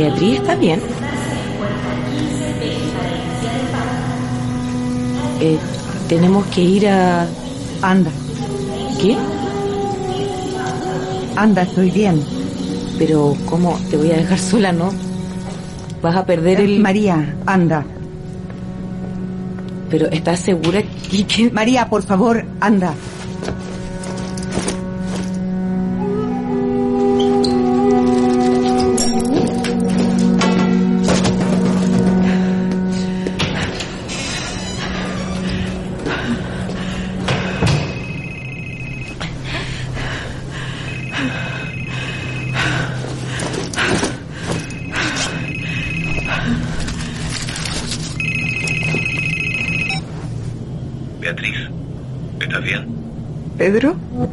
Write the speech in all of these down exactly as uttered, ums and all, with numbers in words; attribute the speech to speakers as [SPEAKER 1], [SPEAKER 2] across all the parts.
[SPEAKER 1] Beatriz, ¿está bien? Eh, tenemos que ir a...
[SPEAKER 2] Anda.
[SPEAKER 1] ¿Qué?
[SPEAKER 2] Anda, estoy bien.
[SPEAKER 1] Pero, ¿cómo? Te voy a dejar sola, ¿no? Vas a perder el...
[SPEAKER 2] María, anda.
[SPEAKER 1] Pero, ¿estás segura que...? que...
[SPEAKER 2] María, por favor, anda.
[SPEAKER 3] Beatriz, ¿estás bien?
[SPEAKER 2] ¿Pedro?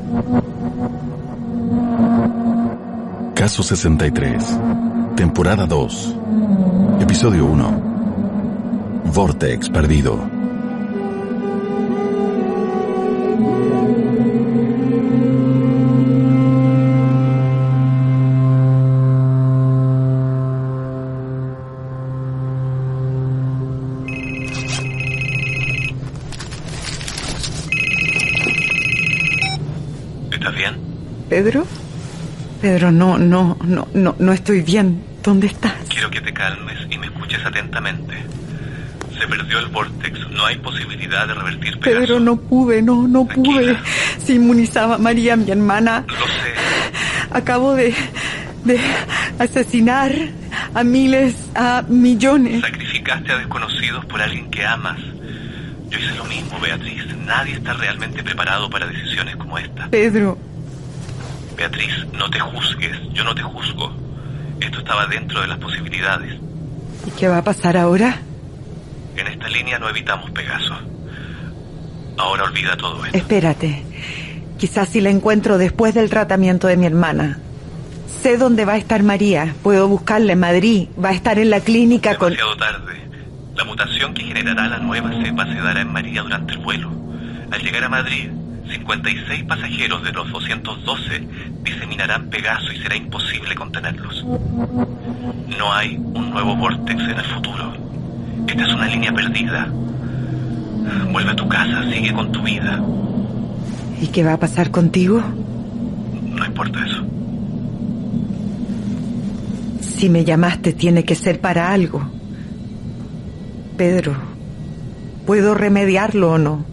[SPEAKER 4] Caso sesenta y tres, temporada dos, episodio uno. Vortex perdido.
[SPEAKER 3] ¿Estás bien?
[SPEAKER 2] ¿Pedro? Pedro, no, no, no, no, no estoy bien. ¿Dónde estás?
[SPEAKER 3] Quiero que te calmes y me escuches atentamente. Se perdió el Vortex. No hay posibilidad de revertir Pegaso.
[SPEAKER 2] Pedro, no pude, no, no
[SPEAKER 3] Tranquila.
[SPEAKER 2] pude. Se inmunizaba María, mi hermana.
[SPEAKER 3] Lo sé.
[SPEAKER 2] Acabo de, de asesinar a miles, a millones.
[SPEAKER 3] Sacrificaste a desconocidos por alguien que amas. Yo hice lo mismo, Beatriz. Nadie está realmente preparado para decisiones como esta.
[SPEAKER 2] Pedro,
[SPEAKER 3] Beatriz, no te juzgues. Yo no te juzgo. Esto estaba dentro de las posibilidades.
[SPEAKER 2] ¿y qué va a pasar ahora?
[SPEAKER 3] En esta línea no evitamos Pegaso. Ahora olvida todo esto.
[SPEAKER 2] Espérate. Quizás si la encuentro después del tratamiento de mi hermana. Sé dónde va a estar María. Puedo buscarla en Madrid. Va a estar en la clínica con...
[SPEAKER 3] Demasiado tarde. La mutación que generará la nueva cepa se dará en María durante el vuelo. Al llegar a Madrid, cincuenta y seis pasajeros de los doscientos doce diseminarán Pegaso y será imposible contenerlos. No hay un nuevo Vortex en el futuro. Esta es una línea perdida. Vuelve a tu casa, sigue con tu vida.
[SPEAKER 2] ¿Y qué va a pasar contigo?
[SPEAKER 3] No importa eso.
[SPEAKER 2] Si me llamaste, tiene que ser para algo. Pedro, ¿puedo remediarlo o no?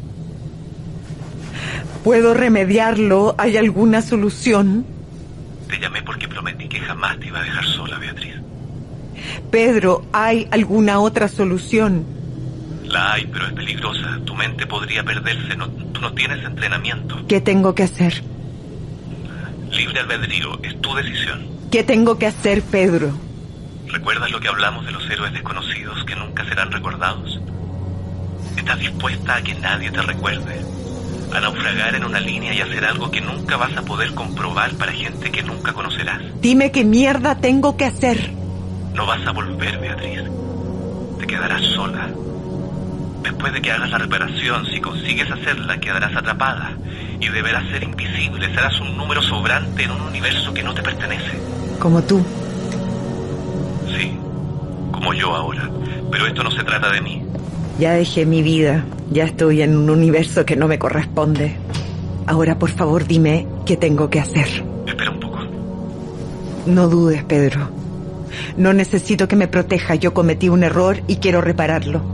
[SPEAKER 2] ¿Puedo remediarlo? ¿Hay alguna solución?
[SPEAKER 3] Te llamé porque prometí que jamás te iba a dejar sola, Beatriz.
[SPEAKER 2] Pedro, ¿hay alguna otra solución?
[SPEAKER 3] La hay, pero es peligrosa. Tu mente podría perderse. No, tú no tienes entrenamiento.
[SPEAKER 2] ¿Qué tengo que hacer?
[SPEAKER 3] Libre albedrío, es tu decisión.
[SPEAKER 2] ¿Qué tengo que hacer, Pedro?
[SPEAKER 3] ¿Recuerdas lo que hablamos de los héroes desconocidos que nunca serán recordados? ¿Estás dispuesta a que nadie te recuerde? A naufragar en una línea y hacer algo que nunca vas a poder comprobar para gente que nunca conocerás.
[SPEAKER 2] Dime qué mierda tengo que hacer.
[SPEAKER 3] No vas a volver, Beatriz. Te quedarás sola. Después de que hagas la reparación, si consigues hacerla, quedarás atrapada. Y deberás ser invisible. Serás un número sobrante en un universo que no te pertenece.
[SPEAKER 2] Como tú.
[SPEAKER 3] Sí, como yo ahora. Pero esto no se trata de mí.
[SPEAKER 2] Ya dejé mi vida. Ya estoy en un universo que no me corresponde. Ahora, por favor, dime qué tengo que hacer.
[SPEAKER 3] Espera un poco.
[SPEAKER 2] No dudes, Pedro. No necesito que me proteja. Yo cometí un error y quiero repararlo.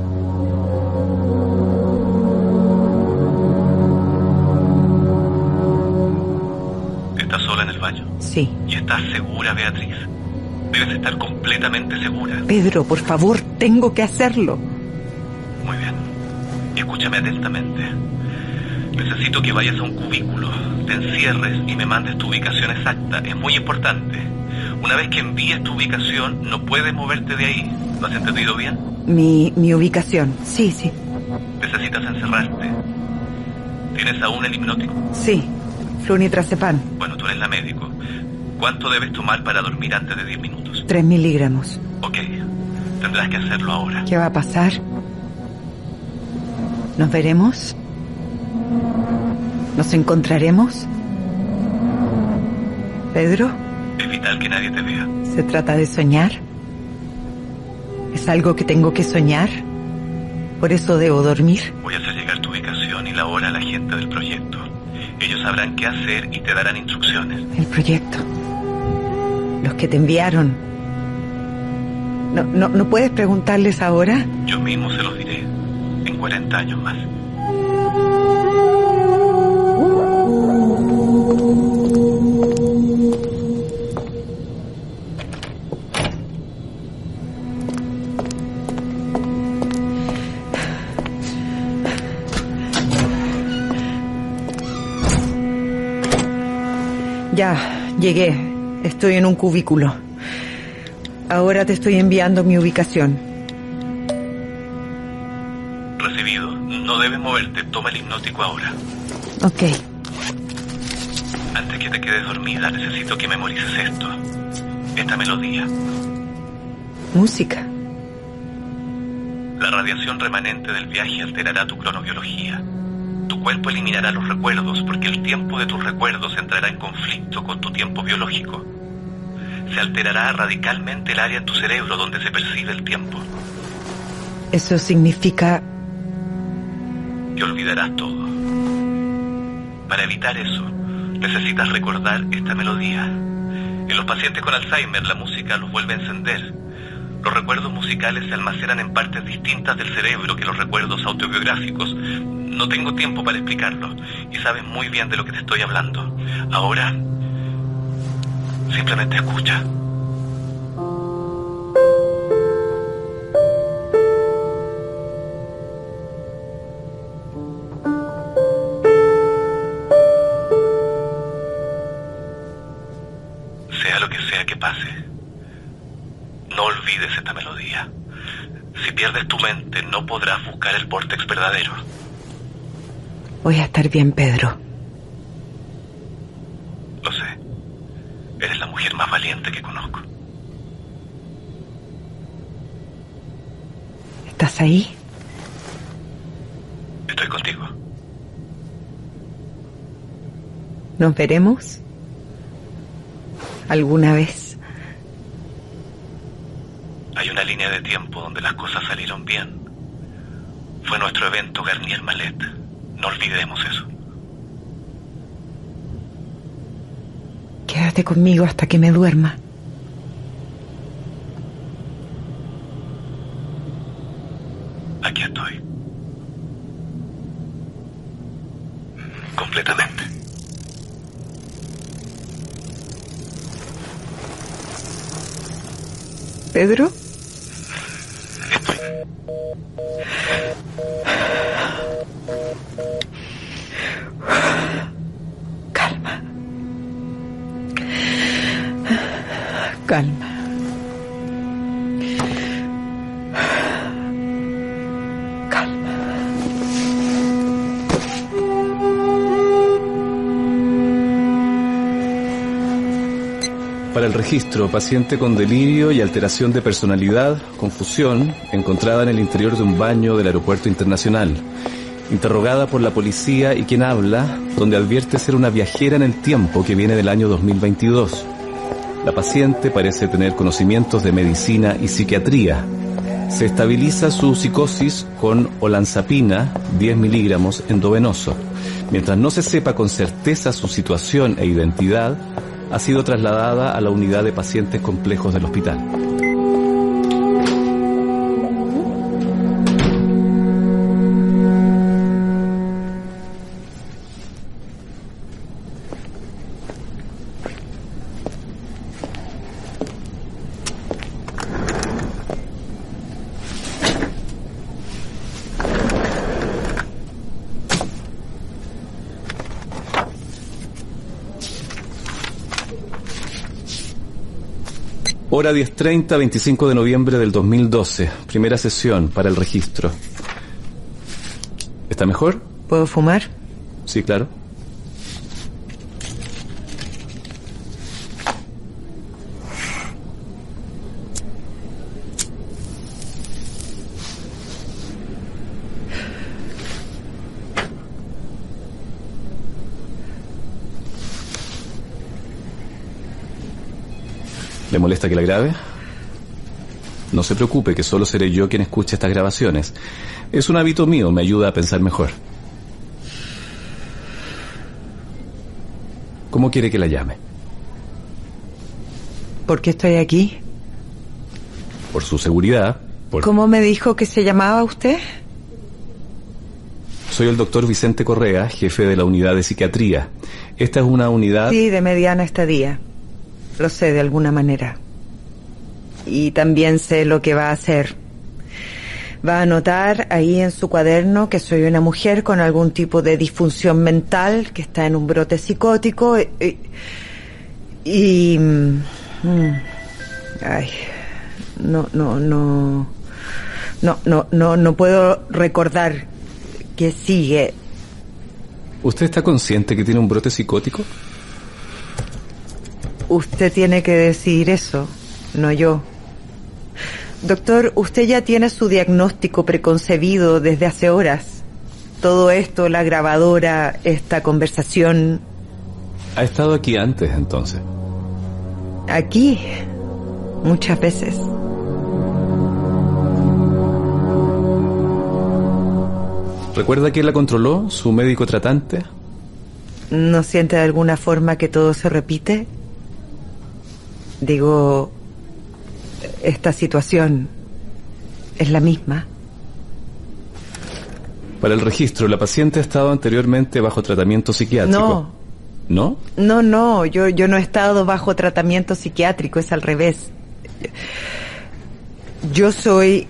[SPEAKER 3] ¿Estás sola en el baño?
[SPEAKER 2] Sí.
[SPEAKER 3] ¿Y estás segura, Beatriz? Debes estar completamente segura.
[SPEAKER 2] Pedro, por favor, tengo que hacerlo.
[SPEAKER 3] Muy bien. Y escúchame atentamente. Necesito que vayas a un cubículo, te encierres y me mandes tu ubicación exacta. Es muy importante. Una vez que envíes tu ubicación, no puedes moverte de ahí. ¿Lo has entendido bien?
[SPEAKER 2] Mi, mi ubicación. Sí, sí.
[SPEAKER 3] Necesitas encerrarte. ¿Tienes aún el hipnótico?
[SPEAKER 2] Sí. Flunitrazepam.
[SPEAKER 3] Bueno, tú eres la médico. ¿Cuánto debes tomar para dormir antes de diez minutos?
[SPEAKER 2] Tres miligramos.
[SPEAKER 3] Ok. Tendrás que hacerlo ahora.
[SPEAKER 2] ¿Qué va a pasar? ¿Nos veremos? ¿Nos encontraremos? ¿Pedro?
[SPEAKER 3] Es Es vital que nadie te vea.
[SPEAKER 2] ¿Se trata de soñar? ¿Es algo que tengo que soñar? ¿Por eso debo dormir?
[SPEAKER 3] Voy a hacer llegar tu ubicación y la hora a la gente del proyecto. Ellos sabrán qué hacer y te darán instrucciones.
[SPEAKER 2] El proyecto. Los que te enviaron. ¿No, no, ¿no puedes preguntarles ahora?
[SPEAKER 3] Yo mismo se los diré. En cuarenta años más.
[SPEAKER 2] Ya, llegué. Estoy en un cubículo. Ahora te estoy enviando mi ubicación.
[SPEAKER 3] Recibido. No debes moverte. Toma el hipnótico ahora.
[SPEAKER 2] Ok.
[SPEAKER 3] Antes que te quedes dormida, necesito que memorices esto. Esta melodía.
[SPEAKER 2] Música.
[SPEAKER 3] La radiación remanente del viaje alterará tu cronobiología. Tu cuerpo eliminará los recuerdos porque el tiempo de tus recuerdos entrará en conflicto con tu tiempo biológico. Se alterará radicalmente el área en tu cerebro donde se percibe el tiempo.
[SPEAKER 2] Eso significa...
[SPEAKER 3] que olvidarás todo. Para evitar eso, necesitas recordar esta melodía. En los pacientes con Alzheimer, la música los vuelve a encender. Los recuerdos musicales se almacenan en partes distintas del cerebro que los recuerdos autobiográficos. No tengo tiempo para explicarlo, y sabes muy bien de lo que te estoy hablando. Ahora, simplemente escucha. Sea lo que sea que pase, no olvides esta melodía. Si pierdes tu mente, no podrás buscar el vórtex verdadero.
[SPEAKER 2] Voy a estar bien, Pedro.
[SPEAKER 3] Lo sé. Eres la mujer más valiente que conozco.
[SPEAKER 2] ¿Estás ahí?
[SPEAKER 3] Estoy contigo.
[SPEAKER 2] ¿Nos veremos? ¿Alguna vez?
[SPEAKER 3] Hay una línea de tiempo donde las cosas salieron bien. Fue nuestro evento Garnier Malet. No olvidemos eso.
[SPEAKER 2] Quédate conmigo hasta que me duerma.
[SPEAKER 3] Aquí estoy. Completamente.
[SPEAKER 2] ¿Pedro?
[SPEAKER 3] Estoy.
[SPEAKER 2] Calma. Calma. Calma.
[SPEAKER 5] Para el registro, paciente con delirio y alteración de personalidad, confusión, encontrada en el interior de un baño del aeropuerto internacional. Interrogada por la policía y quien habla, donde advierte ser una viajera en el tiempo que viene del año dos mil veintidós. La paciente parece tener conocimientos de medicina y psiquiatría. Se estabiliza su psicosis con olanzapina, diez miligramos endovenoso. Mientras no se sepa con certeza su situación e identidad, ha sido trasladada a la unidad de pacientes complejos del hospital. Hora diez treinta, veinticinco de noviembre del dos mil doce. Primera sesión para el registro. ¿Está mejor?
[SPEAKER 2] ¿Puedo fumar?
[SPEAKER 5] Sí, claro. ¿Le molesta que la grabe? No se preocupe, que solo seré yo quien escuche estas grabaciones. Es un hábito mío, me ayuda a pensar mejor. ¿Cómo quiere que la llame?
[SPEAKER 2] ¿Por qué estoy aquí?
[SPEAKER 5] Por su seguridad. Por...
[SPEAKER 2] ¿Cómo me dijo que se llamaba usted?
[SPEAKER 5] Soy el doctor Vicente Correa, jefe de la unidad de psiquiatría. Esta es una unidad...
[SPEAKER 2] Sí, de mediana estadía. Lo sé de alguna manera. Y también sé lo que va a hacer. Va a anotar ahí en su cuaderno que soy una mujer con algún tipo de disfunción mental, que está en un brote psicótico y... y, y mm, ay, no, no, no, no, no, no, no puedo recordar qué sigue.
[SPEAKER 5] ¿Usted está consciente que tiene un brote psicótico?
[SPEAKER 2] Usted tiene que decidir eso, no yo. Doctor, usted ya tiene su diagnóstico preconcebido desde hace horas. Todo esto, la grabadora, esta conversación...
[SPEAKER 5] ¿Ha estado aquí antes, entonces?
[SPEAKER 2] Aquí, muchas veces.
[SPEAKER 5] ¿Recuerda quién la controló? ¿Su médico tratante?
[SPEAKER 2] ¿No siente de alguna forma que todo se repite? Digo, esta situación es la misma.
[SPEAKER 5] Para el registro, la paciente ha estado anteriormente bajo tratamiento psiquiátrico.
[SPEAKER 2] No.
[SPEAKER 5] ¿No?
[SPEAKER 2] No, no, yo, yo no he estado bajo tratamiento psiquiátrico, es al revés. Yo soy...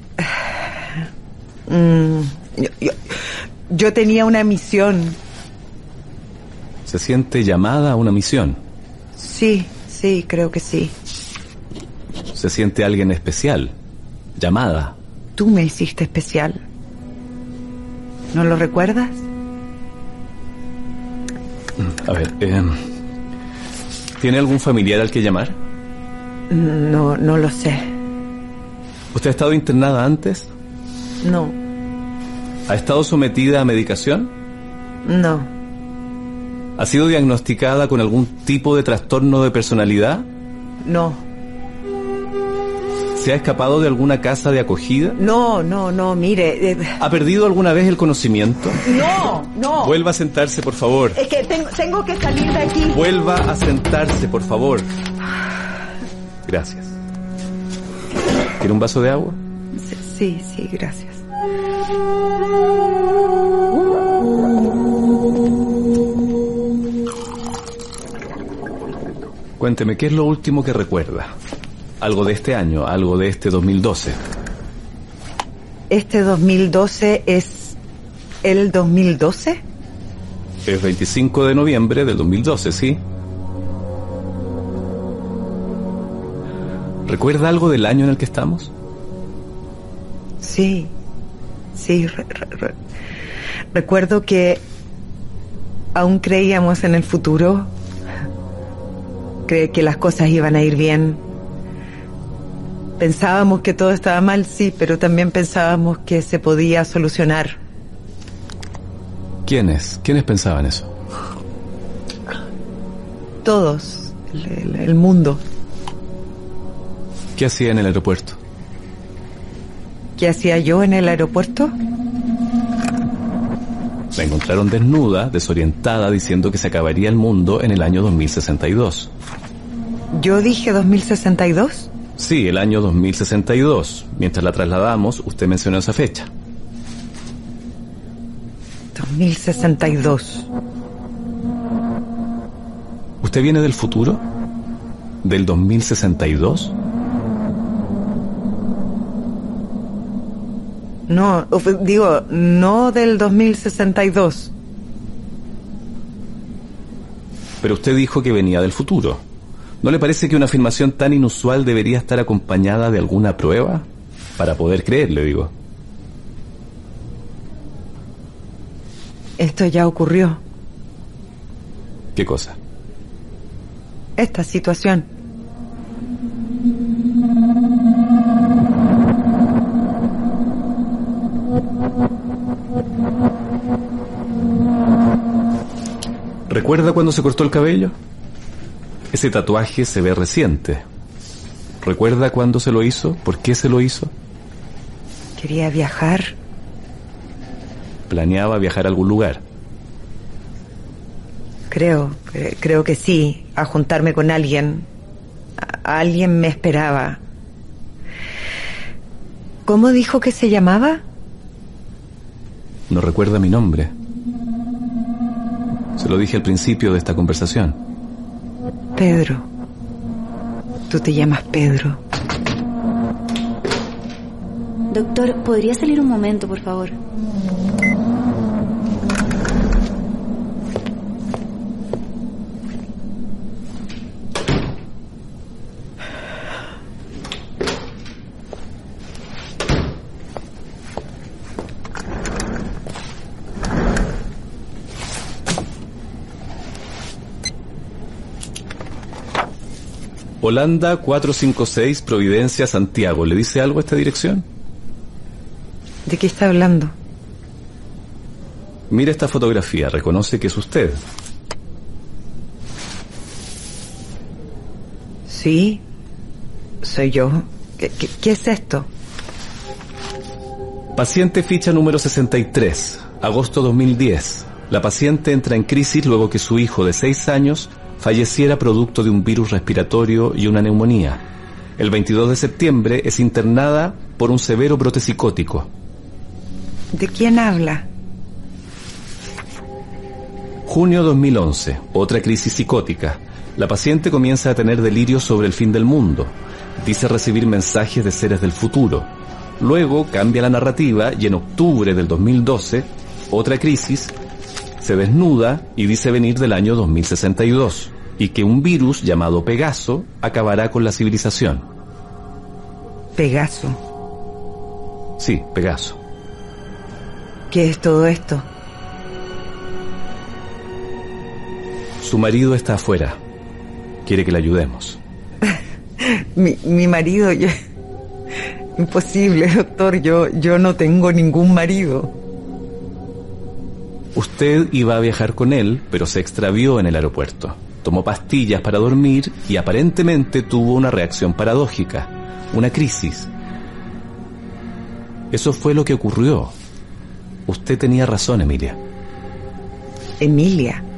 [SPEAKER 2] Mm, yo, yo, yo tenía una misión.
[SPEAKER 5] ¿Se siente llamada a una misión?
[SPEAKER 2] Sí, sí, creo que sí.
[SPEAKER 5] ¿Se siente alguien especial? Llamada.
[SPEAKER 2] Tú me hiciste especial. ¿No lo recuerdas?
[SPEAKER 5] A ver, eh, ¿tiene algún familiar al que llamar?
[SPEAKER 2] No, no lo sé.
[SPEAKER 5] ¿Usted ha estado internada antes?
[SPEAKER 2] No.
[SPEAKER 5] ¿Ha estado sometida a medicación?
[SPEAKER 2] No.
[SPEAKER 5] ¿Ha sido diagnosticada con algún tipo de trastorno de personalidad?
[SPEAKER 2] No.
[SPEAKER 5] ¿Se ha escapado de alguna casa de acogida?
[SPEAKER 2] No, no, no, mire... Eh...
[SPEAKER 5] ¿Ha perdido alguna vez el conocimiento?
[SPEAKER 2] No, no.
[SPEAKER 5] Vuelva a sentarse, por favor.
[SPEAKER 2] Es que tengo, tengo que salir de aquí.
[SPEAKER 5] Vuelva a sentarse, por favor. Gracias. ¿Quiere un vaso de agua?
[SPEAKER 2] Sí, sí, gracias.
[SPEAKER 5] Cuénteme, ¿qué es lo último que recuerda? Algo de este año, algo de este dos mil doce.
[SPEAKER 2] ¿Este dos mil doce es el dos mil doce?
[SPEAKER 5] Es veinticinco de noviembre del dos mil doce, ¿sí? ¿Recuerda algo del año en el que estamos?
[SPEAKER 2] Sí, sí, re, re, recuerdo que aún creíamos en el futuro, creí que las cosas iban a ir bien. Pensábamos que todo estaba mal, sí, pero también pensábamos que se podía solucionar.
[SPEAKER 5] ¿Quiénes? ¿Quiénes pensaban eso?
[SPEAKER 2] Todos, el, el, el mundo.
[SPEAKER 5] ¿Qué hacía en el aeropuerto?
[SPEAKER 2] ¿Qué hacía yo en el aeropuerto?
[SPEAKER 5] La encontraron desnuda, desorientada, diciendo que se acabaría el mundo en el año dos mil sesenta y dos.
[SPEAKER 2] ¿Yo dije dos mil sesenta y dos?
[SPEAKER 5] Sí, el año dos mil sesenta y dos. Mientras la trasladamos, usted mencionó esa fecha.
[SPEAKER 2] dos mil sesenta y dos.
[SPEAKER 5] ¿Usted viene del futuro? ¿Del dos mil sesenta y dos?
[SPEAKER 2] No, digo, no del dos mil sesenta y dos.
[SPEAKER 5] Pero usted dijo que venía del futuro. ¿No le parece que una afirmación tan inusual debería estar acompañada de alguna prueba? Para poder creerle, digo.
[SPEAKER 2] Esto ya ocurrió.
[SPEAKER 5] ¿Qué cosa?
[SPEAKER 2] Esta situación.
[SPEAKER 5] ¿Recuerda cuando se cortó el cabello? Ese tatuaje se ve reciente. ¿Recuerda cuándo se lo hizo? ¿Por qué se lo hizo?
[SPEAKER 2] Quería viajar.
[SPEAKER 5] ¿Planeaba viajar a algún lugar?
[SPEAKER 2] Creo, creo que sí, a juntarme con alguien. A- alguien me esperaba. ¿Cómo dijo que se llamaba?
[SPEAKER 5] No recuerda mi nombre. Se lo dije al principio de esta conversación.
[SPEAKER 2] Pedro. Tú te llamas Pedro.
[SPEAKER 6] Doctor, ¿podría salir un momento, por favor?
[SPEAKER 5] Holanda cuatrocientos cincuenta y seis, Providencia, Santiago. ¿Le dice algo a esta dirección?
[SPEAKER 2] ¿De qué está hablando?
[SPEAKER 5] Mira esta fotografía, reconoce que es usted.
[SPEAKER 2] Sí, soy yo. ¿Qué, qué, qué es esto?
[SPEAKER 5] Paciente ficha número sesenta y tres, agosto dos mil diez. La paciente entra en crisis luego que su hijo de seis años falleciera producto de un virus respiratorio y una neumonía. El veintidós de septiembre es internada por un severo brote psicótico.
[SPEAKER 2] ¿De quién habla?
[SPEAKER 5] Junio dos mil once, otra crisis psicótica. La paciente comienza a tener delirios sobre el fin del mundo. Dice recibir mensajes de seres del futuro. Luego cambia la narrativa y en octubre del dos mil doce, otra crisis, se desnuda y dice venir del año dos mil sesenta y dos y que un virus llamado Pegaso acabará con la civilización.
[SPEAKER 2] Pegaso.
[SPEAKER 5] Sí, Pegaso.
[SPEAKER 2] ¿Qué es todo esto?
[SPEAKER 5] Su marido está afuera. Quiere que le ayudemos.
[SPEAKER 2] Mi, mi marido... Yo... Imposible, doctor. Yo, yo no tengo ningún marido.
[SPEAKER 5] Usted iba a viajar con él, pero se extravió en el aeropuerto. Tomó pastillas para dormir y aparentemente tuvo una reacción paradójica, una crisis. Eso fue lo que ocurrió. Usted tenía razón, Emilia.
[SPEAKER 2] Emilia.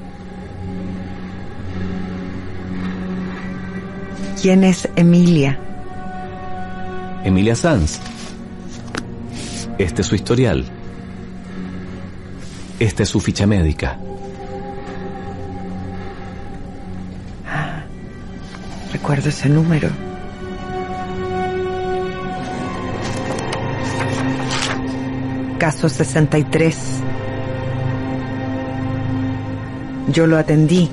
[SPEAKER 2] ¿Quién es Emilia?
[SPEAKER 5] Emilia Sanz. Este es su historial. Esta es su ficha médica.
[SPEAKER 2] Ah, recuerdo ese número. Caso sesenta y tres. Yo lo atendí.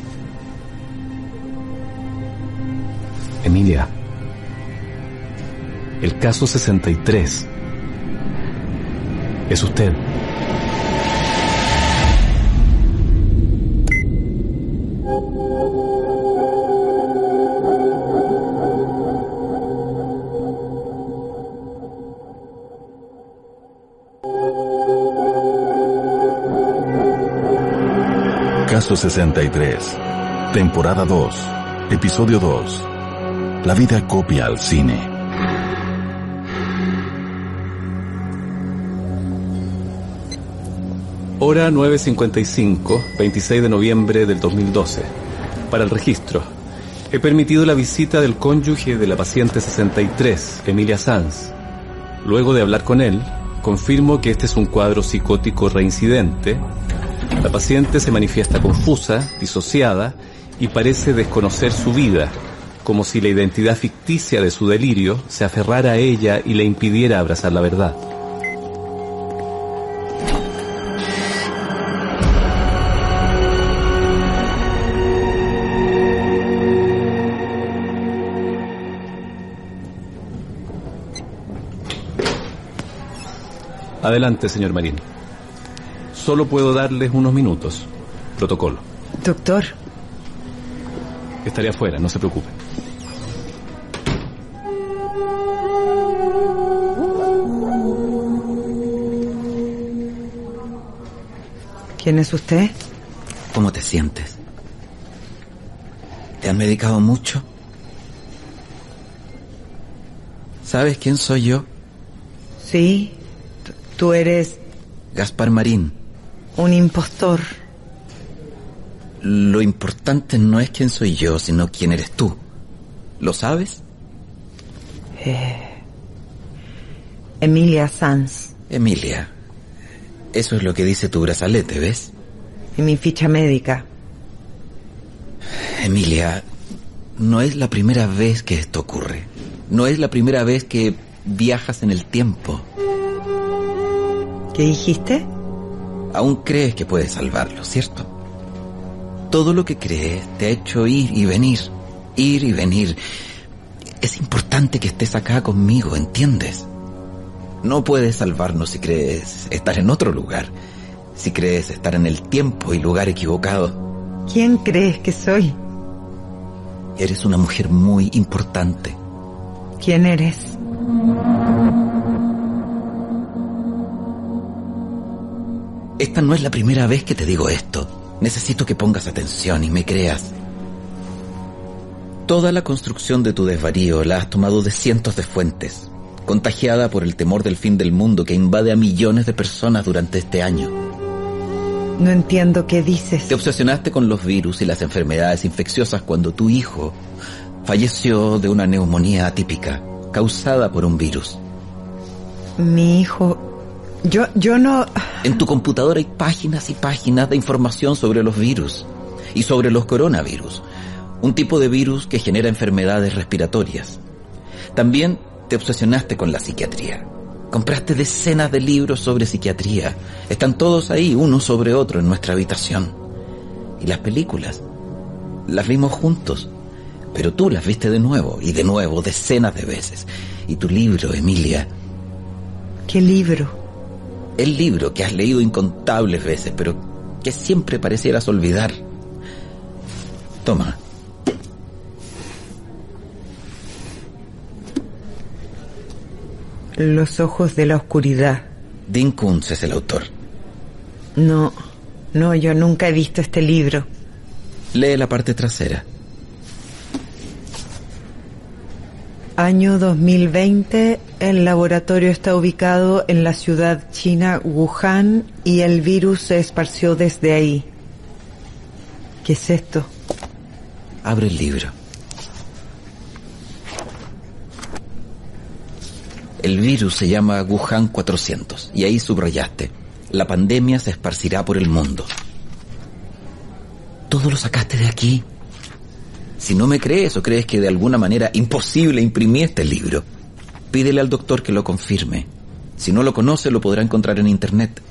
[SPEAKER 5] Emilia, el caso sesenta y tres es usted.
[SPEAKER 4] Caso sesenta y tres, temporada dos, episodio dos. La vida copia al cine.
[SPEAKER 5] Hora nueve cincuenta y cinco, veintiséis de noviembre del dos mil doce. Para el registro, he permitido la visita del cónyuge de la paciente sesenta y tres, Emilia Sanz. Luego de hablar con él, confirmo que este es un cuadro psicótico reincidente. La paciente se manifiesta confusa, disociada y parece desconocer su vida, como si la identidad ficticia de su delirio se aferrara a ella y le impidiera abrazar la verdad. Adelante, señor Marín. Solo puedo darles unos minutos. Protocolo.
[SPEAKER 2] Doctor.
[SPEAKER 5] Estaré afuera, no se preocupe.
[SPEAKER 2] ¿Quién es usted?
[SPEAKER 7] ¿Cómo te sientes? ¿Te han medicado mucho? ¿Sabes quién soy yo?
[SPEAKER 2] Sí, tú eres...
[SPEAKER 7] Gaspar Marín.
[SPEAKER 2] Un impostor.
[SPEAKER 7] Lo importante no es quién soy yo, sino quién eres tú. ¿Lo sabes?
[SPEAKER 2] Eh, Emilia Sanz.
[SPEAKER 7] Emilia. Eso es lo que dice tu brazalete, ¿ves?
[SPEAKER 2] Y mi ficha médica.
[SPEAKER 7] Emilia, no es la primera vez que esto ocurre. No es la primera vez que viajas en el tiempo.
[SPEAKER 2] ¿Qué dijiste?
[SPEAKER 7] Aún crees que puedes salvarlo, ¿cierto? Todo lo que crees te ha hecho ir y venir, ir y venir. Es importante que estés acá conmigo, ¿entiendes? No puedes salvarnos si crees estar en otro lugar, si crees estar en el tiempo y lugar equivocado.
[SPEAKER 2] ¿Quién crees que soy?
[SPEAKER 7] Eres una mujer muy importante.
[SPEAKER 2] ¿Quién eres?
[SPEAKER 7] Esta no es la primera vez que te digo esto. Necesito que pongas atención y me creas. Toda la construcción de tu desvarío la has tomado de cientos de fuentes, contagiada por el temor del fin del mundo que invade a millones de personas durante este año.
[SPEAKER 2] No entiendo qué dices.
[SPEAKER 7] Te obsesionaste con los virus y las enfermedades infecciosas cuando tu hijo falleció de una neumonía atípica causada por un virus.
[SPEAKER 2] Mi hijo... Yo, yo no...
[SPEAKER 7] En tu computadora hay páginas y páginas de información sobre los virus y sobre los coronavirus, un tipo de virus que genera enfermedades respiratorias. También te obsesionaste con la psiquiatría. Compraste decenas de libros sobre psiquiatría. Están todos ahí, uno sobre otro, en nuestra habitación. Y las películas, las vimos juntos, pero tú las viste de nuevo y de nuevo, decenas de veces. Y tu libro, Emilia...
[SPEAKER 2] ¿Qué libro?
[SPEAKER 7] El libro que has leído incontables veces, pero que siempre parecieras olvidar. Toma.
[SPEAKER 2] Los ojos de la oscuridad.
[SPEAKER 7] Dean Koontz es el autor.
[SPEAKER 2] No, no, yo nunca he visto este libro.
[SPEAKER 7] Lee la parte trasera.
[SPEAKER 2] Año dos mil veinte, el laboratorio está ubicado en la ciudad china Wuhan y el virus se esparció desde ahí. ¿Qué es esto?
[SPEAKER 7] Abre el libro. El virus se llama Wuhan cuatrocientos y ahí subrayaste: la pandemia se esparcirá por el mundo. ¿Todo lo sacaste de aquí? Si no me crees o crees que de alguna manera imposible imprimí este libro, pídele al doctor que lo confirme. Si no lo conoce, lo podrá encontrar en internet.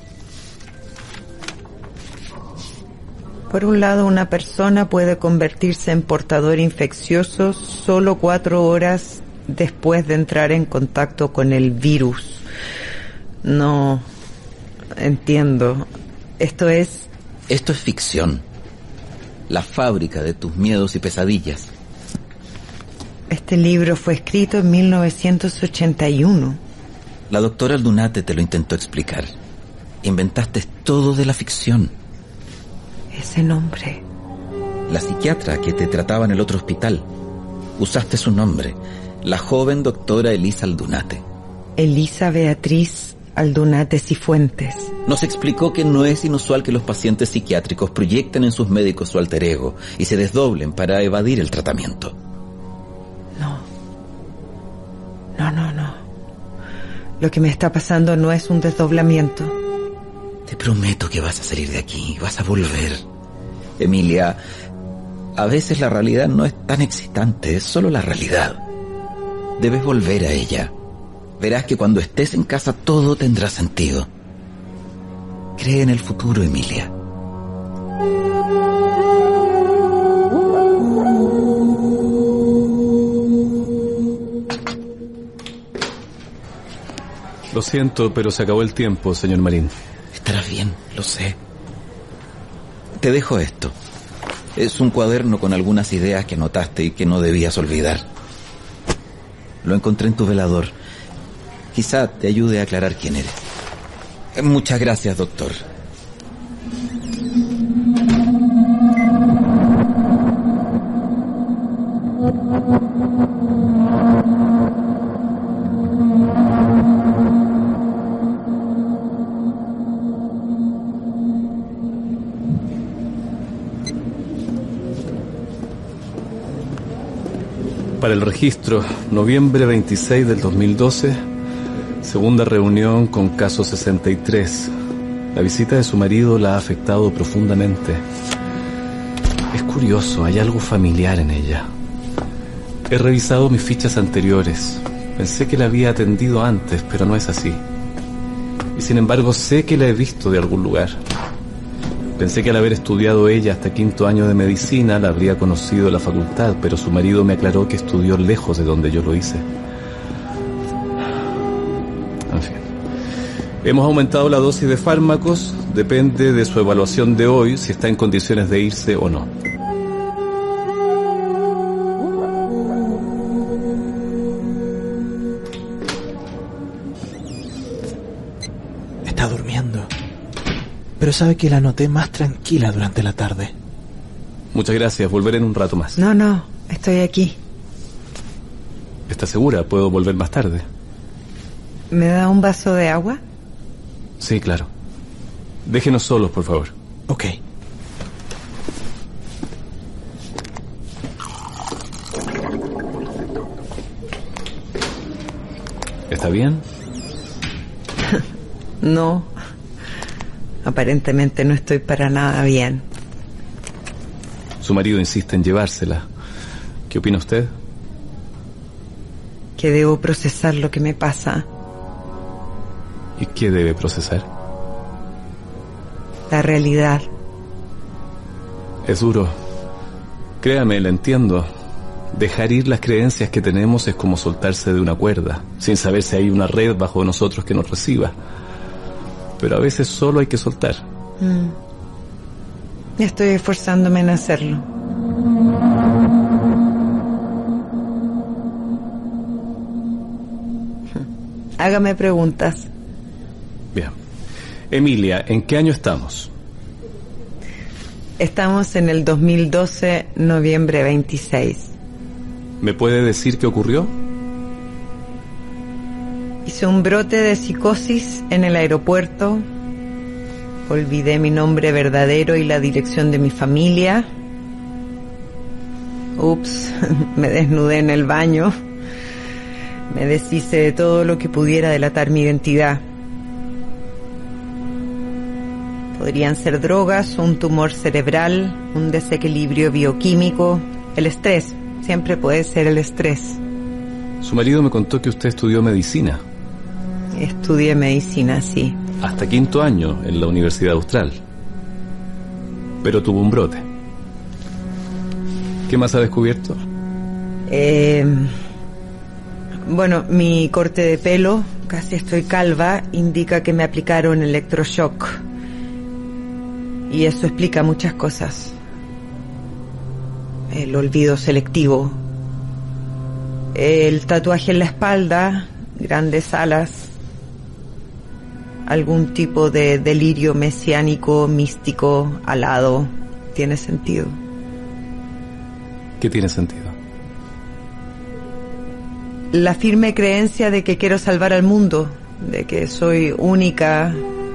[SPEAKER 2] Por un lado, una persona puede convertirse en portador infeccioso solo cuatro horas después de entrar en contacto con el virus. No entiendo. Esto es...
[SPEAKER 7] Esto es ficción. La fábrica de tus miedos y pesadillas.
[SPEAKER 2] Este libro fue escrito en mil novecientos ochenta y uno.
[SPEAKER 7] La doctora Aldunate te lo intentó explicar. Inventaste todo de la ficción.
[SPEAKER 2] Ese nombre.
[SPEAKER 7] La psiquiatra que te trataba en el otro hospital. Usaste su nombre. La joven doctora Elisa Aldunate.
[SPEAKER 2] Elisa Beatriz Aldunate Cifuentes.
[SPEAKER 7] Nos explicó que no es inusual que los pacientes psiquiátricos proyecten en sus médicos su alter ego y se desdoblen para evadir el tratamiento.
[SPEAKER 2] No. No, no, no. Lo que me está pasando no es un desdoblamiento.
[SPEAKER 7] Te prometo que vas a salir de aquí, vas a volver. Emilia, a veces la realidad no es tan excitante, es solo la realidad. Debes volver a ella. Verás que cuando estés en casa todo tendrá sentido. Cree en el futuro, Emilia.
[SPEAKER 5] Lo siento, pero se acabó el tiempo, señor Marín.
[SPEAKER 7] Estarás bien, lo sé. Te dejo esto. Es un cuaderno con algunas ideas que anotaste y que no debías olvidar. Lo encontré en tu velador. Quizá te ayude a aclarar quién eres. Muchas gracias, doctor.
[SPEAKER 5] Para el registro, noviembre veintiséis del dos mil doce, segunda reunión con caso sesenta y tres. La visita de su marido la ha afectado profundamente. Es curioso, hay algo familiar en ella. He revisado mis fichas anteriores. Pensé que la había atendido antes, pero no es así. Y sin embargo sé que la he visto de algún lugar. Pensé que al haber estudiado ella hasta quinto año de medicina la habría conocido en la facultad, pero su marido me aclaró que estudió lejos de donde yo lo hice. En fin. Hemos aumentado la dosis de fármacos. Depende de su evaluación de hoy si está en condiciones de irse o no.
[SPEAKER 8] Está durmiendo. Pero sabe que la noté más tranquila durante la tarde.
[SPEAKER 5] Muchas gracias, volveré en un rato más.
[SPEAKER 2] No, no, estoy aquí.
[SPEAKER 5] ¿Está segura? ¿Puedo volver más tarde?
[SPEAKER 2] ¿Me da un vaso de agua?
[SPEAKER 5] Sí, claro. Déjenos solos, por favor.
[SPEAKER 8] Ok.
[SPEAKER 5] ¿Está bien?
[SPEAKER 2] No. Aparentemente no estoy para nada bien.
[SPEAKER 5] Su marido insiste en llevársela. ¿Qué opina usted?
[SPEAKER 2] Que debo procesar lo que me pasa.
[SPEAKER 5] ¿Y qué debe procesar?
[SPEAKER 2] La realidad.
[SPEAKER 5] Es duro. Créame, la entiendo. Dejar ir las creencias que tenemos es como soltarse de una cuerda, sin saber si hay una red bajo nosotros que nos reciba. Pero a veces solo hay que soltar.
[SPEAKER 2] Mm. Estoy esforzándome en hacerlo. Hágame preguntas.
[SPEAKER 5] Bien. Emilia, ¿en qué año estamos?
[SPEAKER 2] Estamos en el dos mil doce, noviembre veintiséis.
[SPEAKER 5] ¿Me puede decir qué ocurrió?
[SPEAKER 2] Hice un brote de psicosis en el aeropuerto. Olvidé mi nombre verdadero y la dirección de mi familia. Ups, me desnudé en el baño. Me deshice de todo lo que pudiera delatar mi identidad. Podrían ser drogas, un tumor cerebral, un desequilibrio bioquímico, el estrés. Siempre puede ser el estrés.
[SPEAKER 5] Su marido me contó que usted estudió medicina.
[SPEAKER 2] Estudié medicina, sí.
[SPEAKER 5] Hasta quinto año en la Universidad Austral. Pero tuvo un brote. ¿Qué más ha descubierto?
[SPEAKER 2] Eh, bueno, mi corte de pelo, casi estoy calva, indica que me aplicaron electroshock. Y eso explica muchas cosas. El olvido selectivo. El tatuaje en la espalda, grandes alas. Algún tipo de delirio mesiánico, místico, alado. Tiene sentido.
[SPEAKER 5] ¿Qué tiene sentido?
[SPEAKER 2] La firme creencia de que quiero salvar al mundo, de que soy única,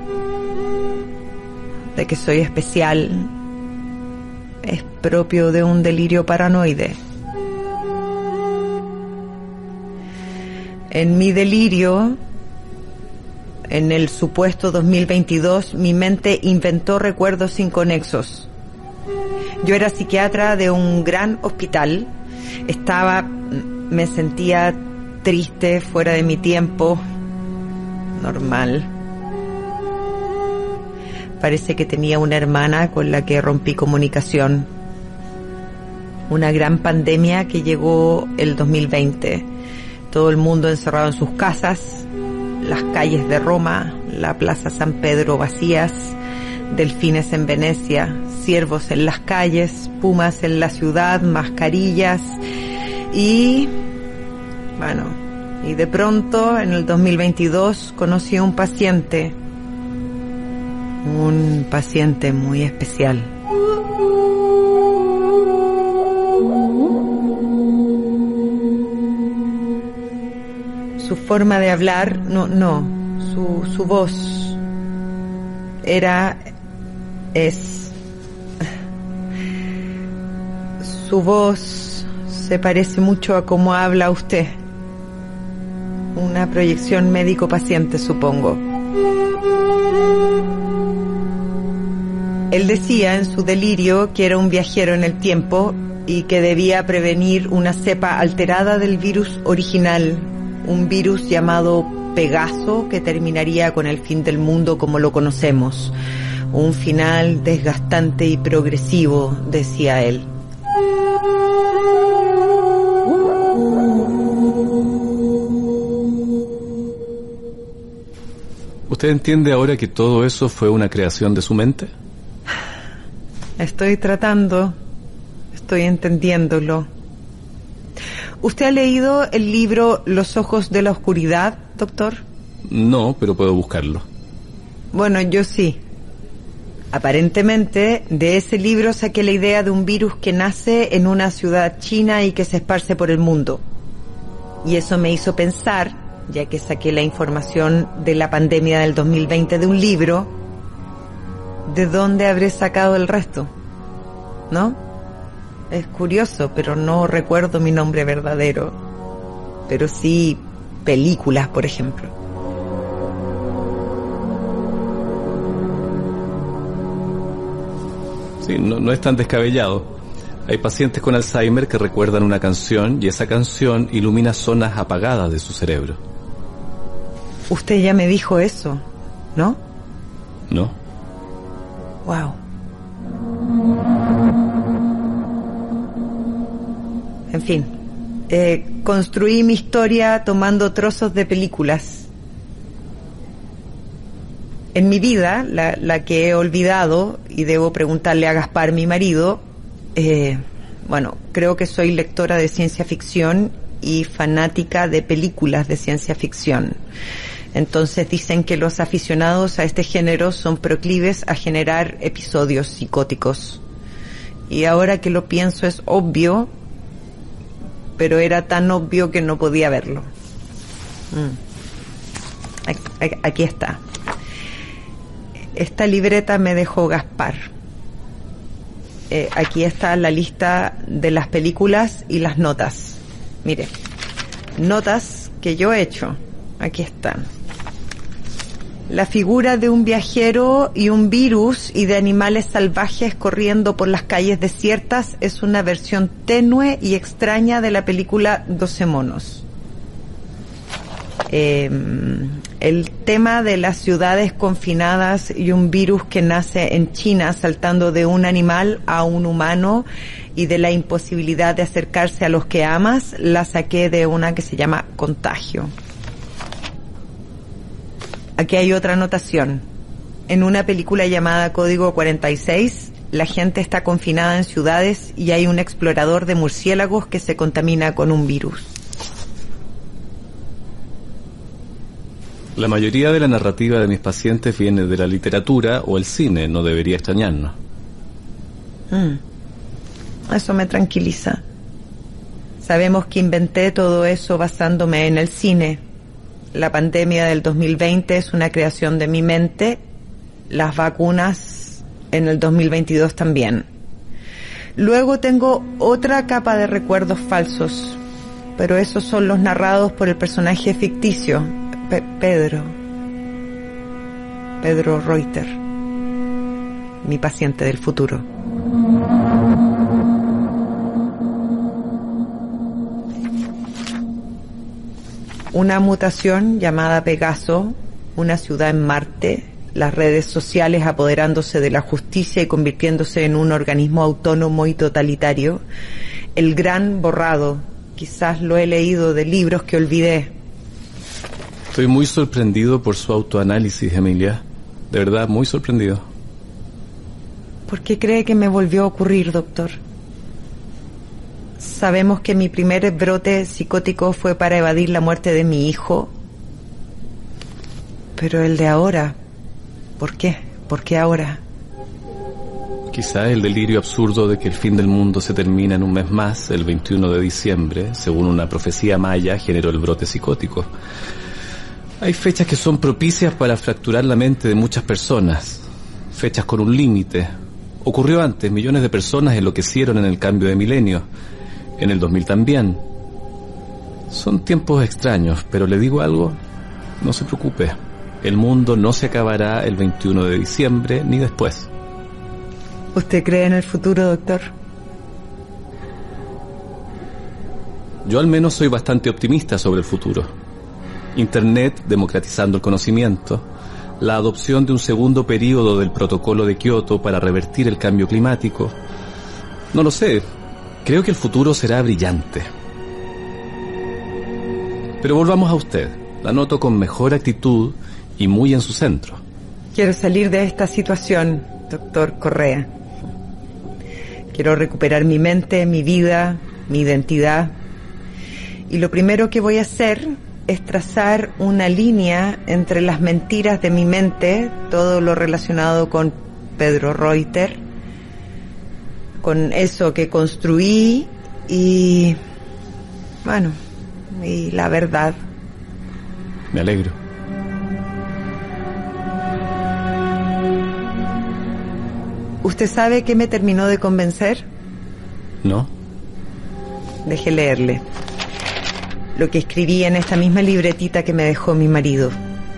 [SPEAKER 2] de que soy especial, es propio de un delirio paranoide. En mi delirio, en el supuesto dos mil veintidós, mi mente inventó recuerdos inconexos. Yo era psiquiatra de un gran hospital. Estaba, me sentía triste, fuera de mi tiempo, normal. Parece que tenía una hermana con la que rompí comunicación. Una gran pandemia que llegó el dos mil veinte. Todo el mundo encerrado en sus casas, las calles de Roma, la Plaza San Pedro vacías, delfines en Venecia, ciervos en las calles, pumas en la ciudad, mascarillas y... bueno, y de pronto en el dos mil veintidós conocí a un paciente, un paciente muy especial. Su forma de hablar, no, no, su, su voz era, es, su voz se parece mucho a cómo habla usted. Una proyección médico-paciente, supongo. Él decía en su delirio que era un viajero en el tiempo y que debía prevenir una cepa alterada del virus original, un virus llamado Pegaso que terminaría con el fin del mundo como lo conocemos. Un final desgastante y progresivo, decía él.
[SPEAKER 5] ¿Usted entiende ahora que todo eso fue una creación de su mente?
[SPEAKER 2] Estoy tratando, estoy entendiéndolo. ¿Usted ha leído el libro Los ojos de la oscuridad, doctor?
[SPEAKER 5] No, pero puedo buscarlo.
[SPEAKER 2] Bueno, yo sí. Aparentemente, de ese libro saqué la idea de un virus que nace en una ciudad china y que se esparce por el mundo. Y eso me hizo pensar, ya que saqué la información de la pandemia del dos mil veinte de un libro, ¿de dónde habré sacado el resto? ¿No? Es curioso, pero no recuerdo mi nombre verdadero. Pero sí películas, por ejemplo.
[SPEAKER 5] Sí, no, no es tan descabellado. Hay pacientes con Alzheimer que recuerdan una canción y esa canción ilumina zonas apagadas de su cerebro.
[SPEAKER 2] Usted ya me dijo eso, ¿no?
[SPEAKER 5] No.
[SPEAKER 2] Wow. En fin, eh, construí mi historia tomando trozos de películas. En mi vida, la, la que he olvidado, y debo preguntarle a Gaspar, mi marido, eh, bueno, creo que soy lectora de ciencia ficción y fanática de películas de ciencia ficción. Entonces dicen que los aficionados a este género son proclives a generar episodios psicóticos. Y ahora que lo pienso es obvio, pero era tan obvio que no podía verlo. Mm. Aquí, aquí está. Esta libreta me dejó Gaspar. Eh, aquí está la lista de las películas y las notas. Mire, notas que yo he hecho. Aquí están. La figura de un viajero y un virus y de animales salvajes corriendo por las calles desiertas es una versión tenue y extraña de la película doce monos. Eh, el tema de las ciudades confinadas y un virus que nace en China saltando de un animal a un humano y de la imposibilidad de acercarse a los que amas, la saqué de una que se llama Contagio. Aquí hay otra anotación. En una película llamada Código cuarenta y seis, la gente está confinada en ciudades y hay un explorador de murciélagos que se contamina con un virus.
[SPEAKER 5] La mayoría de la narrativa de mis pacientes viene de la literatura o el cine, no debería extrañarnos.
[SPEAKER 2] Mm. Eso me tranquiliza. Sabemos que inventé todo eso basándome en el cine. La pandemia del dos mil veinte es una creación de mi mente, las vacunas en el dos mil veintidós también. Luego tengo otra capa de recuerdos falsos, pero esos son los narrados por el personaje ficticio, Pe- Pedro. Pedro Reuter, mi paciente del futuro. Una mutación llamada Pegaso, una ciudad en Marte, las redes sociales apoderándose de la justicia y convirtiéndose en un organismo autónomo y totalitario. El gran borrado, quizás lo he leído de libros que olvidé.
[SPEAKER 5] Estoy muy sorprendido por su autoanálisis, Emilia. De verdad, muy sorprendido.
[SPEAKER 2] ¿Por qué cree que me volvió a ocurrir, doctor? Sabemos que mi primer brote psicótico fue para evadir la muerte de mi hijo. Pero el de ahora, ¿por qué? ¿Por qué ahora?
[SPEAKER 5] Quizá el delirio absurdo de que el fin del mundo se termina en un mes más, el veintiuno de diciembre, según una profecía maya, generó el brote psicótico. Hay fechas que son propicias para fracturar la mente de muchas personas, fechas con un límite. Ocurrió antes, millones de personas enloquecieron en el cambio de milenio. En el dos mil también. Son tiempos extraños, pero le digo algo, no se preocupe. El mundo no se acabará el veintiuno de diciembre ni después.
[SPEAKER 2] ¿Usted cree en el futuro, doctor?
[SPEAKER 5] Yo al menos soy bastante optimista sobre el futuro. Internet democratizando el conocimiento, la adopción de un segundo período del protocolo de Kioto para revertir el cambio climático. No lo sé, creo que el futuro será brillante. Pero volvamos a usted. La noto con mejor actitud y muy en su centro.
[SPEAKER 2] Quiero salir de esta situación, doctor Correa. Quiero recuperar mi mente, mi vida, mi identidad. Y lo primero que voy a hacer es trazar una línea entre las mentiras de mi mente, todo lo relacionado con Pedro Reuter, con eso que construí y, bueno, y la verdad.
[SPEAKER 5] Me alegro.
[SPEAKER 2] ¿Usted sabe qué me terminó de convencer?
[SPEAKER 5] ¿No?
[SPEAKER 2] Deje leerle lo que escribí en esta misma libretita que me dejó mi marido.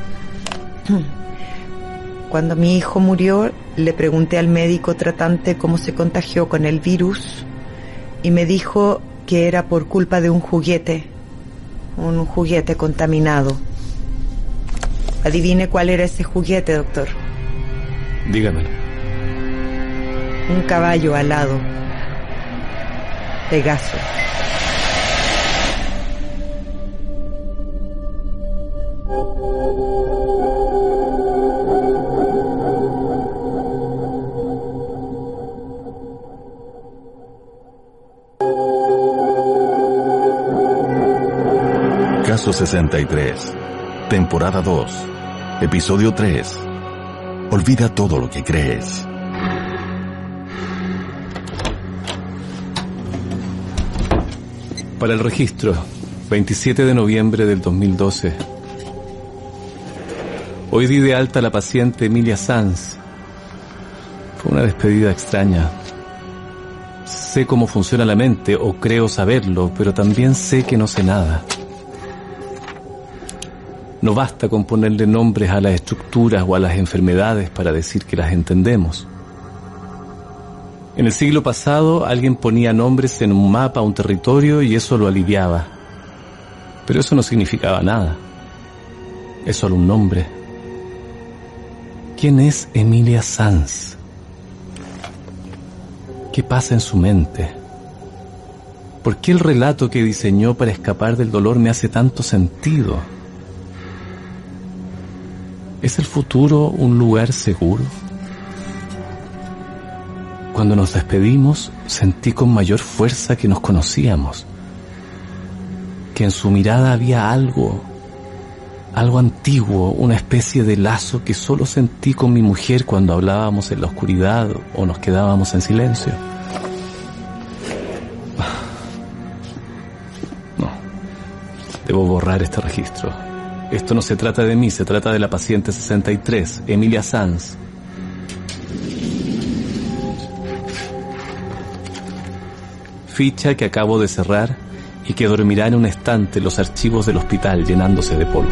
[SPEAKER 2] Cuando mi hijo murió, le pregunté al médico tratante cómo se contagió con el virus y me dijo que era por culpa de un juguete, un juguete contaminado. Adivine cuál era ese juguete, doctor.
[SPEAKER 5] Dígamelo.
[SPEAKER 2] Un caballo alado. Pegaso.
[SPEAKER 4] Caso sesenta y tres, temporada dos, episodio tres. Olvida todo lo que crees.
[SPEAKER 5] Para el registro, veintisiete de noviembre del dos mil doce. Hoy di de alta a la paciente Emilia Sanz. Fue una despedida extraña. Sé cómo funciona la mente, o creo saberlo, pero también sé que no sé nada. No basta con ponerle nombres a las estructuras o a las enfermedades para decir que las entendemos. En el siglo pasado, alguien ponía nombres en un mapa a un territorio y eso lo aliviaba. Pero eso no significaba nada. Es solo un nombre. ¿Quién es Emilia Sanz? ¿Qué pasa en su mente? ¿Por qué el relato que diseñó para escapar del dolor me hace tanto sentido? ¿Es el futuro un lugar seguro? Cuando nos despedimos, sentí con mayor fuerza que nos conocíamos, que en su mirada había algo, algo antiguo, una especie de lazo que solo sentí con mi mujer cuando hablábamos en la oscuridad o nos quedábamos en silencio. No, debo borrar este registro. Esto no se trata de mí, se trata de la paciente sesenta y tres, Emilia Sanz. Ficha que acabo de cerrar y que dormirá en un estante los archivos del hospital llenándose de polvo.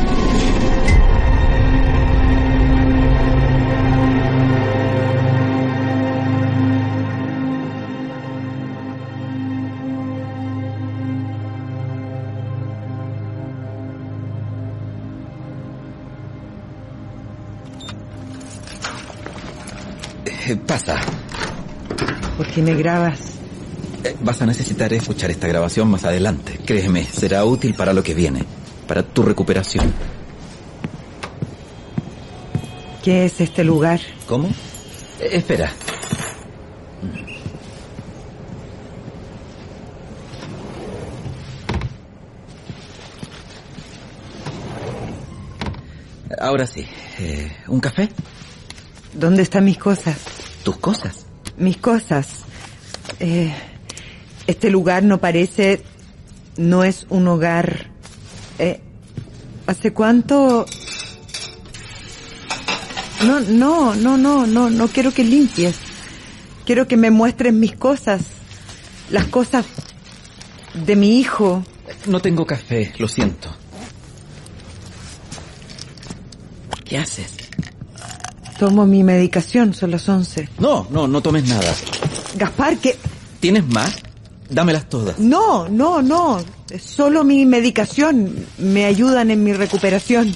[SPEAKER 7] Eh, pasa.
[SPEAKER 2] ¿Por qué me grabas?
[SPEAKER 7] Eh, vas a necesitar escuchar esta grabación más adelante. Créeme, será útil para lo que viene, para tu recuperación.
[SPEAKER 2] ¿Qué es este lugar?
[SPEAKER 7] ¿Cómo? Eh, espera. Ahora sí. Eh, ¿Un café?
[SPEAKER 2] ¿Dónde están mis cosas?
[SPEAKER 7] ¿Tus cosas?
[SPEAKER 2] Mis cosas. Eh, este lugar no parece... No es un hogar. Eh, ¿Hace cuánto...? No, no, no, no, no, no quiero que limpies. Quiero que me muestres mis cosas. Las cosas de mi hijo.
[SPEAKER 7] No tengo café, lo siento. ¿Qué haces?
[SPEAKER 2] Tomo mi medicación, son las once.
[SPEAKER 7] No, no, no tomes nada.
[SPEAKER 2] Gaspar, ¿qué?
[SPEAKER 7] ¿Tienes más? Dámelas todas.
[SPEAKER 2] No, no, no. Es solo mi medicación. Me ayudan en mi recuperación.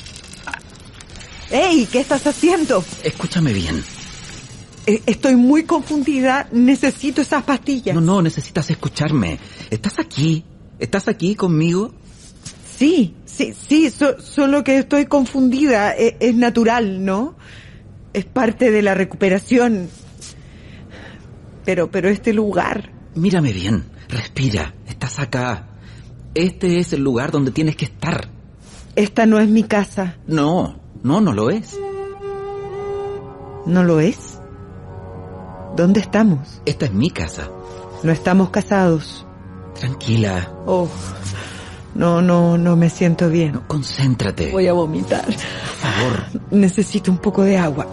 [SPEAKER 2] ¡Ey! ¿Qué estás haciendo?
[SPEAKER 7] Escúchame bien.
[SPEAKER 2] Estoy muy confundida. Necesito esas pastillas.
[SPEAKER 7] No, no, necesitas escucharme. ¿Estás aquí? ¿Estás aquí conmigo?
[SPEAKER 2] Sí, sí, sí. So, solo que estoy confundida. Es, es natural, ¿no? Es parte de la recuperación. Pero, pero este lugar...
[SPEAKER 7] Mírame bien. Respira. Estás acá. Este es el lugar donde tienes que estar.
[SPEAKER 2] Esta no es mi casa.
[SPEAKER 7] No, no, no lo es.
[SPEAKER 2] ¿No lo es? ¿Dónde estamos?
[SPEAKER 7] Esta es mi casa.
[SPEAKER 2] No estamos casados.
[SPEAKER 7] Tranquila.
[SPEAKER 2] Oh, no, no, no me siento bien.
[SPEAKER 7] No, concéntrate.
[SPEAKER 2] Voy a vomitar.
[SPEAKER 7] Por favor.
[SPEAKER 2] Necesito un poco de agua.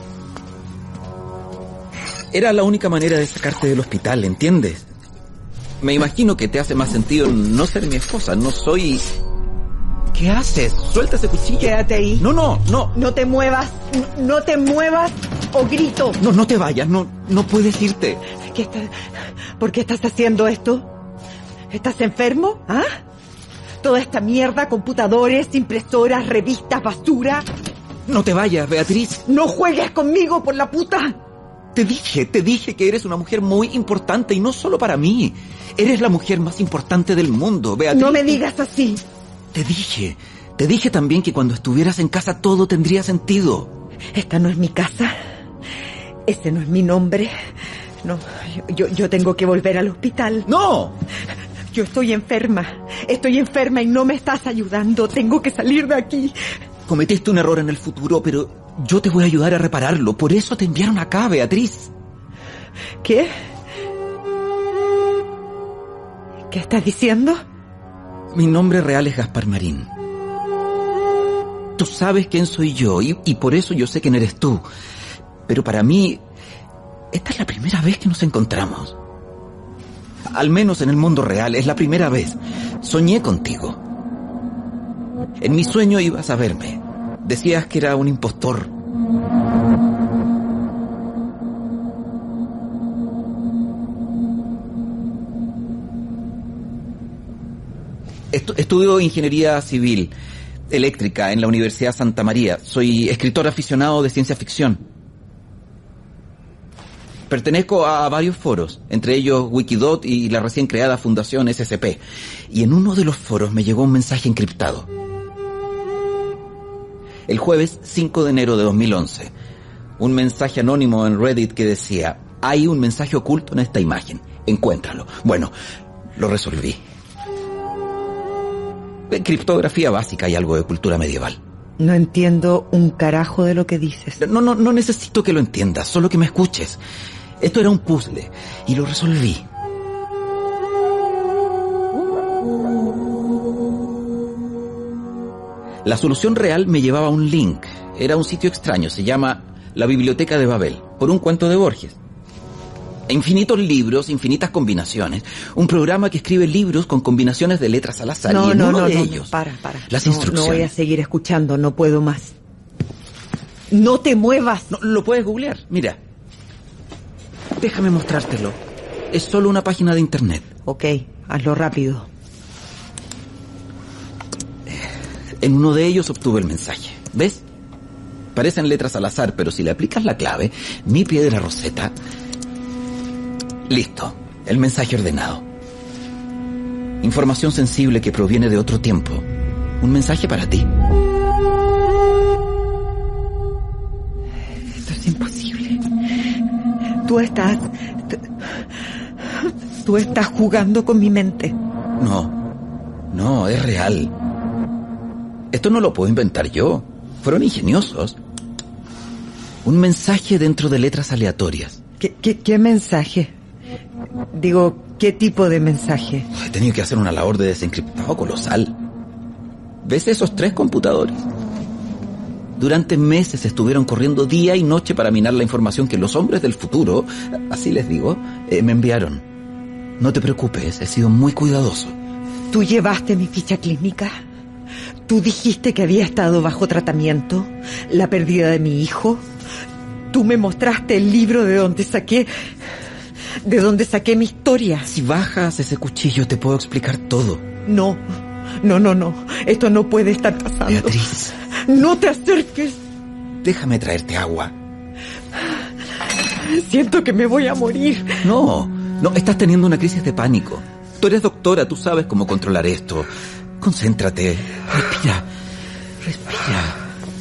[SPEAKER 7] Era la única manera de sacarte del hospital, ¿entiendes? Me imagino que te hace más sentido no ser mi esposa. No soy... ¿Qué haces? Suelta ese cuchillo.
[SPEAKER 2] Quédate ahí.
[SPEAKER 7] No, no, no.
[SPEAKER 2] No te muevas. No, no te muevas o grito.
[SPEAKER 7] No, no te vayas. No, no puedes irte.
[SPEAKER 2] ¿Qué está... ¿Por qué estás haciendo esto? ¿Estás enfermo? ¿Ah? Toda esta mierda, computadores, impresoras, revistas, basura.
[SPEAKER 7] No te vayas, Beatriz.
[SPEAKER 2] No juegues conmigo, por la puta.
[SPEAKER 7] Te dije, te dije que eres una mujer muy importante y no solo para mí. Eres la mujer más importante del mundo, Beatriz.
[SPEAKER 2] No me digas así.
[SPEAKER 7] Te dije, te dije también que cuando estuvieras en casa todo tendría sentido.
[SPEAKER 2] Esta no es mi casa. Ese no es mi nombre. No, yo, yo tengo que volver al hospital.
[SPEAKER 7] ¡No!
[SPEAKER 2] Yo estoy enferma. Estoy enferma y no me estás ayudando. Tengo que salir de aquí.
[SPEAKER 7] Cometiste un error en el futuro, pero yo te voy a ayudar a repararlo. Por eso te enviaron acá, Beatriz.
[SPEAKER 2] ¿Qué? ¿Qué estás diciendo?
[SPEAKER 7] Mi nombre real es Gaspar Marín. Tú sabes quién soy yo y, y por eso yo sé quién eres tú. Pero para mí, esta es la primera vez que nos encontramos. Al menos en el mundo real, es la primera vez. Soñé contigo. En mi sueño ibas a verme. Decías que era un impostor. Estu- estudio ingeniería civil eléctrica en la Universidad Santa María. Soy escritor aficionado de ciencia ficción. Pertenezco a varios foros, entre ellos Wikidot y la recién creada Fundación S C P. Y en uno de los foros me llegó un mensaje encriptado. El jueves cinco de enero de dos mil once, un mensaje anónimo en Reddit que decía: hay un mensaje oculto en esta imagen, encuéntralo. Bueno, lo resolví. Criptografía básica y algo de cultura medieval.
[SPEAKER 2] No entiendo un carajo de lo que dices.
[SPEAKER 7] No, no, no necesito que lo entiendas, solo que me escuches. Esto era un puzzle y lo resolví. La solución real me llevaba a un link. Era un sitio extraño, se llama La Biblioteca de Babel, por un cuento de Borges. Infinitos libros, infinitas combinaciones. Un programa que escribe libros con combinaciones de letras al azar.
[SPEAKER 2] No,
[SPEAKER 7] y en
[SPEAKER 2] no,
[SPEAKER 7] uno
[SPEAKER 2] no,
[SPEAKER 7] de
[SPEAKER 2] no,
[SPEAKER 7] ellos,
[SPEAKER 2] para, para.
[SPEAKER 7] las
[SPEAKER 2] no,
[SPEAKER 7] instrucciones.
[SPEAKER 2] No voy a seguir escuchando, no puedo más. No te muevas.
[SPEAKER 7] No, lo puedes googlear, mira. Déjame mostrártelo. Es solo una página de internet.
[SPEAKER 2] Ok, hazlo rápido.
[SPEAKER 7] En uno de ellos obtuve el mensaje. ¿Ves? Parecen letras al azar, pero si le aplicas la clave, mi piedra roseta... Listo, el mensaje ordenado. Información sensible que proviene de otro tiempo. Un mensaje para ti.
[SPEAKER 2] Esto es imposible. Tú estás... Tú estás jugando con mi mente.
[SPEAKER 7] No, no, es real. Esto no lo puedo inventar yo. Fueron ingeniosos. Un mensaje dentro de letras aleatorias.
[SPEAKER 2] ¿Qué, qué, qué mensaje? Digo, ¿qué tipo de mensaje?
[SPEAKER 7] He tenido que hacer una labor de desencriptado colosal. ¿Ves esos tres computadores? Durante meses estuvieron corriendo día y noche para minar la información que los hombres del futuro, así les digo, eh, me enviaron. No te preocupes, he sido muy cuidadoso.
[SPEAKER 2] ¿Tú llevaste mi ficha clínica? ¿Tú dijiste que había estado bajo tratamiento? ¿La pérdida de mi hijo? ¿Tú me mostraste el libro de donde saqué... de donde saqué mi historia?
[SPEAKER 7] Si bajas ese cuchillo te puedo explicar todo.
[SPEAKER 2] No, no, no, no. Esto no puede estar pasando.
[SPEAKER 7] Beatriz.
[SPEAKER 2] No te acerques.
[SPEAKER 7] Déjame traerte agua.
[SPEAKER 2] Siento que me voy a morir.
[SPEAKER 7] No, no, estás teniendo una crisis de pánico. Tú eres doctora, tú sabes cómo controlar esto. Concéntrate. Respira. Respira.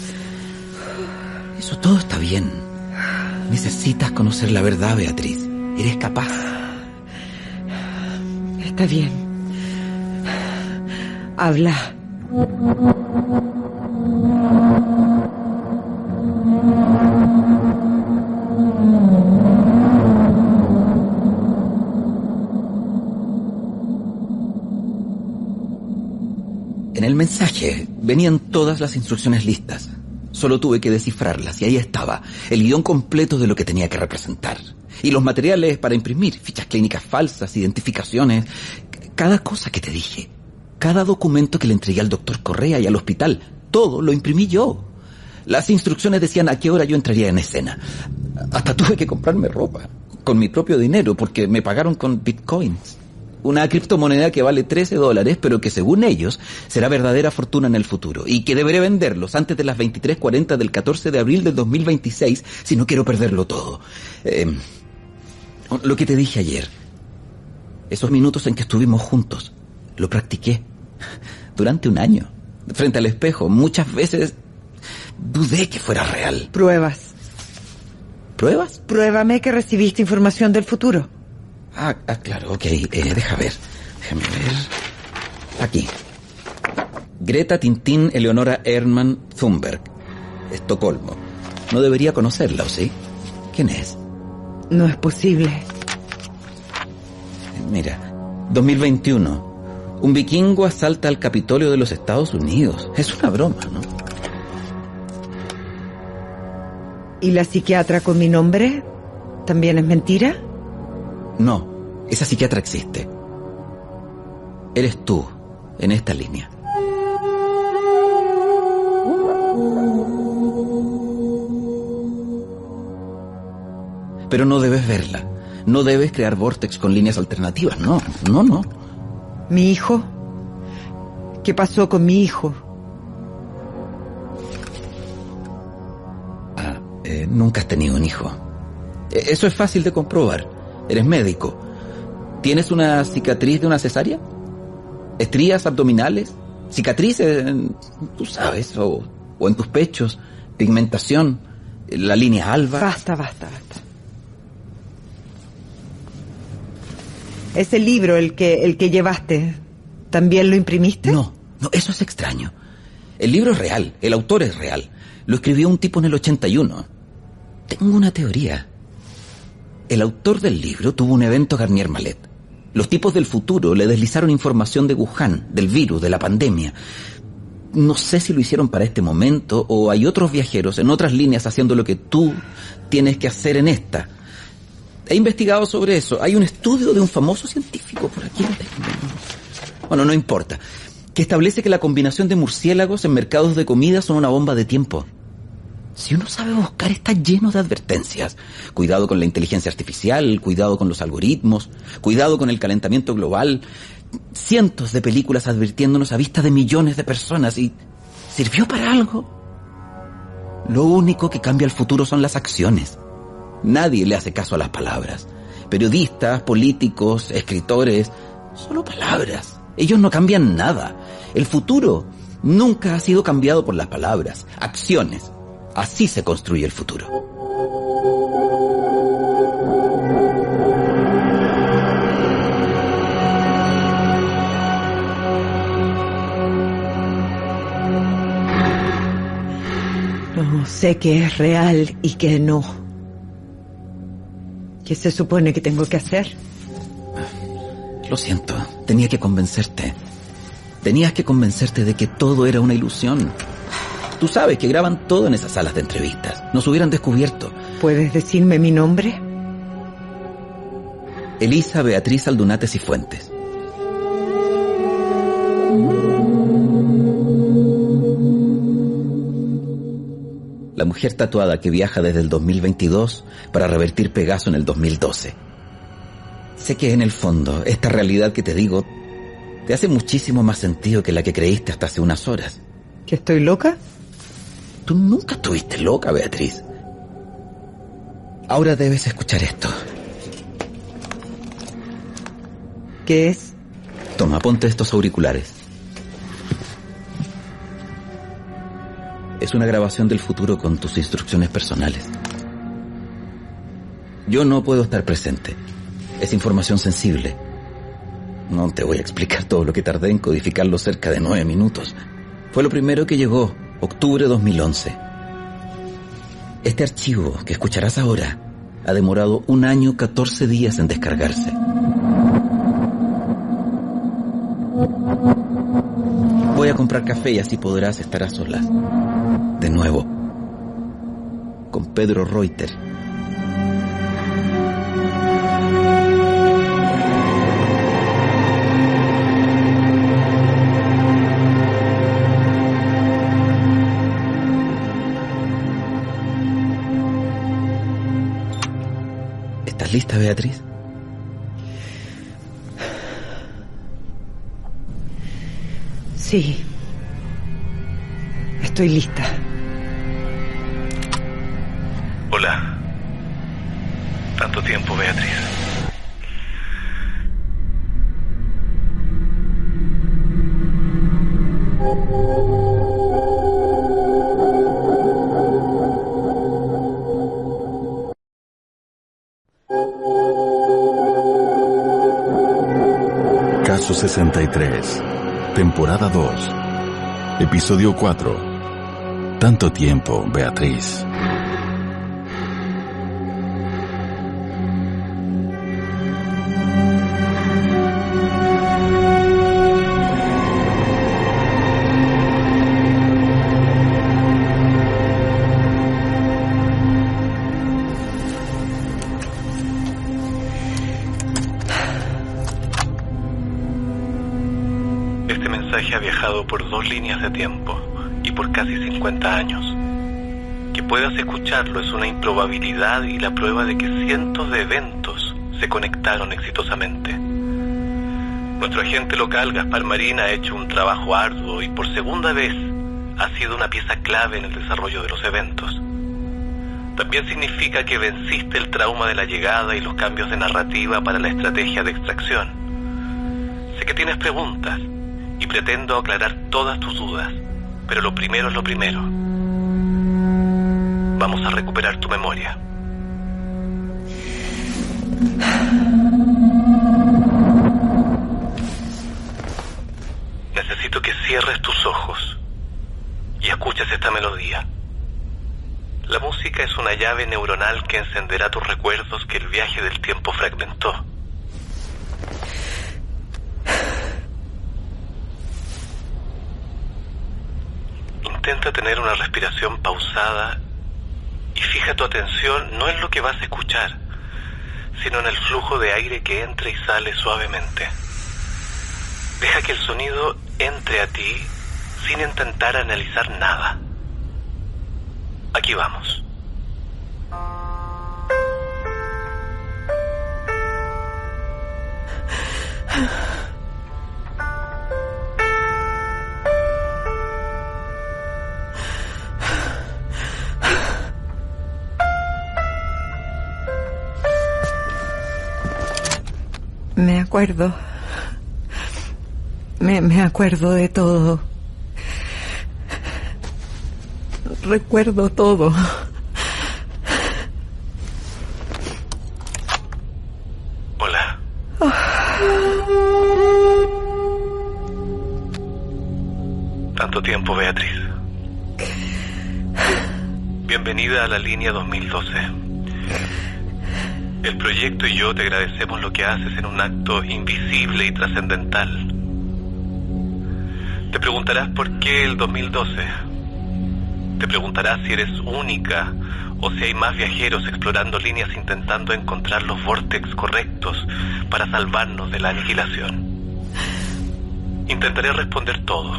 [SPEAKER 7] Eso todo está bien. Necesitas conocer la verdad, Beatriz. Eres capaz.
[SPEAKER 2] Está bien. Habla.
[SPEAKER 7] En el mensaje venían todas las instrucciones listas. Solo tuve que descifrarlas y ahí estaba, el guión completo de lo que tenía que representar. Y los materiales para imprimir, fichas clínicas falsas, identificaciones, cada cosa que te dije. Cada documento que le entregué al doctor Correa y al hospital, todo lo imprimí yo. Las instrucciones decían a qué hora yo entraría en escena. Hasta tuve que comprarme ropa, con mi propio dinero, porque me pagaron con bitcoins. Una criptomoneda que vale trece dólares, pero que según ellos será verdadera fortuna en el futuro y que deberé venderlos antes de las veintitrés cuarenta del catorce de abril del dos mil veintiséis si no quiero perderlo todo. Eh, lo que te dije ayer, esos minutos en que estuvimos juntos, lo practiqué durante un año, frente al espejo. Muchas veces dudé que fuera real.
[SPEAKER 2] Pruebas.
[SPEAKER 7] ¿Pruebas?
[SPEAKER 2] Pruébame que recibiste información del futuro.
[SPEAKER 7] Ah, ah, claro, ok. Eh, deja ver. Déjame ver. Aquí. Greta Tintín Eleonora Ernman Thunberg. Estocolmo. No debería conocerla, ¿o sí? ¿Quién es?
[SPEAKER 2] No es posible.
[SPEAKER 7] Mira, dos mil veintiuno. Un vikingo asalta al Capitolio de los Estados Unidos. Es una broma, ¿no?
[SPEAKER 2] ¿Y la psiquiatra con mi nombre? ¿También es mentira?
[SPEAKER 7] No, esa psiquiatra existe. Eres tú, en esta línea. Pero no debes verla. No debes crear vórtex con líneas alternativas. No, no, no.
[SPEAKER 2] ¿Mi hijo? ¿Qué pasó con mi hijo?
[SPEAKER 7] Ah, eh, nunca has tenido un hijo. Eh, eso es fácil de comprobar. Eres médico. ¿Tienes una cicatriz de una cesárea? ¿Estrías abdominales? ¿Cicatrices, en, tú sabes, o, o en tus pechos? ¿Pigmentación? ¿La línea alba?
[SPEAKER 2] Basta, basta, basta. Ese libro, el que, el que llevaste, ¿también lo imprimiste?
[SPEAKER 7] No, no, eso es extraño. El libro es real, el autor es real. Lo escribió un tipo en el ochenta y uno. Tengo una teoría. El autor del libro tuvo un evento Garnier Mallet. Los tipos del futuro le deslizaron información de Wuhan, del virus, de la pandemia. No sé si lo hicieron para este momento o hay otros viajeros en otras líneas haciendo lo que tú tienes que hacer en esta. He investigado sobre eso. Hay un estudio de un famoso científico por aquí. Bueno, no importa. Que establece que la combinación de murciélagos en mercados de comida son una bomba de tiempo. Si uno sabe buscar, está lleno de advertencias. Cuidado con la inteligencia artificial, cuidado con los algoritmos, cuidado con el calentamiento global. Cientos de películas advirtiéndonos a vista de millones de personas. ¿Y sirvió para algo? Lo único que cambia el futuro son las acciones. Nadie le hace caso a las palabras. Periodistas, políticos, escritores, solo palabras. Ellos no cambian nada. El futuro nunca ha sido cambiado por las palabras. Acciones. Así se construye el futuro.
[SPEAKER 2] No, sé que es real y que no. ¿Qué se supone que tengo que hacer?
[SPEAKER 7] Lo siento, tenía que convencerte. Tenías que convencerte de que todo era una ilusión. Tú sabes que graban todo en esas salas de entrevistas. Nos hubieran descubierto.
[SPEAKER 2] ¿Puedes decirme mi nombre?
[SPEAKER 7] Elisa Beatriz Aldunate Cifuentes. La mujer tatuada que viaja desde el dos mil veintidós para revertir Pegaso en el dos mil doce. Sé que en el fondo esta realidad que te digo te hace muchísimo más sentido que la que creíste hasta hace unas horas.
[SPEAKER 2] ¿Que estoy loca?
[SPEAKER 7] Tú nunca estuviste loca, Beatriz. Ahora debes escuchar esto.
[SPEAKER 2] ¿Qué es?
[SPEAKER 7] Toma, ponte estos auriculares. Es una grabación del futuro con tus instrucciones personales. Yo no puedo estar presente. Es información sensible. No te voy a explicar todo lo que tardé en codificarlo cerca de nueve minutos. Fue lo primero que llegó, octubre de dos mil once. Este archivo que escucharás ahora ha demorado un año, catorce días en descargarse. Voy a comprar café y así podrás estar a solas. De nuevo. Con Pedro Reuter. ¿Estás lista, Beatriz?
[SPEAKER 2] Sí. Estoy lista.
[SPEAKER 3] Hola. Tanto tiempo, Beatriz.
[SPEAKER 4] Caso sesenta y tres, temporada dos, episodio cuatro. Tanto tiempo, Beatriz.
[SPEAKER 3] Este mensaje ha viajado por dos líneas de tiempo y por casi cincuenta años. Que puedas escucharlo es una improbabilidad y la prueba de que cientos de eventos se conectaron exitosamente. Nuestro agente local, Gaspar Marín, ha hecho un trabajo arduo y por segunda vez ha sido una pieza clave en el desarrollo de los eventos. También significa que venciste el trauma de la llegada y los cambios de narrativa para la estrategia de extracción. Sé que tienes preguntas y pretendo aclarar todas tus dudas, pero lo primero es lo primero. Vamos a recuperar tu memoria. Necesito que cierres tus ojos y escuches esta melodía. La música es una llave neuronal que encenderá tus recuerdos que el viaje del tiempo fragmentó. Intenta tener una respiración pausada y fija tu atención no en lo que vas a escuchar, sino en el flujo de aire que entra y sale suavemente. Deja que el sonido entre a ti sin intentar analizar nada. Aquí vamos.
[SPEAKER 2] Me acuerdo. Me, me acuerdo de todo. Recuerdo todo.
[SPEAKER 3] Hola.
[SPEAKER 2] Oh.
[SPEAKER 3] Tanto tiempo, Beatriz. Bienvenida a la línea dos mil doce. El proyecto y yo te agradecemos lo que haces en un acto invisible y trascendental. Te preguntarás por qué el dos mil doce. Te preguntarás si eres única o si hay más viajeros explorando líneas intentando encontrar los vórtex correctos para salvarnos de la aniquilación. Intentaré responder todo.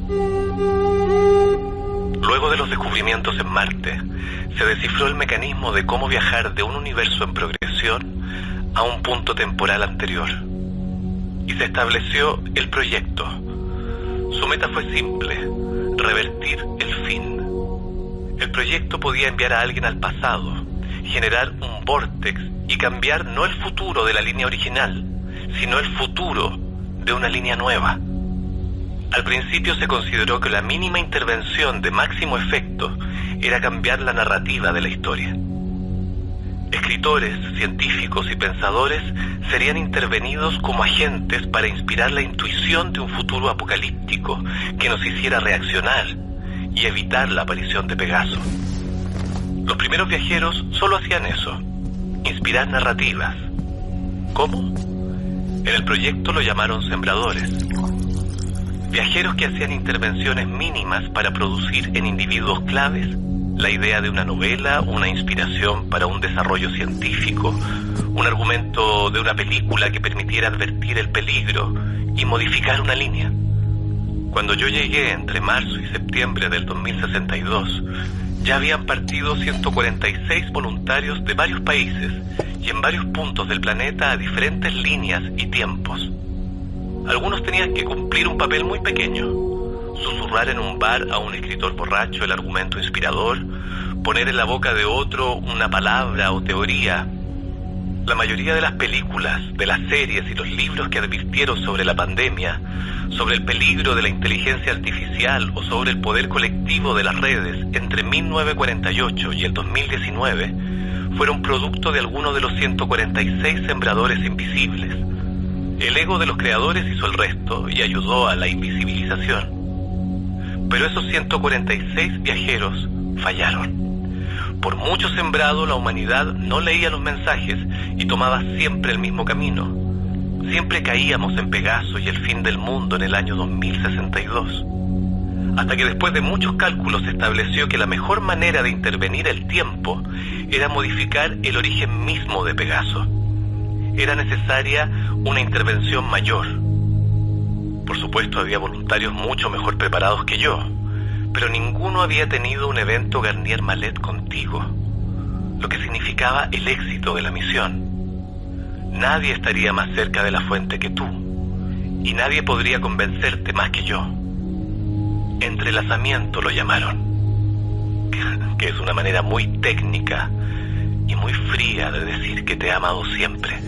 [SPEAKER 3] Luego de los descubrimientos en Marte, se descifró el mecanismo de cómo viajar de un universo en progresión a un punto temporal anterior. Y se estableció el proyecto. Su meta fue simple: revertir el fin. El proyecto podía enviar a alguien al pasado, generar un vórtex y cambiar no el futuro de la línea original, sino el futuro de una línea nueva. Al principio se consideró que la mínima intervención de máximo efecto era cambiar la narrativa de la historia. Escritores, científicos y pensadores serían intervenidos como agentes para inspirar la intuición de un futuro apocalíptico que nos hiciera reaccionar y evitar la aparición de Pegaso. Los primeros viajeros solo hacían eso, inspirar narrativas. ¿Cómo? En el proyecto lo llamaron sembradores. Viajeros que hacían intervenciones mínimas para producir en individuos claves la idea de una novela, una inspiración para un desarrollo científico, un argumento de una película que permitiera advertir el peligro y modificar una línea. Cuando yo llegué entre marzo y septiembre del dos mil sesenta y dos, ya habían partido ciento cuarenta y seis voluntarios de varios países y en varios puntos del planeta a diferentes líneas y tiempos. Algunos tenían que cumplir un papel muy pequeño: susurrar en un bar a un escritor borracho el argumento inspirador, poner en la boca de otro una palabra o teoría. La mayoría de las películas, de las series y los libros que advirtieron sobre la pandemia, sobre el peligro de la inteligencia artificial o sobre el poder colectivo de las redes entre mil novecientos cuarenta y ocho y el dos mil diecinueve fueron producto de alguno de los ciento cuarenta y seis sembradores invisibles. El ego de los creadores hizo el resto y ayudó a la invisibilización. Pero esos ciento cuarenta y seis viajeros fallaron. Por mucho sembrado, la humanidad no leía los mensajes y tomaba siempre el mismo camino. Siempre caíamos en Pegaso y el fin del mundo en el año dos mil sesenta y dos. Hasta que después de muchos cálculos se estableció que la mejor manera de intervenir el tiempo era modificar el origen mismo de Pegaso. Era necesaria una intervención mayor. Por supuesto, había voluntarios mucho mejor preparados que yo, pero ninguno había tenido un evento Garnier Mallet contigo, lo que significaba el éxito de la misión. Nadie estaría más cerca de la fuente que tú, y nadie podría convencerte más que yo. Entrelazamiento lo llamaron, que es una manera muy técnica y muy fría de decir que te he amado siempre.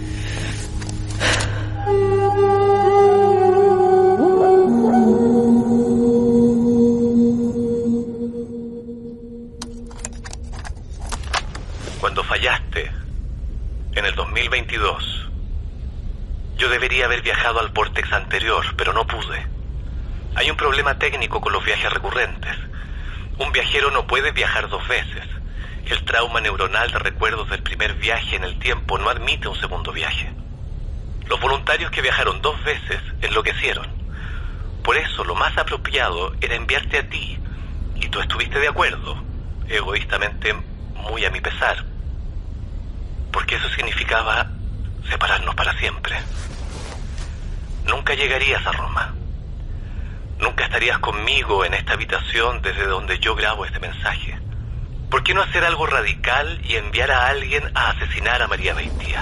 [SPEAKER 3] Cuando fallaste, en el dos mil veintidós, yo debería haber viajado al vórtex anterior, pero no pude. Hay un problema técnico con los viajes recurrentes. Un viajero no puede viajar dos veces. El trauma neuronal de recuerdos del primer viaje en el tiempo no admite un segundo viaje. Los voluntarios que viajaron dos veces enloquecieron. Por eso lo más apropiado era enviarte a ti, y tú estuviste de acuerdo, egoístamente muy a mi pesar, porque eso significaba separarnos para siempre. Nunca llegarías a Roma. Nunca estarías conmigo en esta habitación desde donde yo grabo este mensaje. ¿Por qué no hacer algo radical y enviar a alguien a asesinar a María Beitia?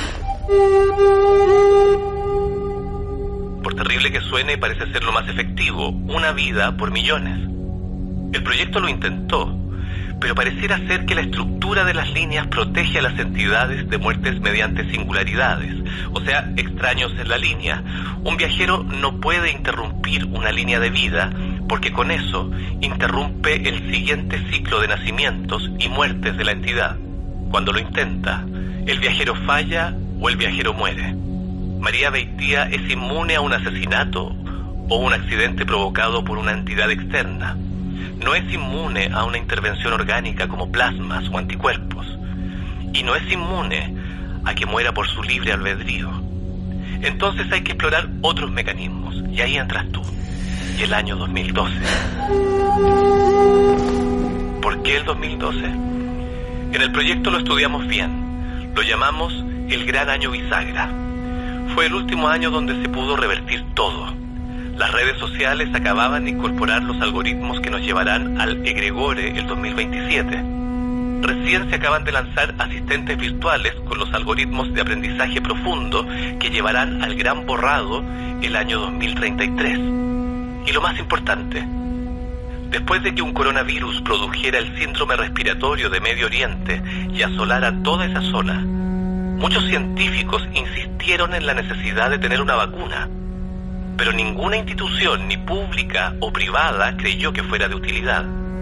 [SPEAKER 3] Por terrible que suene, parece ser lo más efectivo: una vida por millones. El proyecto lo intentó, pero pareciera ser que la estructura de las líneas protege a las entidades de muertes mediante singularidades, o sea, extraños en la línea. Un viajero no puede interrumpir una línea de vida, porque con eso interrumpe el siguiente ciclo de nacimientos y muertes de la entidad. Cuando lo intenta, el viajero falla o el viajero muere. María Beitia es inmune a un asesinato o un accidente provocado por una entidad externa. No es inmune a una intervención orgánica como plasmas o anticuerpos. Y no es inmune a que muera por su libre albedrío. Entonces hay que explorar otros mecanismos, y ahí entras tú, y el año dos mil doce. ¿Por qué el dos mil doce? En el proyecto lo estudiamos bien. Lo llamamos el Gran Año Bisagra. Fue el último año donde se pudo revertir todo. Las redes sociales acababan de incorporar los algoritmos que nos llevarán al egregore el dos mil veintisiete. Recién se acaban de lanzar asistentes virtuales con los algoritmos de aprendizaje profundo que llevarán al gran borrado el año dos mil treinta y tres. Y lo más importante, después de que un coronavirus produjera el síndrome respiratorio de Medio Oriente y asolara toda esa zona, muchos científicos insistieron en la necesidad de tener una vacuna, pero ninguna institución, ni pública o privada, creyó que fuera de utilidad.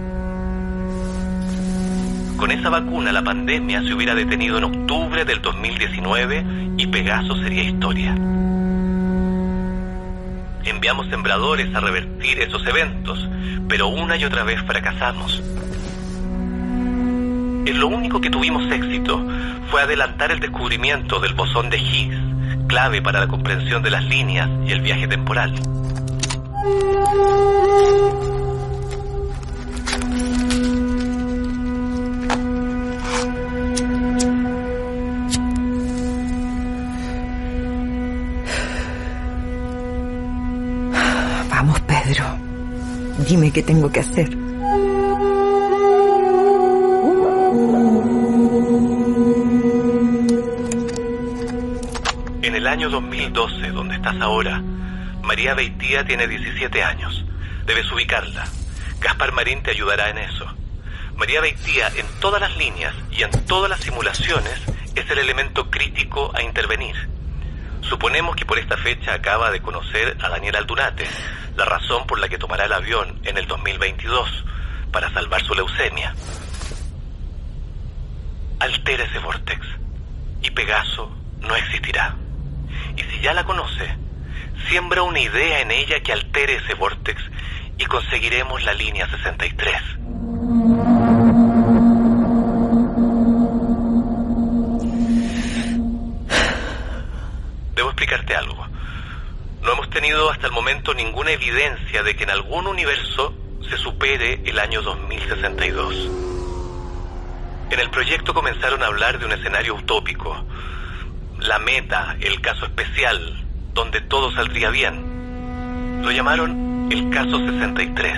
[SPEAKER 3] Con esa vacuna la pandemia se hubiera detenido en octubre del dos mil diecinueve y Pegaso sería historia. Enviamos sembradores a revertir esos eventos, pero una y otra vez fracasamos. En lo único que tuvimos éxito fue adelantar el descubrimiento del bosón de Higgs, clave para la comprensión de las líneas y el viaje temporal.
[SPEAKER 2] Vamos, Pedro. Dime qué tengo que hacer.
[SPEAKER 3] En el año dos mil doce, donde estás ahora, María Beitía tiene diecisiete años. Debes ubicarla. Gaspar Marín te ayudará en eso. María Beitía, en todas las líneas y en todas las simulaciones, es el elemento crítico a intervenir. Suponemos que por esta fecha acaba de conocer a Daniel Aldunate, la razón por la que tomará el avión en el dos mil veintidós, para salvar su leucemia. Altera ese vórtex y Pegaso no existirá. Y si ya la conoce, siembra una idea en ella que altere ese vórtex y conseguiremos la línea sesenta y tres. Debo explicarte algo. No hemos tenido hasta el momento ninguna evidencia de que en algún universo se supere el año dos mil sesenta y dos. En el proyecto comenzaron a hablar de un escenario utópico, la meta, el caso especial, donde todo saldría bien. Lo llamaron el caso sesenta y tres.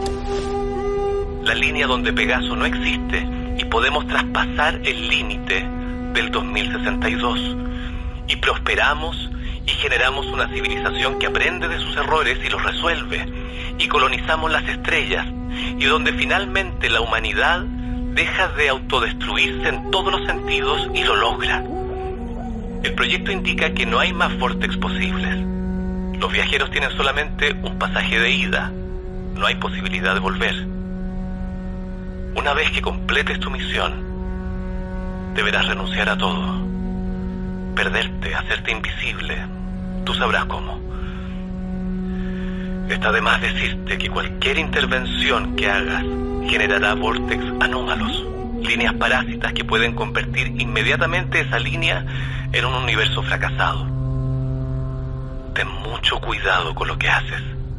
[SPEAKER 3] La línea donde Pegaso no existe y podemos traspasar el límite del dos mil sesenta y dos. Y prosperamos y generamos una civilización que aprende de sus errores y los resuelve. Y colonizamos las estrellas, y donde finalmente la humanidad deja de autodestruirse en todos los sentidos y lo logra. El proyecto indica que no hay más vórtex posibles. Los viajeros tienen solamente un pasaje de ida. No hay posibilidad de volver. Una vez que completes tu misión, deberás renunciar a todo. Perderte, hacerte invisible. Tú sabrás cómo. Está de más decirte que cualquier intervención que hagas generará vórtex anómalos, líneas parásitas que pueden convertir inmediatamente esa línea en un universo fracasado. Ten mucho cuidado con lo que haces.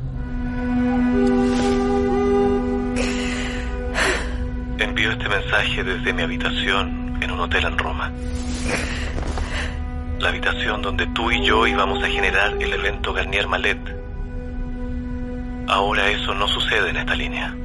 [SPEAKER 3] Envío este mensaje desde mi habitación en un hotel en Roma. La habitación donde tú y yo íbamos a generar el evento Garnier Mallet. Ahora eso no sucede en esta línea.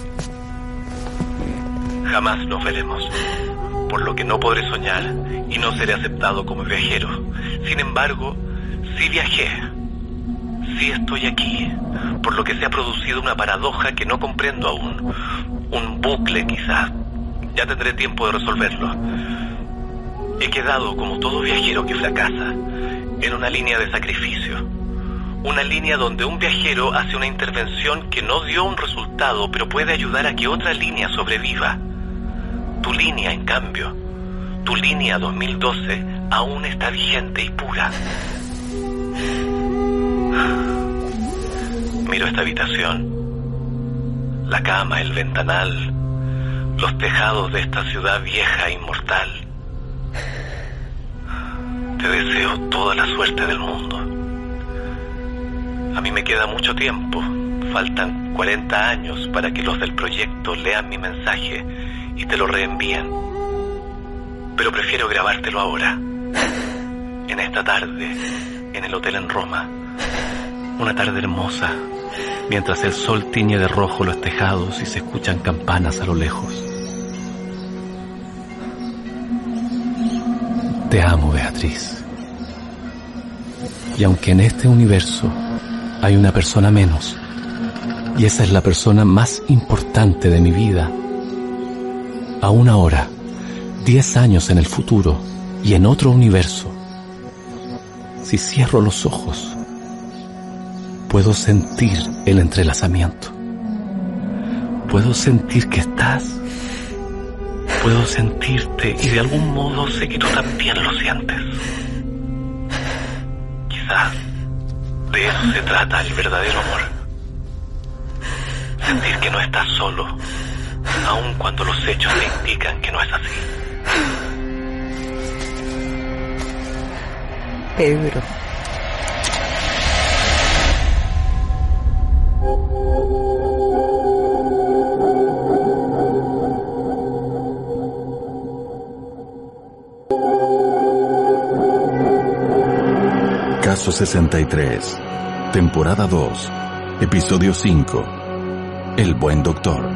[SPEAKER 3] Jamás nos veremos, por lo que no podré soñar y no seré aceptado como viajero. Sin embargo, sí viajé, sí estoy aquí, por lo que se ha producido una paradoja que no comprendo aún, un bucle quizás. Ya tendré tiempo de resolverlo. He quedado, como todo viajero que fracasa, en una línea de sacrificio. Una línea donde un viajero hace una intervención que no dio un resultado, pero puede ayudar a que otra línea sobreviva. Tu línea, en cambio, tu línea dos mil doce, aún está vigente y pura. Miro esta habitación, la cama, el ventanal, los tejados de esta ciudad vieja e inmortal. Te deseo toda la suerte del mundo. A mí me queda mucho tiempo, Faltan cuarenta años para que los del proyecto lean mi mensaje y te lo reenvíen. Pero prefiero grabártelo ahora. En esta tarde, en el hotel en Roma. Una tarde hermosa, mientras el sol tiñe de rojo los tejados y se escuchan campanas a lo lejos. Te amo, Beatriz. Y aunque en este universo hay una persona menos, y esa es la persona más importante de mi vida, aún ahora, diez años en el futuro y en otro universo, si cierro los ojos, puedo sentir el entrelazamiento. Puedo sentir que estás. Puedo sentirte y de algún modo sé que tú también lo sientes. Quizás de eso se trata el verdadero amor. Sentir que no estás solo, aun cuando los hechos te indican que no es así.
[SPEAKER 2] Pedro.
[SPEAKER 4] Caso sesenta y tres, temporada dos, episodio cinco, El buen doctor.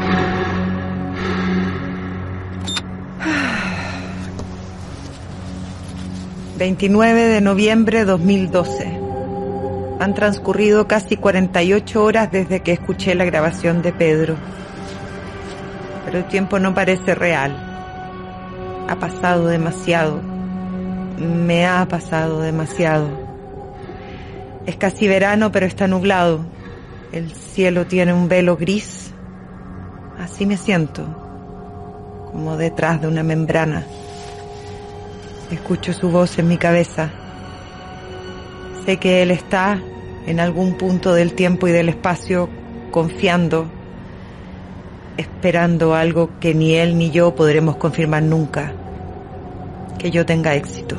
[SPEAKER 2] veintinueve de noviembre de dos mil doce. Han transcurrido casi cuarenta y ocho horas desde que escuché la grabación de Pedro. Pero el tiempo no parece real. Ha pasado demasiado. Me ha pasado demasiado. Es casi verano, pero está nublado. El cielo tiene un velo gris. Así me siento, como detrás de una membrana. Escucho su voz en mi cabeza. Sé que él está en algún punto del tiempo y del espacio, confiando, esperando algo que ni él ni yo podremos confirmar nunca. Que yo tenga éxito.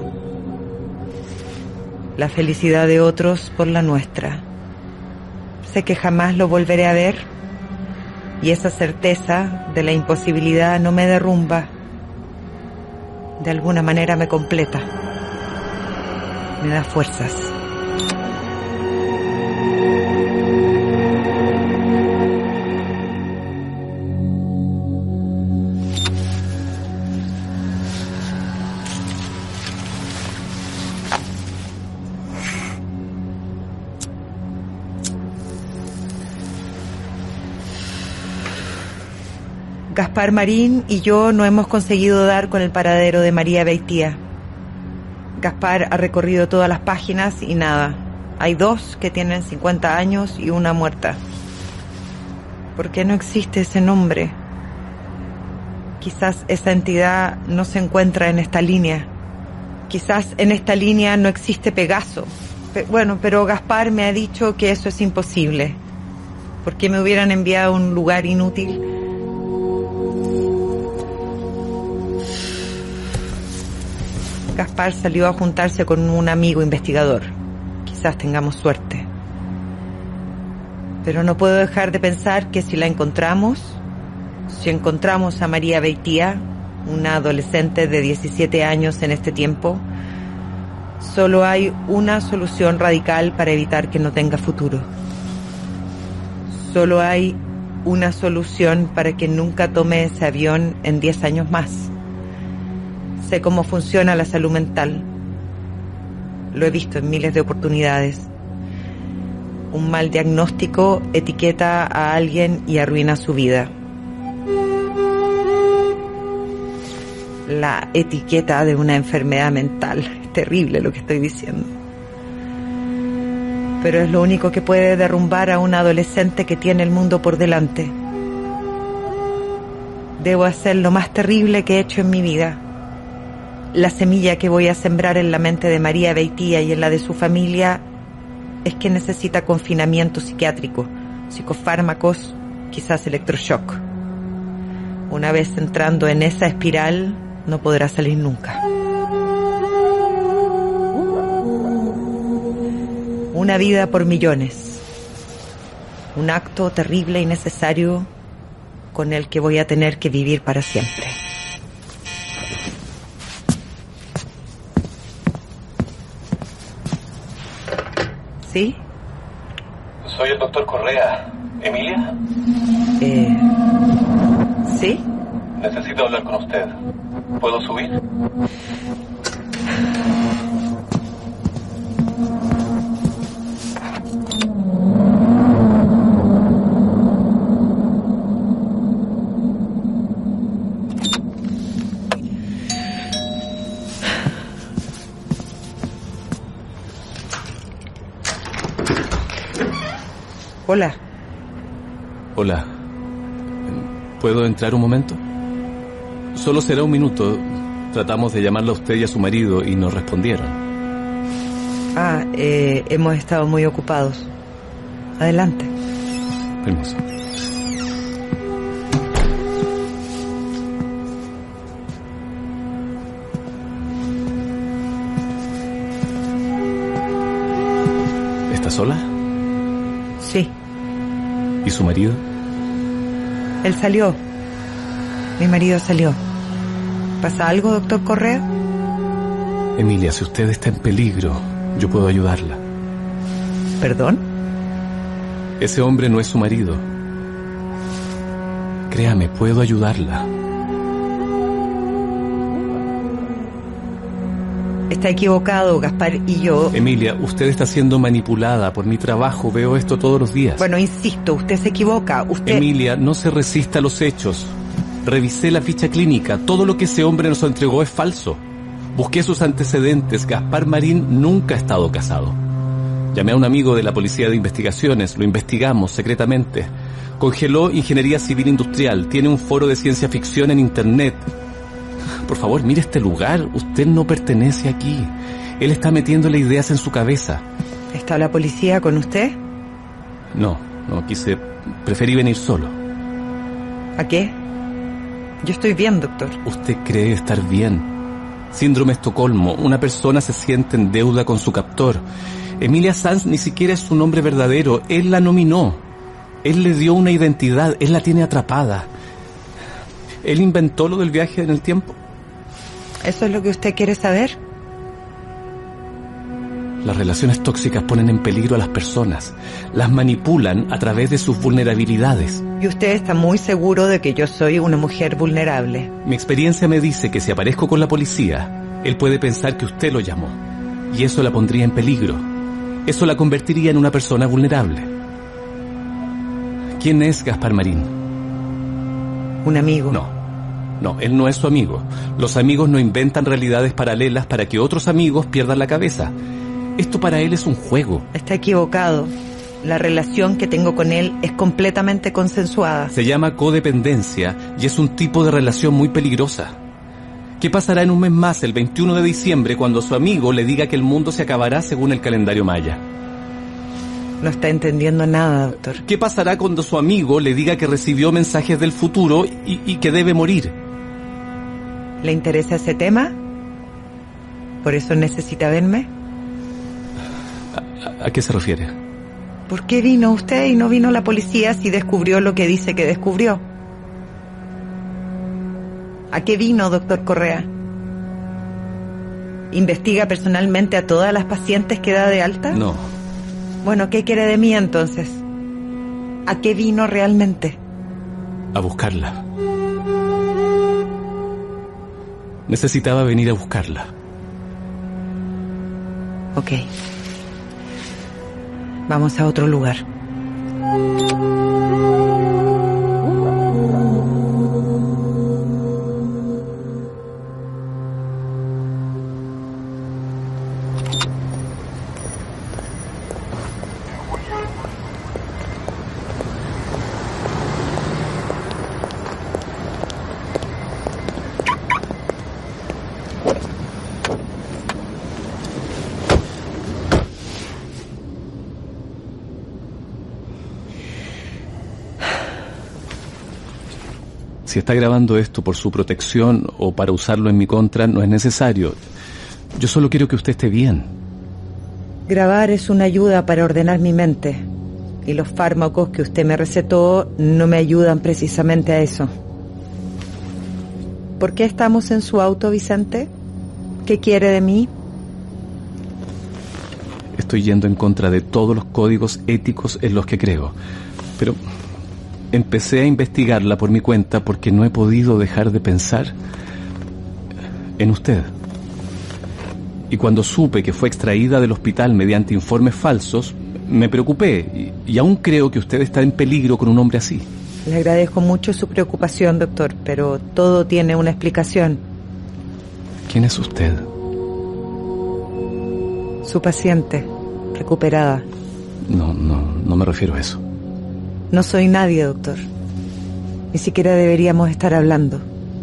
[SPEAKER 2] La felicidad de otros por la nuestra. Sé que jamás lo volveré a ver y esa certeza de la imposibilidad no me derrumba. De alguna manera me completa. Me da fuerzas. Gaspar Marín y yo no hemos conseguido dar con el paradero de María Beitía. Gaspar ha recorrido todas las páginas y nada. Hay dos que tienen cincuenta años y una muerta. ¿Por qué no existe ese nombre? Quizás esa entidad no se encuentra en esta línea. Quizás en esta línea no existe Pegaso. Pe- bueno, pero Gaspar me ha dicho que eso es imposible. ¿Por qué me hubieran enviado a un lugar inútil? Gaspar salió a juntarse con un amigo investigador. Quizás tengamos suerte. Pero no puedo dejar de pensar que si la encontramos, si encontramos a María Beitía, una adolescente de diecisiete años en este tiempo, solo hay una solución radical para evitar que no tenga futuro. Solo hay una solución para que nunca tome ese avión en diez años más. Sé cómo funciona la salud mental. Lo he visto en miles de oportunidades. Un mal diagnóstico etiqueta a alguien y arruina su vida. La etiqueta de una enfermedad mental. Es terrible lo que estoy diciendo. Pero es lo único que puede derrumbar a un adolescente que tiene el mundo por delante. Debo hacer lo más terrible que he hecho en mi vida. La semilla que voy a sembrar en la mente de María Beitía y en la de su familia es que necesita confinamiento psiquiátrico, psicofármacos, quizás electroshock. Una vez entrando en esa espiral, no podrá salir nunca. Una vida por millones. Un acto terrible y necesario con el que voy a tener que vivir para siempre. ¿Sí?
[SPEAKER 3] Soy el doctor Correa. ¿Emilia?
[SPEAKER 2] Eh... ¿Sí?
[SPEAKER 3] Necesito hablar con usted. ¿Puedo subir?
[SPEAKER 2] Hola.
[SPEAKER 5] Hola. ¿Puedo entrar un momento? Solo será un minuto. Tratamos de llamarla a usted y a su marido y nos respondieron.
[SPEAKER 2] Ah, eh, hemos estado muy ocupados. Adelante.
[SPEAKER 5] Permiso. ¿Está sola?
[SPEAKER 2] Sí.
[SPEAKER 5] ¿Y su marido?
[SPEAKER 2] Él salió. Mi marido salió. ¿Pasa algo, doctor Correa?
[SPEAKER 5] Emilia, si usted está en peligro, yo puedo ayudarla.
[SPEAKER 2] ¿Perdón?
[SPEAKER 5] Ese hombre no es su marido. Créame, puedo ayudarla.
[SPEAKER 2] Está equivocado, Gaspar y yo...
[SPEAKER 5] Emilia, usted está siendo manipulada por mi trabajo. Veo esto todos los días.
[SPEAKER 2] Bueno, insisto, usted se equivoca. Usted...
[SPEAKER 5] Emilia, no se resista a los hechos. Revisé la ficha clínica. Todo lo que ese hombre nos entregó es falso. Busqué sus antecedentes. Gaspar Marín nunca ha estado casado. Llamé a un amigo de la Policía de Investigaciones. Lo investigamos secretamente. Congeló Ingeniería Civil Industrial. Tiene un foro de ciencia ficción en Internet. Por favor, mire este lugar. Usted no pertenece aquí. Él está metiéndole ideas en su cabeza.
[SPEAKER 2] ¿Está la policía con usted?
[SPEAKER 5] No, no quise... Preferí venir solo.
[SPEAKER 2] ¿A qué? Yo estoy bien, doctor.
[SPEAKER 5] Usted cree estar bien. Síndrome Estocolmo. Una persona se siente en deuda con su captor. Emilia Sanz ni siquiera es su nombre verdadero. Él la nominó. Él le dio una identidad. Él la tiene atrapada. ¿Él inventó lo del viaje en el tiempo?
[SPEAKER 2] ¿Eso es lo que usted quiere saber?
[SPEAKER 5] Las relaciones tóxicas ponen en peligro a las personas. Las manipulan a través de sus vulnerabilidades.
[SPEAKER 2] Y usted está muy seguro de que yo soy una mujer vulnerable.
[SPEAKER 5] Mi experiencia me dice que si aparezco con la policía, él puede pensar que usted lo llamó. Y eso la pondría en peligro. Eso la convertiría en una persona vulnerable. ¿Quién es Gaspar Marín?
[SPEAKER 2] Un amigo.
[SPEAKER 5] No, no, él no es su amigo. Los amigos no inventan realidades paralelas para que otros amigos pierdan la cabeza. Esto para él es un juego.
[SPEAKER 2] Está equivocado. La relación que tengo con él es completamente consensuada.
[SPEAKER 5] Se llama codependencia y es un tipo de relación muy peligrosa. ¿Qué pasará en un mes más, el veintiuno de diciembre, cuando su amigo le diga que el mundo se acabará según el calendario maya?
[SPEAKER 2] No está entendiendo nada, doctor.
[SPEAKER 5] ¿Qué pasará cuando su amigo le diga que recibió mensajes del futuro y, y que debe morir?
[SPEAKER 2] ¿Le interesa ese tema? ¿Por eso necesita verme?
[SPEAKER 5] ¿A, a qué se refiere?
[SPEAKER 2] ¿Por qué vino usted y no vino la policía si descubrió lo que dice que descubrió? ¿A qué vino, doctor Correa? ¿Investiga personalmente a todas las pacientes que da de alta?
[SPEAKER 5] No.
[SPEAKER 2] Bueno, ¿qué quiere de mí entonces? ¿A qué vino realmente?
[SPEAKER 5] A buscarla. Necesitaba venir a buscarla.
[SPEAKER 2] Ok. Vamos a otro lugar.
[SPEAKER 5] Si está grabando esto por su protección o para usarlo en mi contra, no es necesario. Yo solo quiero que usted esté bien.
[SPEAKER 2] Grabar es una ayuda para ordenar mi mente. y los fármacos que usted me recetó no me ayudan precisamente a eso. ¿Por qué estamos en su auto, Vicente? ¿Qué quiere de mí?
[SPEAKER 5] Estoy yendo en contra de todos los códigos éticos en los que creo, pero empecé a investigarla por mi cuenta porque no he podido dejar de pensar en usted. Y cuando supe que fue extraída del hospital mediante informes falsos, me preocupé y, y aún creo que usted está en peligro con un hombre así.
[SPEAKER 2] Le agradezco mucho su preocupación, doctor, pero todo tiene una explicación.
[SPEAKER 5] ¿Quién es usted?
[SPEAKER 2] Su paciente, recuperada.
[SPEAKER 5] No, no, no me refiero a eso.
[SPEAKER 2] No soy nadie, doctor. Ni siquiera deberíamos estar hablando.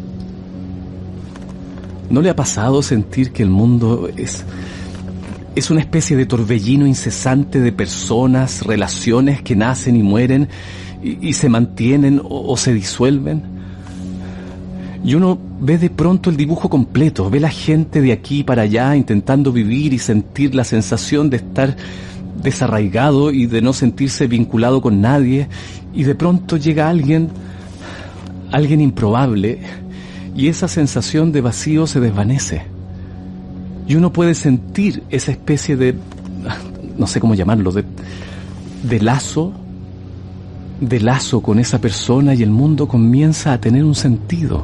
[SPEAKER 5] ¿No le ha pasado sentir que el mundo es, es una especie de torbellino incesante de personas, relaciones que nacen y mueren y, y se mantienen o, o se disuelven? Y uno ve de pronto el dibujo completo, ve la gente de aquí para allá intentando vivir y sentir la sensación de estar desarraigado y de no sentirse vinculado con nadie, y de pronto llega alguien, alguien improbable, y esa sensación de vacío se desvanece. Y uno puede sentir esa especie de, no sé cómo llamarlo, de, de lazo, de lazo con esa persona, y el mundo comienza a tener un sentido.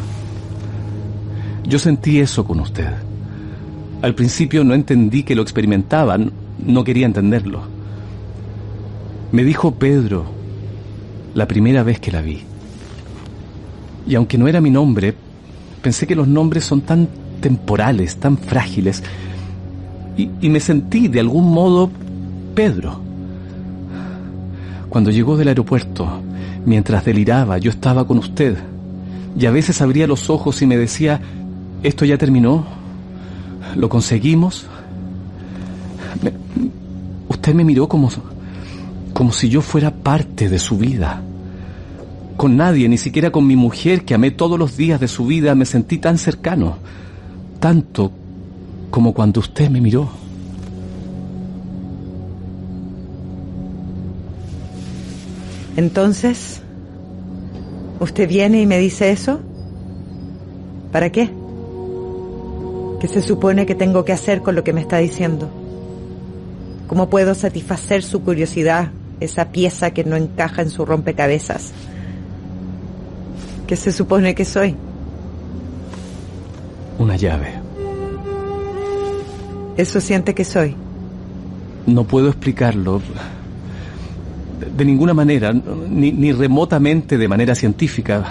[SPEAKER 5] Yo sentí eso con usted. Al principio no entendí que lo experimentaba, no quería entenderlo. Me dijo Pedro la primera vez que la vi. Y aunque no era mi nombre, pensé que los nombres son tan temporales, tan frágiles, y, y me sentí de algún modo Pedro. Cuando llegó del aeropuerto, mientras deliraba, yo estaba con usted, y a veces abría los ojos y me decía: ¿esto ya terminó? ¿Lo conseguimos? Me, usted me miró como, como si yo fuera parte de su vida. Con nadie, ni siquiera con mi mujer, que amé todos los días de su vida, me sentí tan cercano, tanto como cuando usted me miró.
[SPEAKER 2] Entonces, ¿usted viene y me dice eso? ¿Para qué? ¿Qué se supone que tengo que hacer con lo que me está diciendo? ¿Cómo puedo satisfacer su curiosidad, esa pieza que no encaja en su rompecabezas? ¿Qué se supone que soy?
[SPEAKER 5] Una llave.
[SPEAKER 2] ¿Eso siente que soy?
[SPEAKER 5] No puedo explicarlo de ninguna manera, ni, ni remotamente de manera científica.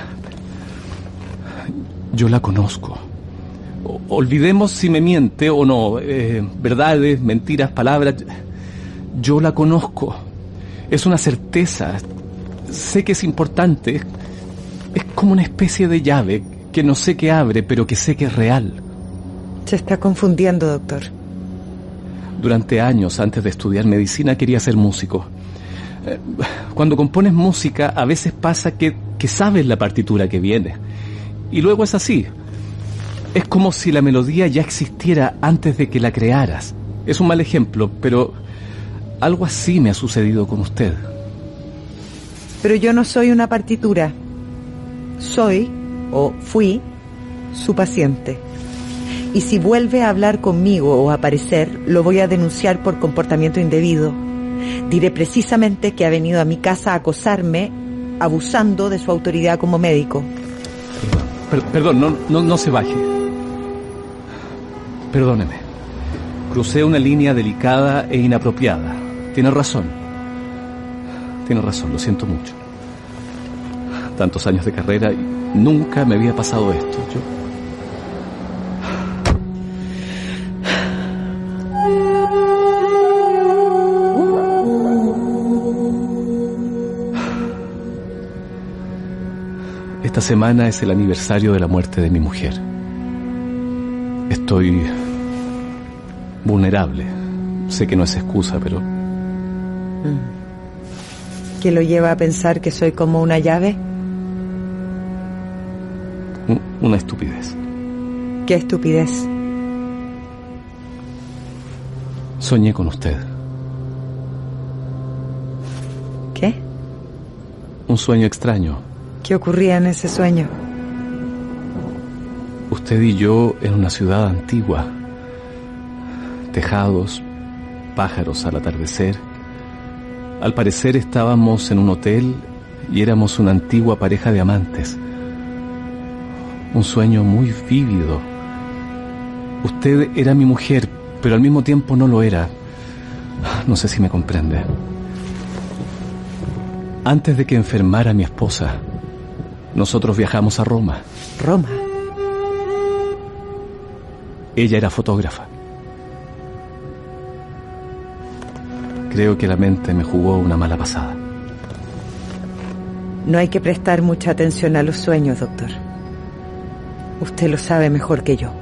[SPEAKER 5] Yo la conozco. O, olvidemos si me miente o no, eh, verdades, mentiras, palabras. Yo la conozco. Es una certeza. Sé que es importante. Es como una especie de llave que no sé qué abre, pero que sé que es real.
[SPEAKER 2] Se está confundiendo, doctor.
[SPEAKER 5] Durante años, antes de estudiar medicina, quería ser músico. Cuando compones música, a veces pasa que, que sabes la partitura que viene. Y luego es así. Es como si la melodía ya existiera antes de que la crearas. Es un mal ejemplo, pero algo así me ha sucedido con usted.
[SPEAKER 2] Pero yo no soy una partitura. Soy, o fui, su paciente. Y si vuelve a hablar conmigo o a aparecer, lo voy a denunciar por comportamiento indebido. Diré precisamente que ha venido a mi casa a acosarme, abusando de su autoridad como médico.
[SPEAKER 5] Perdón, per, perdón no, no, no se baje. Perdóneme. Crucé una línea delicada e inapropiada. Tiene razón. Tiene razón, lo siento mucho. Tantos años de carrera y nunca me había pasado esto. Yo... Esta semana es el aniversario de la muerte de mi mujer. Estoy vulnerable. Sé que no es excusa, pero...
[SPEAKER 2] ¿Qué lo lleva a pensar que soy como una llave?
[SPEAKER 5] Una estupidez.
[SPEAKER 2] ¿Qué estupidez?
[SPEAKER 5] Soñé con usted. un sueño extraño.
[SPEAKER 2] ¿Qué ocurría en ese sueño?
[SPEAKER 5] Usted y yo en una ciudad antigua. Tejados, pájaros al atardecer. Al parecer estábamos en un hotel y éramos una antigua pareja de amantes. Un sueño muy vívido. Usted era mi mujer, pero al mismo tiempo no lo era. No sé si me comprende. Antes de que enfermara mi esposa, nosotros viajamos a Roma.
[SPEAKER 2] ¿Roma?
[SPEAKER 5] Ella era fotógrafa. Creo que la mente me jugó una mala pasada.
[SPEAKER 2] No hay que prestar mucha atención a los sueños, doctor. Usted lo sabe mejor que yo.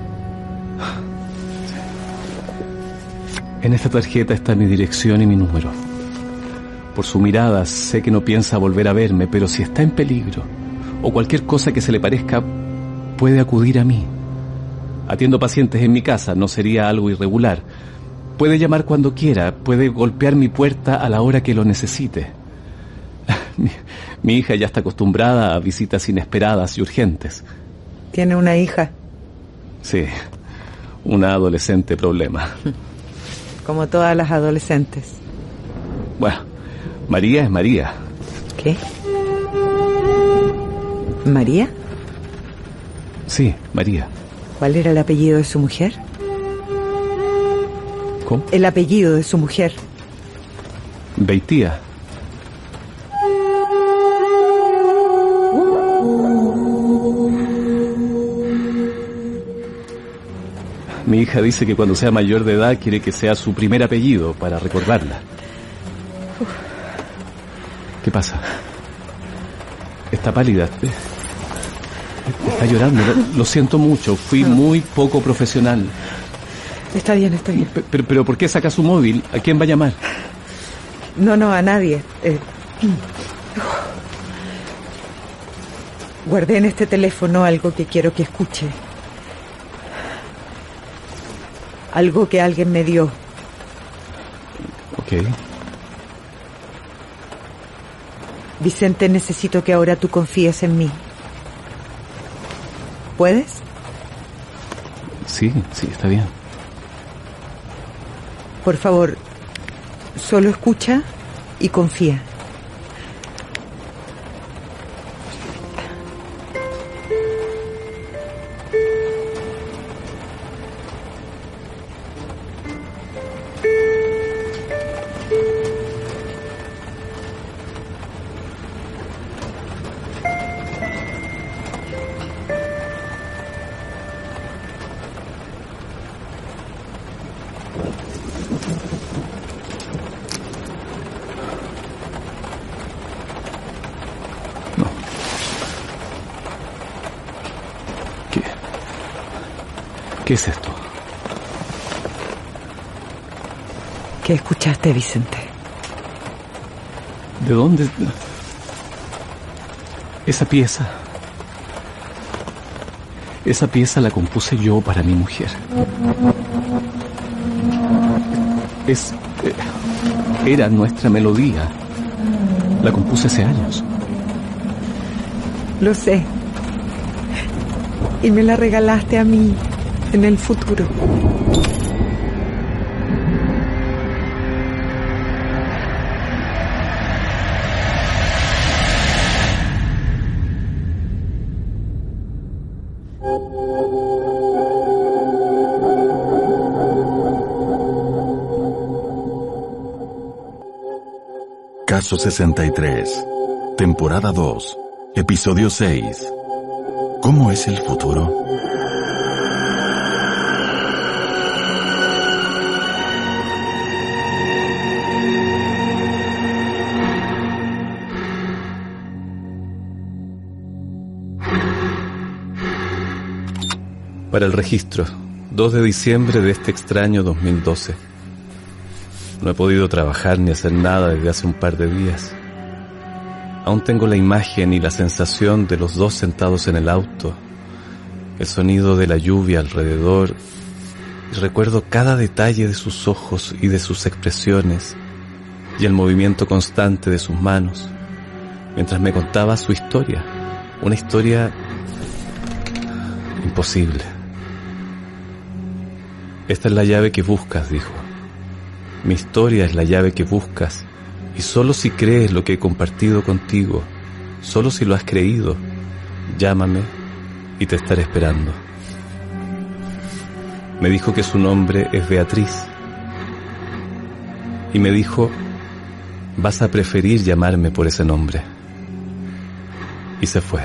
[SPEAKER 5] En esta tarjeta está mi dirección y mi número. Por su mirada sé que no piensa volver a verme, pero si está en peligro o cualquier cosa que se le parezca, puede acudir a mí. Atiendo pacientes en mi casa, no sería algo irregular. Puede llamar cuando quiera, puede golpear mi puerta a la hora que lo necesite. Mi, mi hija ya está acostumbrada a visitas inesperadas y urgentes.
[SPEAKER 2] ¿Tiene una hija?
[SPEAKER 5] Sí, una adolescente problema.
[SPEAKER 2] Como todas las adolescentes.
[SPEAKER 5] Bueno, María es María.
[SPEAKER 2] ¿Qué? ¿María?
[SPEAKER 5] Sí, María.
[SPEAKER 2] ¿Cuál era el apellido de su mujer?
[SPEAKER 5] ¿Cómo?
[SPEAKER 2] El apellido de su mujer.
[SPEAKER 5] Beitía. Mi hija dice que cuando sea mayor de edad quiere que sea su primer apellido para recordarla. ¿Qué pasa? Está pálida. Está llorando. Lo siento mucho. Fui muy poco profesional.
[SPEAKER 2] Está bien, está bien.
[SPEAKER 5] Pero, pero ¿por qué saca su móvil? ¿A quién va a llamar?
[SPEAKER 2] No, no, a nadie. Eh, guardé en este teléfono algo que quiero que escuche. Algo que alguien me dio.
[SPEAKER 5] Ok.
[SPEAKER 2] Vicente, necesito que ahora tú confíes en mí. ¿Puedes?
[SPEAKER 5] Sí, sí, está bien.
[SPEAKER 2] Por favor, solo escucha y confía.
[SPEAKER 5] ¿Qué es esto?
[SPEAKER 2] ¿Qué escuchaste, Vicente?
[SPEAKER 5] ¿De dónde? Esa pieza. Esa pieza la compuse yo para mi mujer. Es... Era nuestra melodía. La compuse hace años.
[SPEAKER 2] Lo sé. Y me la regalaste a mí. En el futuro.
[SPEAKER 4] Caso sesenta y tres, temporada dos, episodio seis. ¿Cómo es el futuro?
[SPEAKER 5] Para el registro, dos de diciembre de este extraño dos mil doce. No he podido trabajar ni hacer nada desde hace un par de días. Aún tengo la imagen y la sensación de los dos sentados en el auto, el sonido de la lluvia alrededor, y recuerdo cada detalle de sus ojos y de sus expresiones, y el movimiento constante de sus manos, mientras me contaba su historia, una historia imposible. Esta es la llave que buscas, dijo. Mi historia es la llave que buscas, y solo si crees lo que he compartido contigo, solo si lo has creído, llámame y te estaré esperando. Me dijo que su nombre es Beatriz. Y me dijo, vas a preferir llamarme por ese nombre. Y se fue.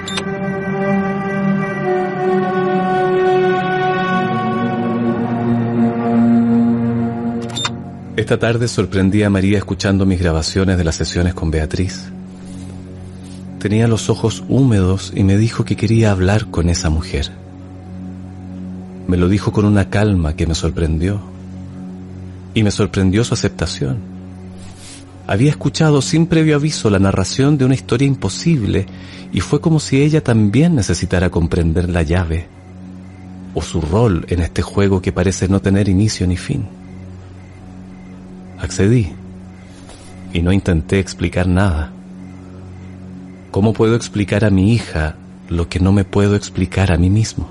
[SPEAKER 5] Esta tarde sorprendí a María escuchando mis grabaciones de las sesiones con Beatriz. Tenía los ojos húmedos y me dijo que quería hablar con esa mujer. Me lo dijo con una calma que me sorprendió. Y me sorprendió su aceptación. Había escuchado sin previo aviso la narración de una historia imposible y fue como si ella también necesitara comprender la llave o su rol en este juego que parece no tener inicio ni fin. Accedí y no intenté explicar nada. ¿Cómo puedo explicar a mi hija lo que no me puedo explicar a mí mismo?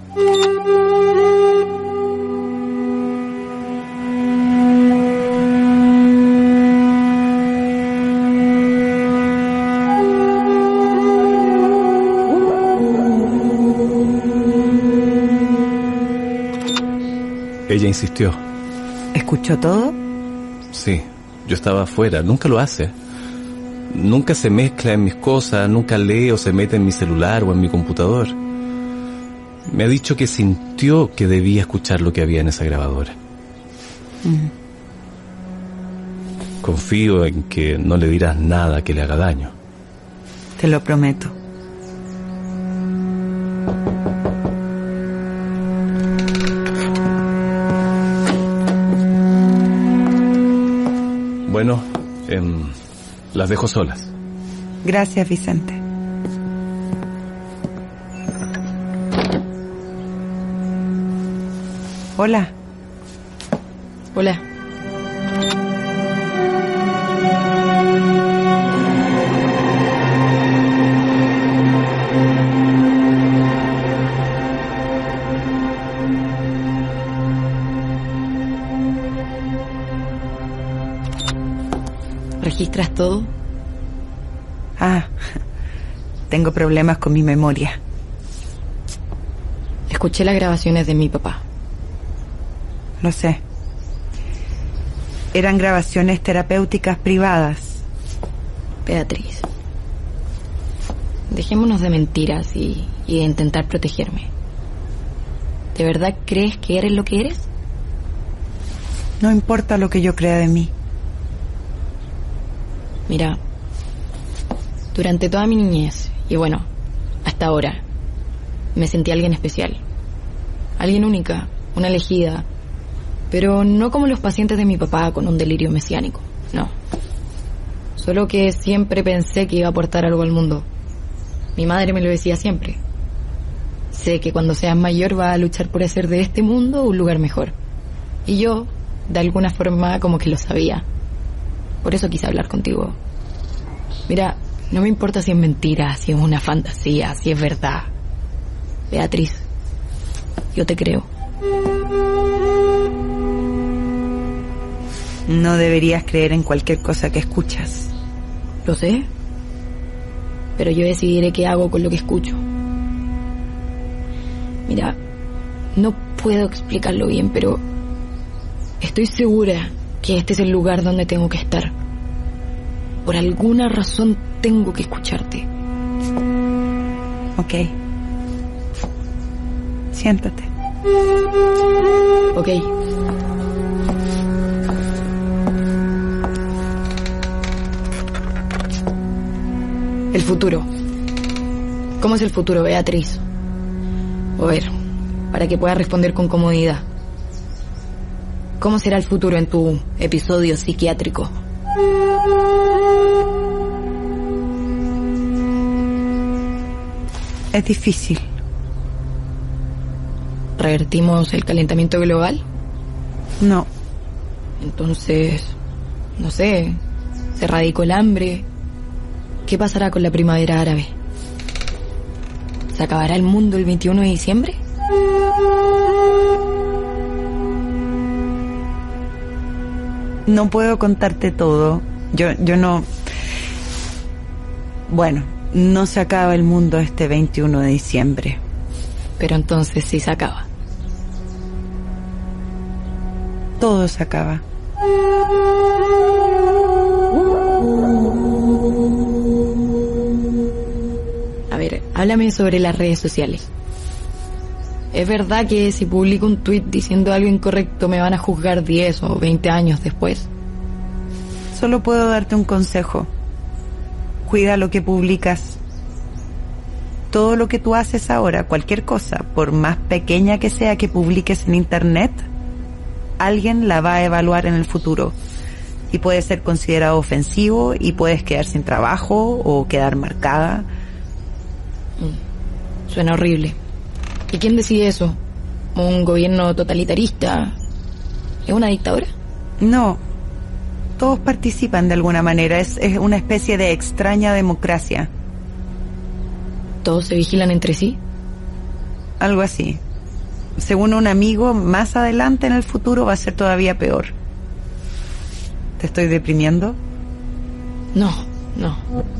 [SPEAKER 5] Ella insistió.
[SPEAKER 2] ¿Escuchó todo?
[SPEAKER 5] Sí, yo estaba afuera, nunca lo hace. Nunca se mezcla en mis cosas, nunca lee o se mete en mi celular o en mi computador. Me ha dicho que sintió que debía escuchar lo que había en esa grabadora. Mm. Confío en que no le dirás nada que le haga daño.
[SPEAKER 2] Te lo prometo.
[SPEAKER 5] Bueno, eh, las dejo solas.
[SPEAKER 2] Gracias, Vicente. Hola.
[SPEAKER 1] Hola. ¿Registras todo?
[SPEAKER 2] Ah, tengo problemas con mi memoria.
[SPEAKER 1] Escuché las grabaciones de mi papá.
[SPEAKER 2] Lo sé. Eran grabaciones terapéuticas privadas.
[SPEAKER 1] Beatriz, dejémonos de mentiras y, y de intentar protegerme. ¿De verdad crees que eres lo que eres?
[SPEAKER 2] No importa lo que yo crea de mí.
[SPEAKER 1] Mira, durante toda mi niñez, y bueno, hasta ahora, me sentí alguien especial. Alguien única, una elegida. Pero no como los pacientes de mi papá con un delirio mesiánico, no. Solo que siempre pensé que iba a aportar algo al mundo. Mi madre me lo decía siempre. Sé que cuando seas mayor vas a luchar por hacer de este mundo un lugar mejor. Y yo, de alguna forma, como que lo sabía. Por eso quise hablar contigo. Mira, no me importa si es mentira, si es una fantasía, si es verdad. Beatriz, yo te creo.
[SPEAKER 2] No deberías creer en cualquier cosa que escuchas.
[SPEAKER 1] Lo sé, pero yo decidiré qué hago con lo que escucho. Mira, no puedo explicarlo bien, pero estoy segura que este es el lugar donde tengo que estar. Por alguna razón tengo que escucharte.
[SPEAKER 2] Ok. Siéntate.
[SPEAKER 1] Ok. El futuro. ¿Cómo es el futuro, Beatriz? A ver, para que puedas responder con comodidad. ¿Cómo será el futuro en tu episodio psiquiátrico?
[SPEAKER 2] Es difícil.
[SPEAKER 1] ¿Revertimos el calentamiento global?
[SPEAKER 2] No.
[SPEAKER 1] Entonces, no sé, se erradicó el hambre, ¿Qué pasará con la primavera árabe? ¿Se acabará el mundo el veintiuno de diciembre?
[SPEAKER 2] No puedo contarte todo. Yo, yo no... Bueno, no se acaba el mundo este veintiuno de diciembre.
[SPEAKER 1] Pero entonces sí se acaba.
[SPEAKER 2] Todo se acaba.
[SPEAKER 1] A ver, háblame sobre las redes sociales. ¿Es verdad que si publico un tuit diciendo algo incorrecto me van a juzgar diez o veinte años después?
[SPEAKER 2] Solo puedo darte un consejo. Cuida lo que publicas. Todo lo que tú haces ahora, cualquier cosa, por más pequeña que sea que publiques en internet, alguien la va a evaluar en el futuro. Y puede ser considerado ofensivo y puedes quedar sin trabajo o quedar marcada.
[SPEAKER 1] Suena horrible. ¿Y quién decide eso? ¿Un gobierno totalitarista? ¿Es una dictadura?
[SPEAKER 2] No. Todos participan de alguna manera. Es, es una especie de extraña democracia.
[SPEAKER 1] ¿Todos se vigilan entre sí?
[SPEAKER 2] Algo así. Según un amigo, más adelante en el futuro va a ser todavía peor. ¿Te estoy deprimiendo?
[SPEAKER 1] No, no.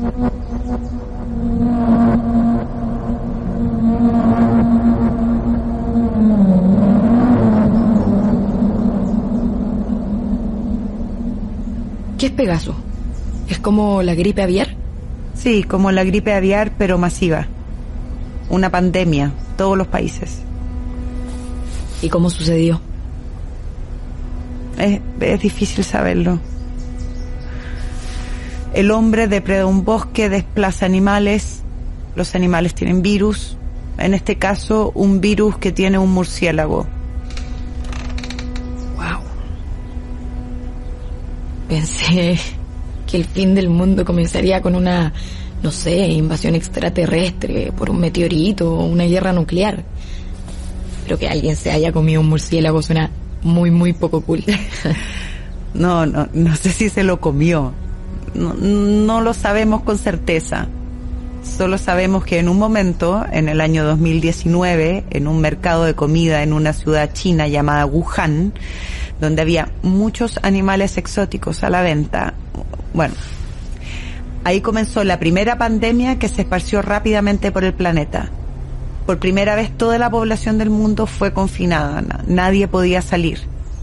[SPEAKER 1] ¿Qué es Pegaso? ¿Es como la gripe aviar?
[SPEAKER 2] Sí, como la gripe aviar, pero masiva. Una pandemia, todos los países.
[SPEAKER 1] ¿Y cómo sucedió?
[SPEAKER 2] Es, es difícil saberlo. El hombre depreda un bosque, desplaza animales. Los animales tienen virus. En este caso, un virus que tiene un murciélago.
[SPEAKER 1] Wow. Pensé que el fin del mundo comenzaría con una, no sé, invasión extraterrestre por un meteorito o una guerra nuclear. Pero que alguien se haya comido un murciélago suena muy, muy poco cool.
[SPEAKER 2] No, no, no sé si se lo comió. No, no lo sabemos con certeza. Solo sabemos que en un momento, en el año dos mil diecinueve, en un mercado de comida en una ciudad china llamada Wuhan, donde había muchos animales exóticos a la venta, bueno, ahí comenzó la primera pandemia que se esparció rápidamente por el planeta. Por primera vez toda la población del mundo fue confinada, nadie podía salir.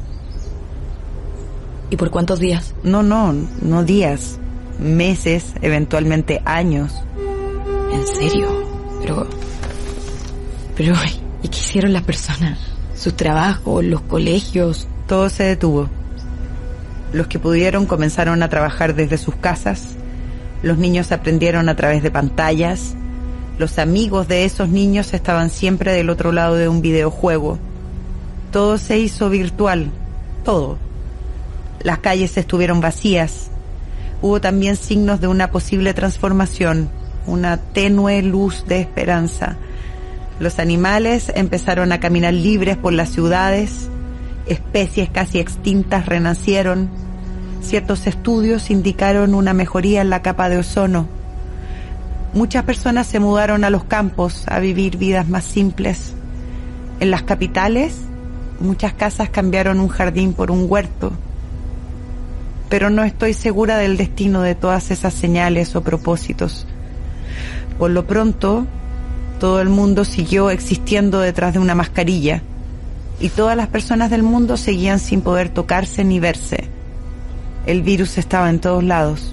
[SPEAKER 1] ¿Y por cuántos días?
[SPEAKER 2] No, no, no días, meses, eventualmente años.
[SPEAKER 1] ¿En serio? Pero... Pero... ¿Y qué hicieron las personas? ¿Sus trabajos, los colegios?
[SPEAKER 2] Todo se detuvo. Los que pudieron comenzaron a trabajar desde sus casas. Los niños aprendieron a través de pantallas. Los amigos de esos niños estaban siempre del otro lado de un videojuego. Todo se hizo virtual. Todo. Las calles estuvieron vacías. Hubo también signos de una posible transformación. Una tenue luz de esperanza. Los animales empezaron a caminar libres por las ciudades, especies casi extintas renacieron, ciertos estudios indicaron una mejoría en la capa de ozono. Muchas personas se mudaron a los campos a vivir vidas más simples. En las capitales, muchas casas cambiaron un jardín por un huerto. Pero no estoy segura del destino de todas esas señales o propósitos. Por lo pronto, todo el mundo siguió existiendo detrás de una mascarilla y todas las personas del mundo seguían sin poder tocarse ni verse. El virus estaba en todos lados.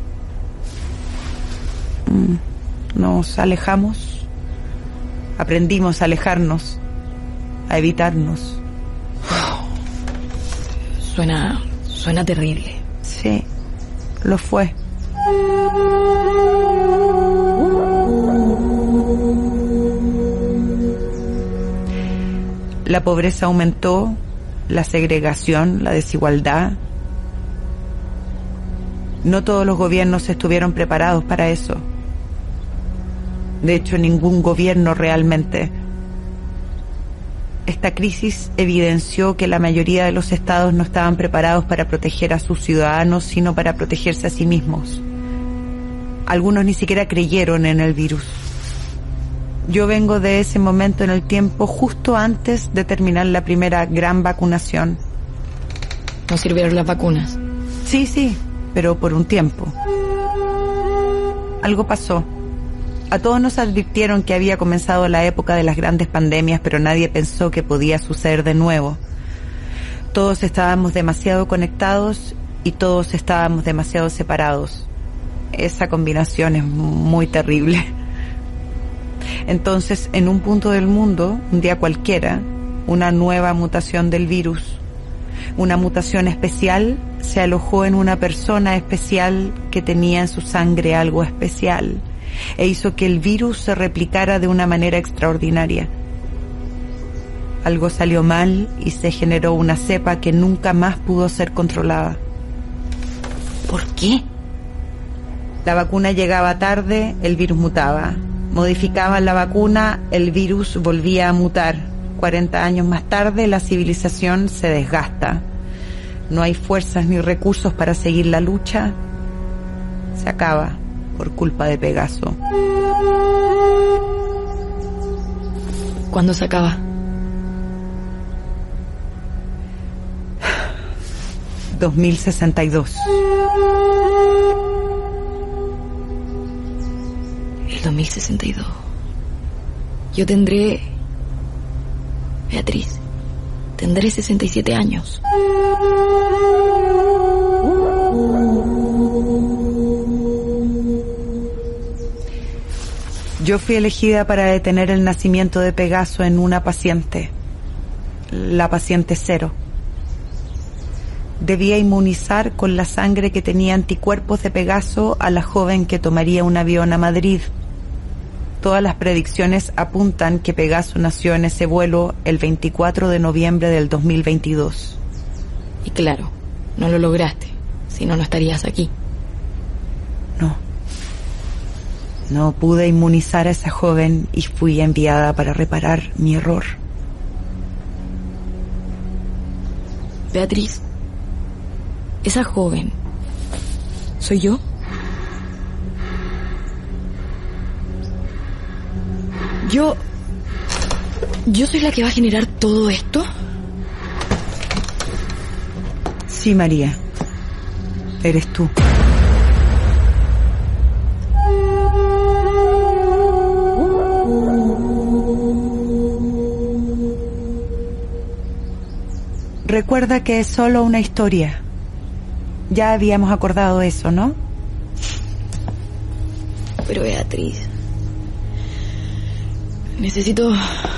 [SPEAKER 2] Nos alejamos, aprendimos a alejarnos, a evitarnos.
[SPEAKER 1] Suena, suena terrible.
[SPEAKER 2] Sí, lo fue. La pobreza aumentó, la segregación, la desigualdad. No todos los gobiernos estuvieron preparados para eso. De hecho, ningún gobierno realmente. Esta crisis evidenció que la mayoría de los estados no estaban preparados para proteger a sus ciudadanos, sino para protegerse a sí mismos. Algunos ni siquiera creyeron en el virus. Yo vengo de ese momento en el tiempo justo antes de terminar la primera gran vacunación.
[SPEAKER 1] ¿No sirvieron las vacunas?
[SPEAKER 2] Sí, sí, pero por un tiempo. Algo pasó. A todos nos advirtieron que había comenzado la época de las grandes pandemias, pero nadie pensó que podía suceder de nuevo. Todos estábamos demasiado conectados y todos estábamos demasiado separados. Esa combinación es muy terrible. Entonces, en un punto del mundo, un día cualquiera, una nueva mutación del virus, una mutación especial, se alojó en una persona especial que tenía en su sangre algo especial e hizo que el virus se replicara de una manera extraordinaria. Algo salió mal y se generó una cepa que nunca más pudo ser controlada.
[SPEAKER 1] ¿Por qué?
[SPEAKER 2] La vacuna llegaba tarde, el virus mutaba. Modificaban la vacuna, el virus volvía a mutar. cuarenta años más tarde, la civilización se desgasta. No hay fuerzas ni recursos para seguir la lucha. Se acaba por culpa de Pegaso.
[SPEAKER 1] ¿Cuándo se acaba?
[SPEAKER 2] dos mil sesenta y dos.
[SPEAKER 1] El dos mil sesenta y dos. Yo tendré... Beatriz, tendré sesenta y siete años.
[SPEAKER 2] Yo fui elegida para detener el nacimiento de Pegaso en una paciente, la paciente cero. Debía inmunizar con la sangre que tenía anticuerpos de Pegaso a la joven que tomaría un avión a Madrid. Todas las predicciones apuntan que Pegaso nació en ese vuelo el veinticuatro de noviembre del dos mil veintidós.
[SPEAKER 1] Y claro, no lo lograste, si no, no estarías aquí.
[SPEAKER 2] No. No pude inmunizar a esa joven y fui enviada para reparar mi error.
[SPEAKER 1] Beatriz, esa joven, ¿soy yo? Yo... ¿Yo soy la que va a generar todo esto?
[SPEAKER 2] Sí, María. Eres tú. Recuerda que es solo una historia. Ya habíamos acordado eso, ¿no?
[SPEAKER 1] Pero Beatriz... Necesito...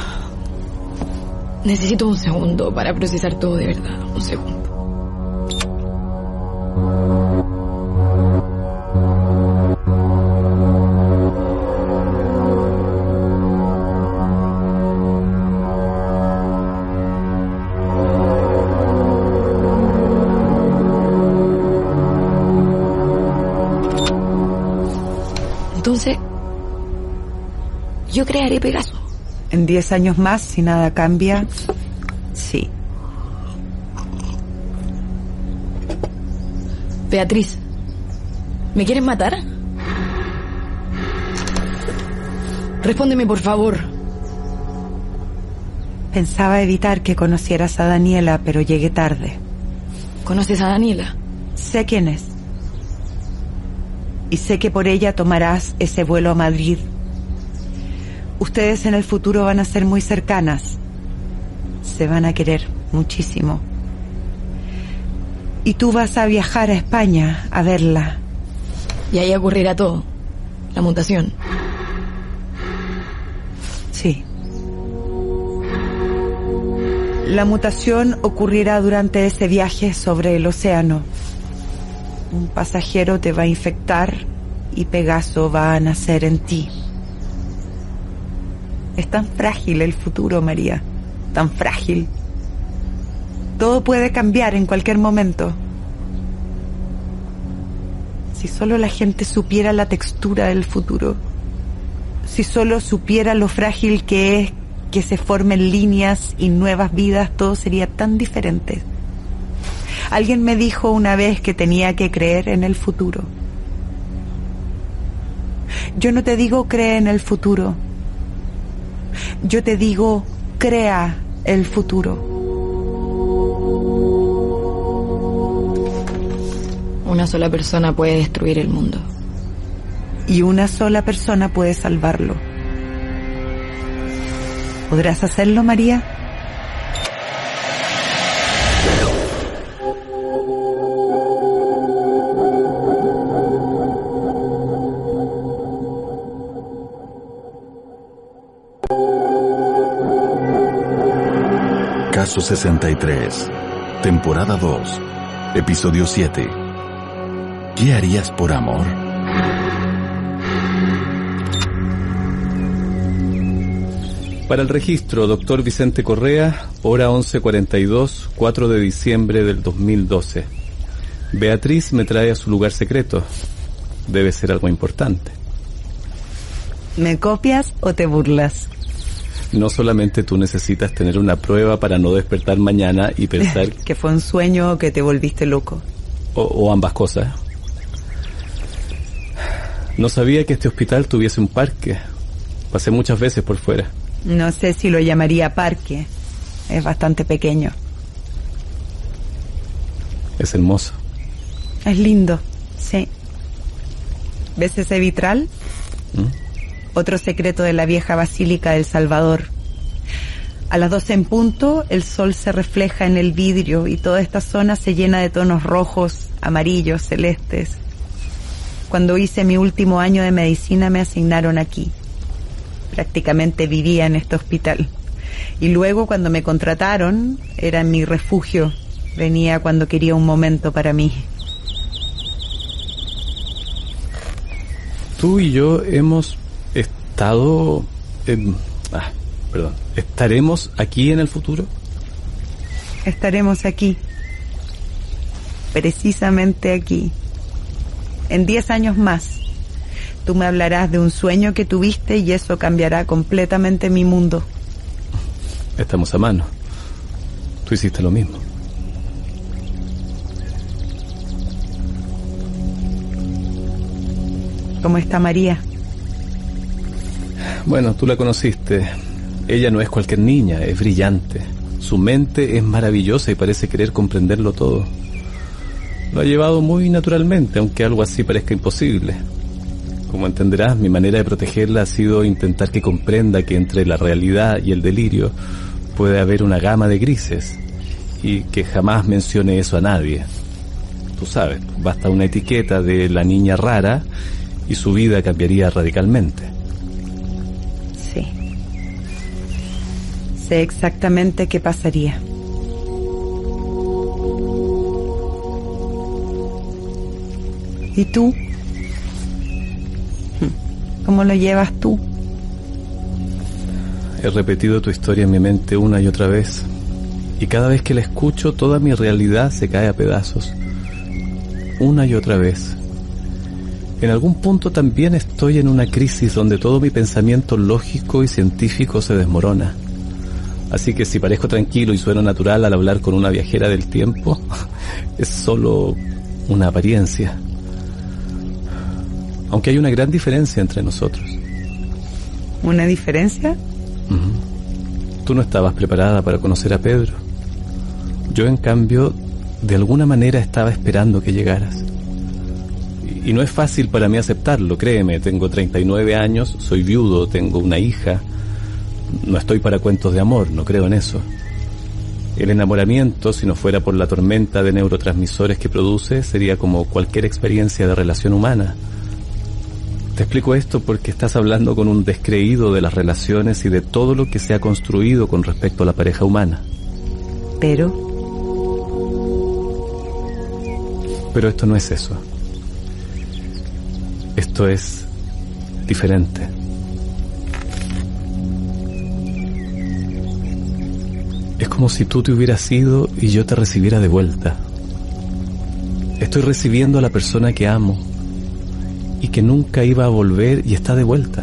[SPEAKER 1] Necesito un segundo para procesar todo de verdad. Un segundo. Entonces... yo crearé Pegaso.
[SPEAKER 2] En diez años más, si nada cambia, sí.
[SPEAKER 1] Beatriz, ¿me quieres matar? Respóndeme, por favor.
[SPEAKER 2] Pensaba evitar que conocieras a Daniela, pero llegué tarde.
[SPEAKER 1] ¿Conoces a Daniela?
[SPEAKER 2] Sé quién es. Y sé que por ella tomarás ese vuelo a Madrid. Ustedes en el futuro van a ser muy cercanas. Se van a querer muchísimo. Y tú vas a viajar a España a verla.
[SPEAKER 1] Y ahí ocurrirá todo. La mutación.
[SPEAKER 2] Sí. La mutación ocurrirá durante ese viaje sobre el océano. Un pasajero te va a infectar y Pegaso va a nacer en ti. Es tan frágil el futuro, María. Tan frágil. Todo puede cambiar en cualquier momento. Si solo la gente supiera la textura del futuro. Si solo supiera lo frágil que es que se formen líneas y nuevas vidas, todo sería tan diferente. Alguien me dijo una vez que tenía que creer en el futuro. Yo no te digo cree en el futuro. Yo te digo crea el futuro.
[SPEAKER 1] Una sola persona puede destruir el mundo.
[SPEAKER 2] Y una sola persona puede salvarlo. ¿Podrás hacerlo, María?
[SPEAKER 4] Caso sesenta y tres, temporada dos, episodio siete. ¿Qué harías por amor?
[SPEAKER 5] Para el registro, doctor Vicente Correa, hora once cuarenta y dos, cuatro de diciembre del dos mil doce. Beatriz me trae a su lugar secreto. Debe ser algo importante.
[SPEAKER 2] ¿Me copias o te burlas?
[SPEAKER 5] No solamente tú necesitas tener una prueba para no despertar mañana y pensar...
[SPEAKER 2] que fue un sueño o que te volviste loco.
[SPEAKER 5] O, o ambas cosas. No sabía que este hospital tuviese un parque. Pasé muchas veces por fuera.
[SPEAKER 2] No sé si lo llamaría parque. Es bastante pequeño.
[SPEAKER 5] Es hermoso.
[SPEAKER 2] Es lindo, sí. ¿Ves ese vitral?
[SPEAKER 5] ¿Mm?
[SPEAKER 2] Otro secreto de la vieja basílica del Salvador. A las doce en punto, el sol se refleja en el vidrio y toda esta zona se llena de tonos rojos, amarillos, celestes. Cuando hice mi último año de medicina me asignaron aquí. Prácticamente vivía en este hospital. Y luego, cuando me contrataron, era mi refugio. Venía cuando quería un momento para mí.
[SPEAKER 5] Tú y yo hemos estado... Eh, ah, perdón. ¿Estaremos aquí en el futuro?
[SPEAKER 2] Estaremos aquí. Precisamente aquí. En diez años más, tú me hablarás de un sueño que tuviste y eso cambiará completamente mi mundo.
[SPEAKER 5] Estamos a mano. Tú hiciste lo mismo.
[SPEAKER 2] ¿Cómo está María?
[SPEAKER 5] Bueno, tú la conociste. Ella no es cualquier niña, es brillante. Su mente es maravillosa y parece querer comprenderlo todo. Lo ha llevado muy naturalmente, aunque algo así parezca imposible. Como entenderás, mi manera de protegerla ha sido intentar que comprenda que entre la realidad y el delirio puede haber una gama de grises y que jamás mencione eso a nadie. Tú sabes, basta una etiqueta de la niña rara y su vida cambiaría radicalmente.
[SPEAKER 2] Sí. Sé exactamente qué pasaría. ¿Y tú? ¿Cómo lo llevas tú?
[SPEAKER 5] He repetido tu historia en mi mente una y otra vez, y cada vez que la escucho toda mi realidad se cae a pedazos. Una y otra vez. En algún punto también estoy en una crisis donde todo mi pensamiento lógico y científico se desmorona. Así que si parezco tranquilo y sueno natural al hablar con una viajera del tiempo, es solo una apariencia. Aunque hay una gran diferencia entre nosotros.
[SPEAKER 2] ¿Una diferencia?
[SPEAKER 5] Uh-huh. Tú no estabas preparada para conocer a Pedro. Yo, en cambio, de alguna manera estaba esperando que llegaras. Y no es fácil para mí aceptarlo, créeme. Tengo treinta y nueve años, soy viudo, tengo una hija. No estoy para cuentos de amor, no creo en eso. El enamoramiento, si no fuera por la tormenta de neurotransmisores que produce, sería como cualquier experiencia de relación humana. Te explico esto porque estás hablando con un descreído de las relaciones y de todo lo que se ha construido con respecto a la pareja humana.
[SPEAKER 2] Pero...
[SPEAKER 5] Pero esto no es eso. Esto es diferente. Es como si tú te hubieras ido y yo te recibiera de vuelta. Estoy recibiendo a la persona que amo y que nunca iba a volver y está de vuelta.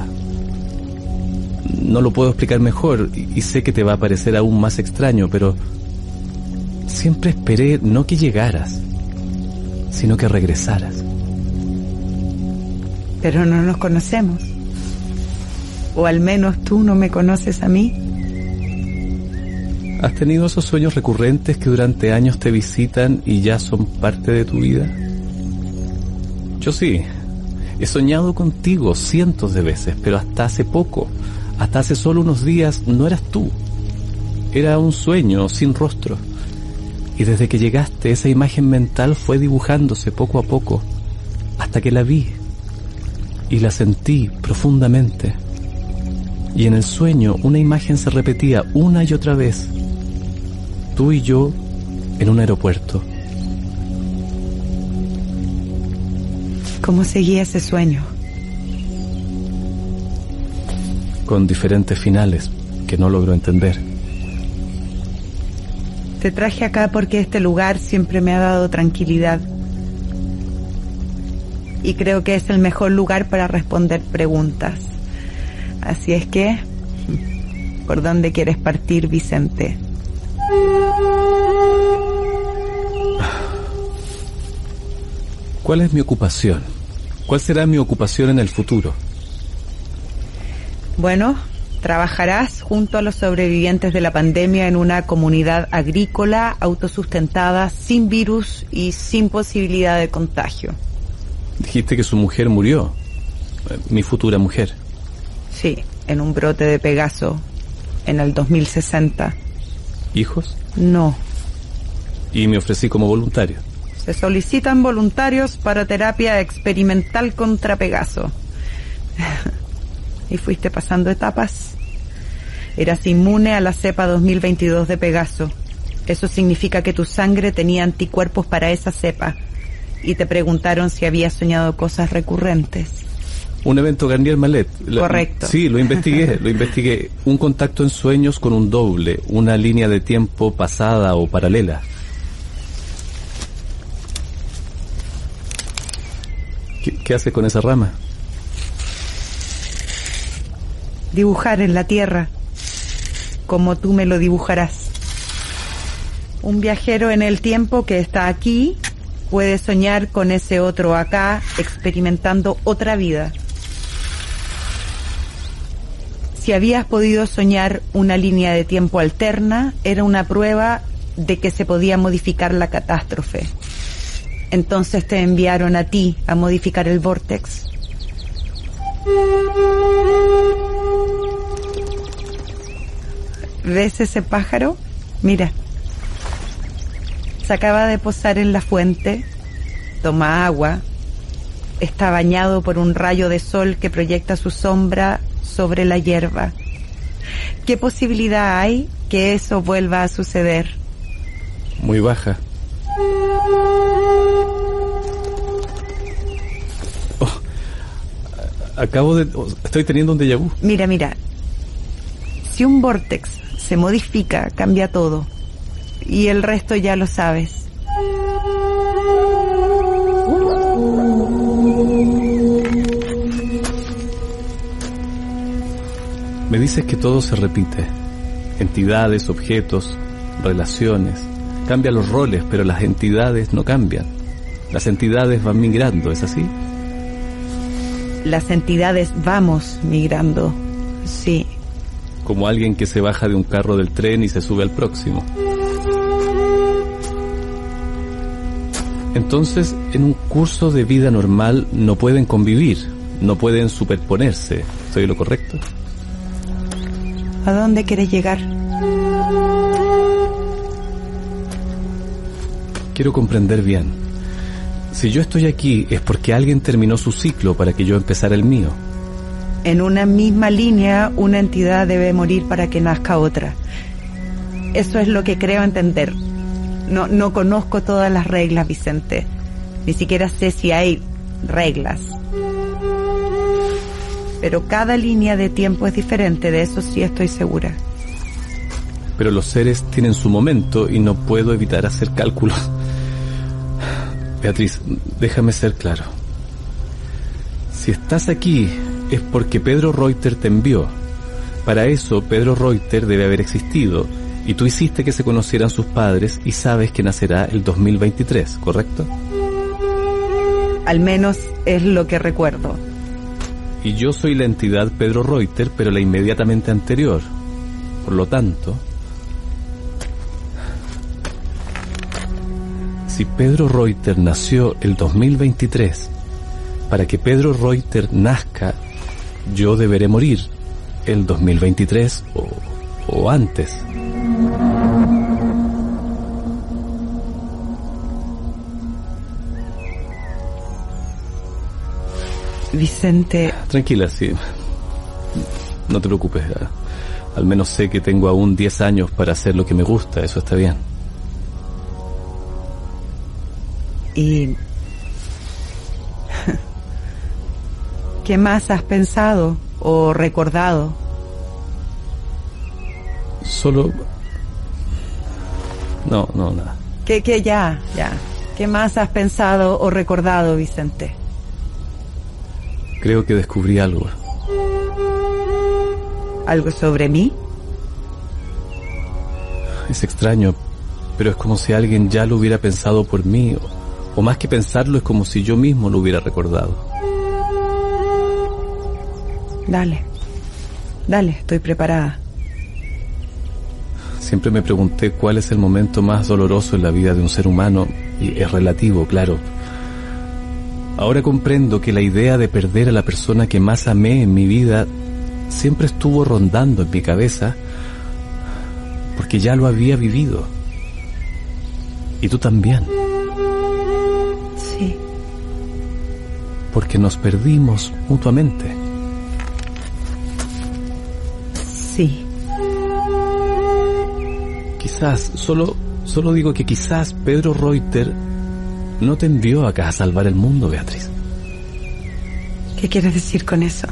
[SPEAKER 5] No lo puedo explicar mejor y sé que te va a parecer aún más extraño, pero siempre esperé no que llegaras, sino que regresaras.
[SPEAKER 2] Pero no nos conocemos. O al menos tú no me conoces a mí.
[SPEAKER 5] ¿Has tenido esos sueños recurrentes que durante años te visitan y ya son parte de tu vida? Yo sí. He soñado contigo cientos de veces, pero hasta hace poco, hasta hace solo unos días, no eras tú. Era un sueño sin rostro. Y desde que llegaste, esa imagen mental fue dibujándose poco a poco, hasta que la vi y la sentí profundamente. Y en el sueño una imagen se repetía una y otra vez. Tú y yo en un aeropuerto.
[SPEAKER 2] ¿Cómo seguía ese sueño?
[SPEAKER 5] Con diferentes finales que no logro entender.
[SPEAKER 2] Te traje acá porque este lugar siempre me ha dado tranquilidad. Y creo que es el mejor lugar para responder preguntas. Así es que, ¿por dónde quieres partir, Vicente?
[SPEAKER 5] ¿Cuál es mi ocupación? ¿Cuál será mi ocupación en el futuro?
[SPEAKER 2] Bueno, trabajarás junto a los sobrevivientes de la pandemia en una comunidad agrícola autosustentada, sin virus y sin posibilidad de contagio.
[SPEAKER 5] Dijiste que su mujer murió. Mi futura mujer.
[SPEAKER 2] Sí, en un brote de Pegaso, en el dos mil sesenta.
[SPEAKER 5] ¿Hijos?
[SPEAKER 2] No.
[SPEAKER 5] Y me ofrecí como voluntario.
[SPEAKER 2] Se solicitan voluntarios para terapia experimental contra Pegaso. Y fuiste pasando etapas. Eras inmune a la cepa dos mil veintidós de Pegaso. Eso significa que tu sangre tenía anticuerpos para esa cepa. Y te preguntaron si habías soñado cosas recurrentes.
[SPEAKER 5] Un evento Garnier-Mallet.
[SPEAKER 2] Correcto.
[SPEAKER 5] Sí, lo investigué, lo investigué. Un contacto en sueños con un doble, una línea de tiempo pasada o paralela. ¿Qué, qué hace con esa rama?
[SPEAKER 2] Dibujar en la tierra, como tú me lo dibujarás. Un viajero en el tiempo que está aquí puede soñar con ese otro acá, experimentando otra vida. Si habías podido soñar una línea de tiempo alterna, era una prueba de que se podía modificar la catástrofe. Entonces te enviaron a ti a modificar el vórtex. ¿Ves ese pájaro? Mira. Se acaba de posar en la fuente, toma agua, está bañado por un rayo de sol que proyecta su sombra sobre la hierba. ¿Qué posibilidad hay que eso vuelva a suceder?
[SPEAKER 5] Muy baja. Oh, acabo de... Oh, estoy teniendo un déjà vu.
[SPEAKER 2] Mira, mira. Si un vórtex se modifica, cambia todo. Y el resto ya lo sabes.
[SPEAKER 5] Me dices que todo se repite. Entidades, objetos, relaciones. Cambian los roles, pero las entidades no cambian. Las entidades van migrando, ¿es así?
[SPEAKER 2] Las entidades vamos migrando, sí.
[SPEAKER 5] Como alguien que se baja de un carro del tren y se sube al próximo. Entonces, en un curso de vida normal no pueden convivir, no pueden superponerse. ¿Estoy en lo correcto?
[SPEAKER 2] ¿A dónde quieres llegar?
[SPEAKER 5] Quiero comprender bien. Si yo estoy aquí es porque alguien terminó su ciclo para que yo empezara el mío.
[SPEAKER 2] En una misma línea, una entidad debe morir para que nazca otra. Eso es lo que creo entender. No, no conozco todas las reglas, Vicente. Ni siquiera sé si hay reglas. Pero cada línea de tiempo es diferente, de eso sí estoy segura.
[SPEAKER 5] Pero los seres tienen su momento y no puedo evitar hacer cálculos. Beatriz, déjame ser claro. Si estás aquí es porque Pedro Reuter te envió. Para eso Pedro Reuter debe haber existido y tú hiciste que se conocieran sus padres y sabes que nacerá el dos mil veintitrés, ¿correcto?
[SPEAKER 2] Al menos es lo que recuerdo.
[SPEAKER 5] Y yo soy la entidad Pedro Reuter, pero la inmediatamente anterior. Por lo tanto, si Pedro Reuter nació el dos mil veintitrés, para que Pedro Reuter nazca, yo deberé morir el dos mil veintitrés o, o antes.
[SPEAKER 2] Vicente...
[SPEAKER 5] Tranquila, sí. No te preocupes. Al menos sé que tengo aún diez años para hacer lo que me gusta. Eso está bien.
[SPEAKER 2] ¿Y qué más has pensado o recordado?
[SPEAKER 5] Solo... No, no, nada.
[SPEAKER 2] ¿Qué, qué ya, ya? ¿Qué más has pensado o recordado, Vicente?
[SPEAKER 5] Creo que descubrí algo.
[SPEAKER 2] ¿Algo sobre mí?
[SPEAKER 5] Es extraño, pero es como si alguien ya lo hubiera pensado por mí, o, o más que pensarlo, es como si yo mismo lo hubiera recordado.
[SPEAKER 2] Dale, dale, estoy preparada.
[SPEAKER 5] Siempre me pregunté cuál es el momento más doloroso en la vida de un ser humano, y es relativo, claro. Ahora comprendo que la idea de perder a la persona que más amé en mi vida siempre estuvo rondando en mi cabeza, porque ya lo había vivido. Y tú también.
[SPEAKER 2] Sí.
[SPEAKER 5] Porque nos perdimos mutuamente.
[SPEAKER 2] Sí.
[SPEAKER 5] Quizás, solo, solo digo que quizás Pedro Reuter no te envió acá a salvar el mundo, Beatriz.
[SPEAKER 2] ¿Qué quieres decir con eso?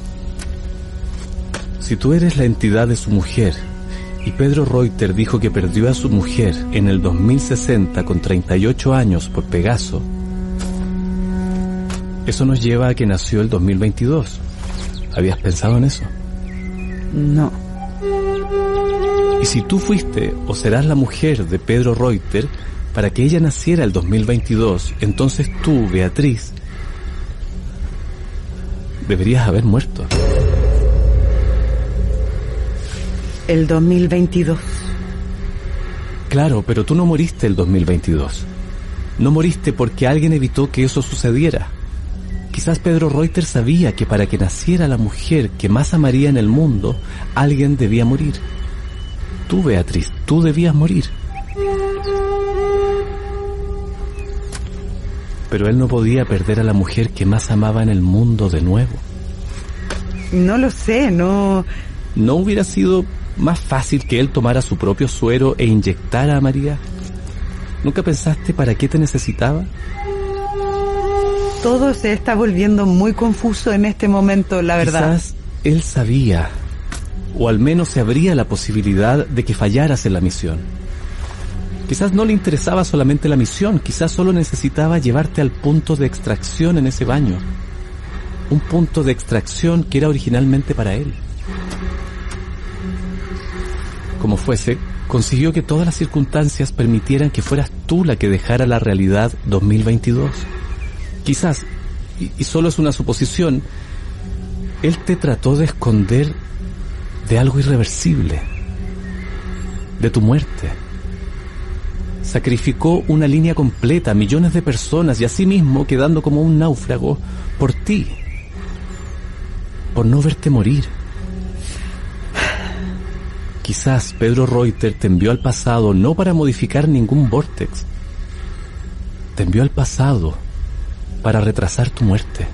[SPEAKER 5] Si tú eres la entidad de su mujer, y Pedro Reuter dijo que perdió a su mujer en el dos mil sesenta con treinta y ocho años por Pegaso, eso nos lleva a que nació el dos mil veintidós. ¿Habías pensado en eso?
[SPEAKER 2] No.
[SPEAKER 5] Y si tú fuiste o serás la mujer de Pedro Reuter para que ella naciera el dos mil veintidós, entonces tú, Beatriz, deberías haber muerto.
[SPEAKER 2] El dos mil veintidós.
[SPEAKER 5] Claro, pero tú no moriste el dos mil veintidós. No moriste porque alguien evitó que eso sucediera. Quizás Pedro Reuter sabía que para que naciera la mujer que más amaría en el mundo, alguien debía morir. Tú, Beatriz, tú debías morir. Pero él no podía perder a la mujer que más amaba en el mundo de nuevo.
[SPEAKER 2] No lo sé, no...
[SPEAKER 5] ¿No hubiera sido más fácil que él tomara su propio suero e inyectara a María? ¿Nunca pensaste para qué te necesitaba?
[SPEAKER 2] Todo se está volviendo muy confuso en este momento, la verdad.
[SPEAKER 5] Quizás él sabía, o al menos se abría la posibilidad de que fallaras en la misión. Quizás no le interesaba solamente la misión, quizás solo necesitaba llevarte al punto de extracción en ese baño. Un punto de extracción que era originalmente para él. Como fuese, consiguió que todas las circunstancias permitieran que fueras tú la que dejara la realidad dos mil veintidós. Quizás, y, y solo es una suposición, él te trató de esconder de algo irreversible, de tu muerte. Sacrificó una línea completa a millones de personas y a sí mismo quedando como un náufrago por ti, por no verte morir. Quizás Pedro Reuter te envió al pasado no para modificar ningún vórtex. Te envió al pasado para retrasar tu muerte.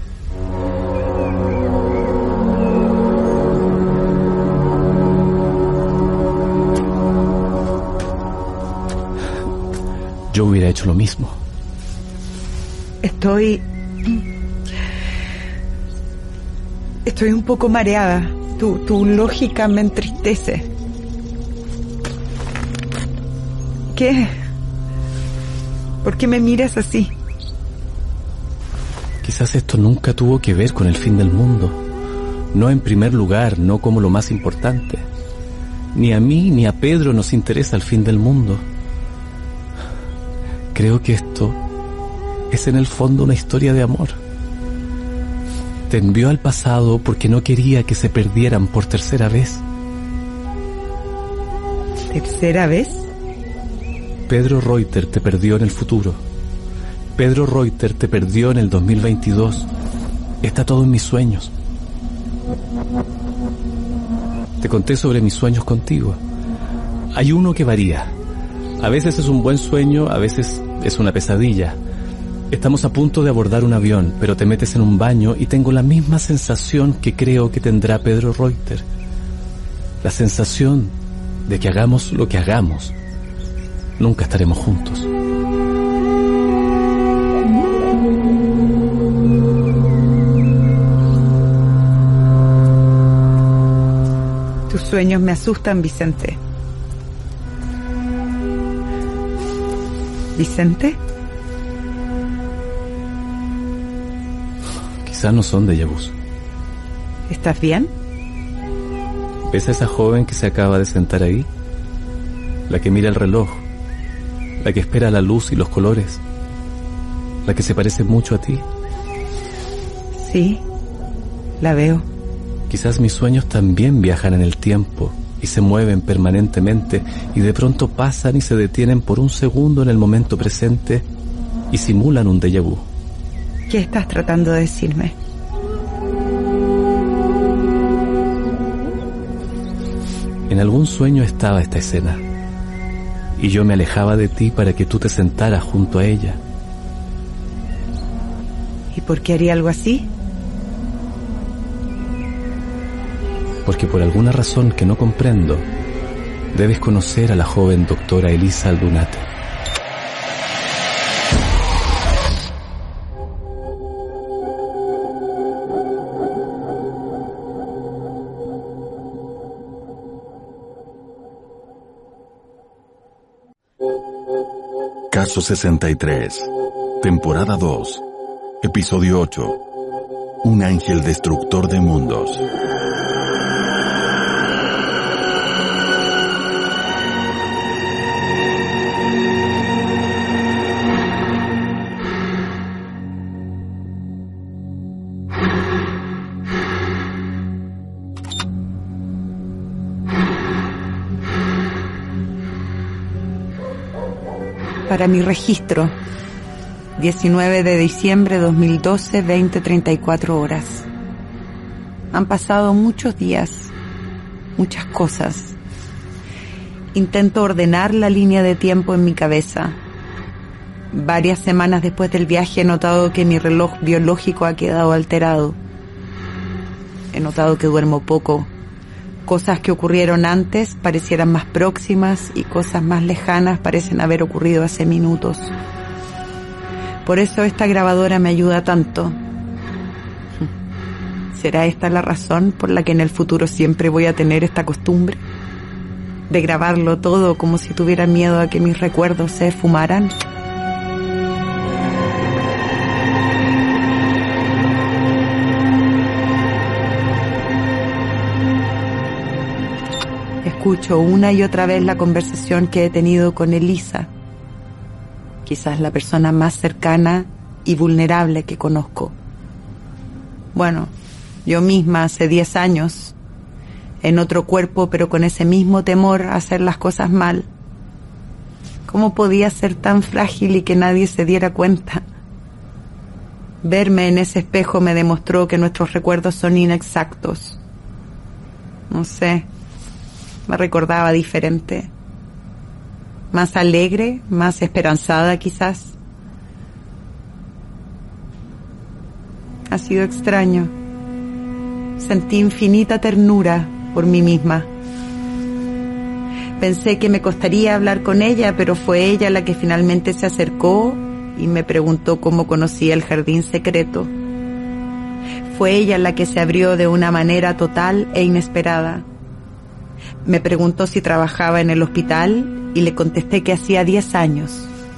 [SPEAKER 5] Yo hubiera hecho lo mismo.
[SPEAKER 2] Estoy... Estoy un poco mareada. Tu, tu lógica me entristece. ¿Qué? ¿Por qué me miras así?
[SPEAKER 5] Quizás esto nunca tuvo que ver con el fin del mundo. No en primer lugar, no como lo más importante. Ni a mí ni a Pedro nos interesa el fin del mundo. Creo que esto es en el fondo una historia de amor. te envió al pasado porque no quería que se perdieran por tercera vez.
[SPEAKER 2] ¿Tercera vez?
[SPEAKER 5] Pedro Reuter te perdió en el futuro. Pedro Reuter te perdió en el dos mil veintidós. Está todo en mis sueños. Te conté sobre mis sueños contigo. Hay uno que varía. A veces es un buen sueño, a veces es una pesadilla. Estamos a punto de abordar un avión, pero te metes en un baño y tengo la misma sensación que creo que tendrá Pedro Reuter. La sensación de que hagamos lo que hagamos, nunca estaremos juntos.
[SPEAKER 2] Tus sueños me asustan, Vicente. ¿Vicente?
[SPEAKER 5] Quizás no son déjà vus.
[SPEAKER 2] ¿Estás bien?
[SPEAKER 5] ¿Ves a esa joven que se acaba de sentar ahí? La que mira el reloj, la que espera la luz y los colores, la que se parece mucho a ti.
[SPEAKER 2] Sí, la veo.
[SPEAKER 5] Quizás mis sueños también viajan en el tiempo y se mueven permanentemente y de pronto pasan y se detienen por un segundo en el momento presente y simulan un déjà vu.
[SPEAKER 2] ¿Qué estás tratando de decirme?
[SPEAKER 5] En algún sueño estaba esta escena y yo me alejaba de ti para que tú te sentaras junto a ella.
[SPEAKER 2] ¿Y por qué haría algo así?
[SPEAKER 5] Porque por alguna razón que no comprendo, debes conocer a la joven doctora Elisa Aldunate.
[SPEAKER 4] Caso sesenta y tres, temporada dos, episodio ocho. Un ángel destructor de mundos.
[SPEAKER 2] Para mi registro, diecinueve de diciembre de dos mil doce, veinte treinta y cuatro horas. Han pasado muchos días, muchas cosas. Intento ordenar la línea de tiempo en mi cabeza. Varias semanas después del viaje he notado que mi reloj biológico ha quedado alterado. He notado que duermo poco. Cosas que ocurrieron antes parecieran más próximas y cosas más lejanas parecen haber ocurrido hace minutos. Por eso esta grabadora me ayuda tanto. ¿Será esta la razón por la que en el futuro siempre voy a tener esta costumbre? De grabarlo todo como si tuviera miedo a que mis recuerdos se esfumaran. Escucho una y otra vez la conversación que he tenido con Elisa, quizás la persona más cercana y vulnerable que conozco. Bueno, yo misma hace diez años, en otro cuerpo, pero con ese mismo temor a hacer las cosas mal. ¿Cómo podía ser tan frágil y que nadie se diera cuenta? Verme en ese espejo me demostró que nuestros recuerdos son inexactos. No sé. Me recordaba diferente, más alegre, más esperanzada quizás. Ha sido extraño. Sentí infinita ternura por mí misma. Pensé que me costaría hablar con ella, pero fue ella la que finalmente se acercó y me preguntó cómo conocía el jardín secreto. Fue ella la que se abrió de una manera total e inesperada. Me preguntó si trabajaba en el hospital y le contesté que hacía diez años.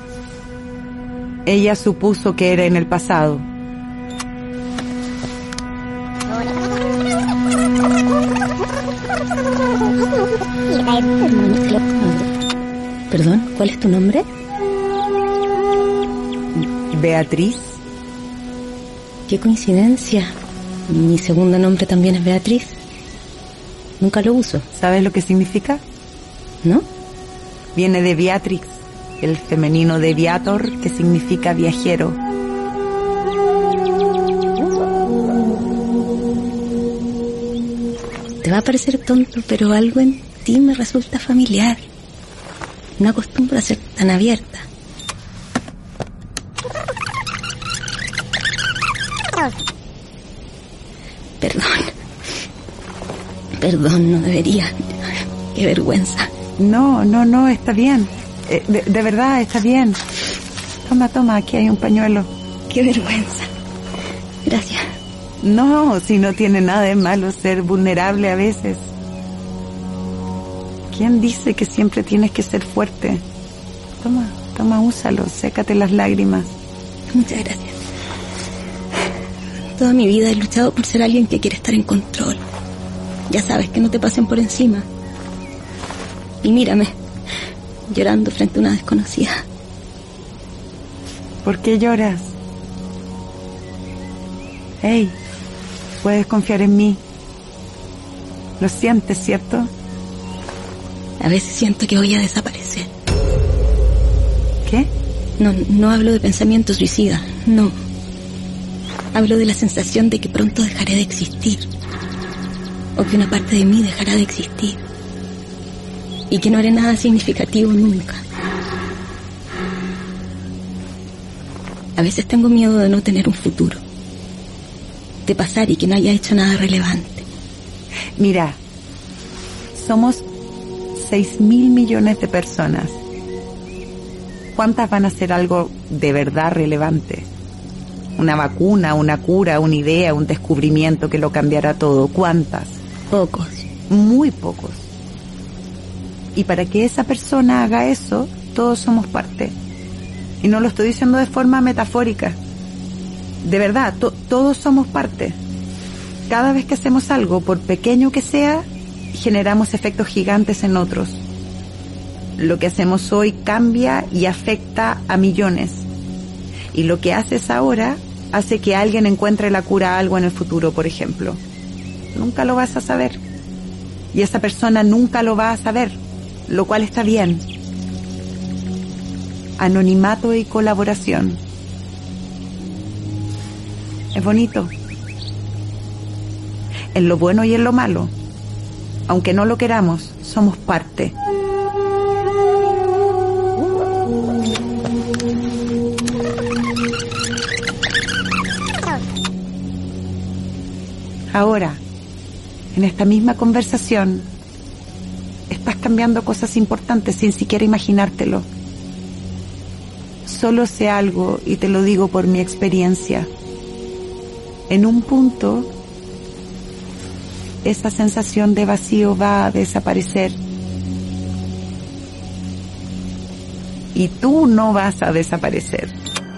[SPEAKER 2] Ella supuso que era en el pasado.
[SPEAKER 9] Perdón, ¿cuál es tu nombre?
[SPEAKER 2] Beatriz.
[SPEAKER 9] Qué coincidencia. Mi segundo nombre también es Beatriz. Nunca lo uso.
[SPEAKER 2] ¿Sabes lo que significa?
[SPEAKER 9] ¿No?
[SPEAKER 2] Viene de Beatrix, el femenino de Viator, que significa viajero.
[SPEAKER 9] Te va a parecer tonto, pero algo en ti me resulta familiar. No acostumbro a ser tan abierta. Perdón. Perdón, no debería. Qué vergüenza.
[SPEAKER 2] No, no, no, está bien. Eh, de, de verdad, está bien. Toma, toma, aquí hay un pañuelo.
[SPEAKER 9] Qué vergüenza. Gracias.
[SPEAKER 2] No, si no tiene nada de malo ser vulnerable a veces. ¿Quién dice que siempre tienes que ser fuerte? Toma, toma, úsalo, sécate las lágrimas.
[SPEAKER 9] Muchas gracias. Toda mi vida he luchado por ser alguien que quiere estar en control. Ya sabes, que no te pasen por encima. Y mírame, llorando frente a una desconocida.
[SPEAKER 2] ¿Por qué lloras? Hey, puedes confiar en mí. Lo sientes, ¿cierto?
[SPEAKER 9] A veces siento que voy a desaparecer.
[SPEAKER 2] ¿Qué?
[SPEAKER 9] No, no hablo de pensamientos suicidas, no. Hablo de la sensación de que pronto dejaré de existir. O que una parte de mí dejará de existir. Y que no haré nada significativo nunca. A veces tengo miedo de no tener un futuro. De pasar y que no haya hecho nada relevante.
[SPEAKER 2] Mira, somos seis mil millones de personas. ¿Cuántas van a hacer algo de verdad relevante? Una vacuna, una cura, una idea, un descubrimiento que lo cambiará todo. ¿Cuántas?
[SPEAKER 9] Pocos.
[SPEAKER 2] Muy pocos. Y para que esa persona haga eso, todos somos parte. Y no lo estoy diciendo de forma metafórica. De verdad, to- todos somos parte. Cada vez que hacemos algo, por pequeño que sea, generamos efectos gigantes en otros. Lo que hacemos hoy cambia y afecta a millones. Y lo que haces ahora hace que alguien encuentre la cura a algo en el futuro, por ejemplo. Nunca lo vas a saber. Y esa persona nunca lo va a saber, lo cual está bien. Anonimato y colaboración. Es bonito. En lo bueno y en lo malo. Aunque no lo queramos, somos parte. Ahora, en esta misma conversación, estás cambiando cosas importantes sin siquiera imaginártelo. Solo sé algo, y te lo digo por mi experiencia. En un punto, esa sensación de vacío va a desaparecer. Y tú no vas a desaparecer.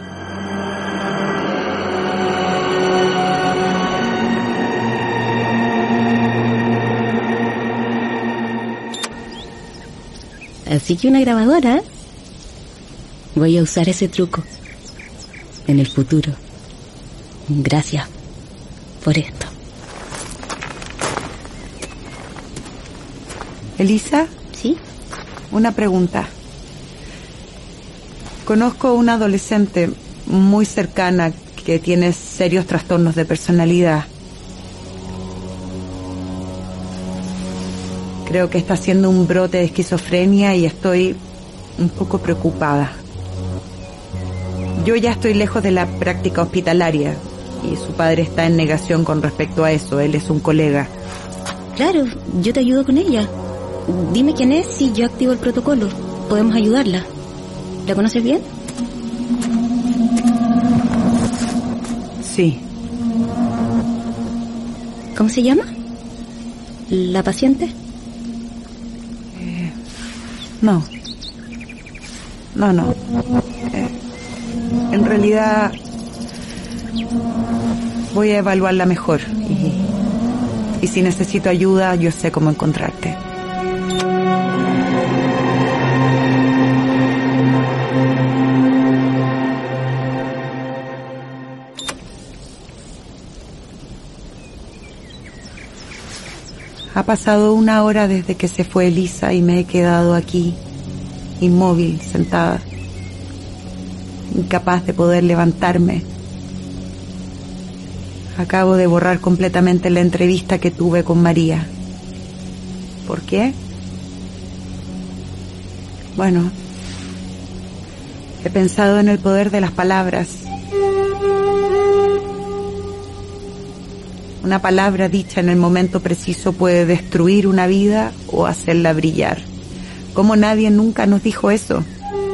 [SPEAKER 9] Así que una grabadora. Voy a usar ese truco en el futuro. Gracias por esto.
[SPEAKER 2] Elisa.
[SPEAKER 9] ¿Sí?
[SPEAKER 2] Una pregunta. Conozco una adolescente muy cercana que tiene serios trastornos de personalidad. Creo que está haciendo un brote de esquizofrenia y estoy un poco preocupada. Yo ya estoy lejos de la práctica hospitalaria y su padre está en negación con respecto a eso. Él es un colega.
[SPEAKER 9] Claro, yo te ayudo con ella. Dime quién es y yo activo el protocolo. Podemos ayudarla. ¿La conoces bien?
[SPEAKER 2] Sí.
[SPEAKER 9] ¿Cómo se llama? ¿La paciente?
[SPEAKER 2] Eh, no. No, no. Eh, en realidad voy a evaluarla mejor y, y si necesito ayuda yo sé cómo encontrarte. Ha pasado una hora desde que se fue Elisa y me he quedado aquí, inmóvil, sentada, incapaz de poder levantarme. Acabo de borrar completamente la entrevista que tuve con María. ¿Por qué? Bueno, he pensado en el poder de las palabras. Una palabra dicha en el momento preciso puede destruir una vida o hacerla brillar. ¿Cómo nadie nunca nos dijo eso?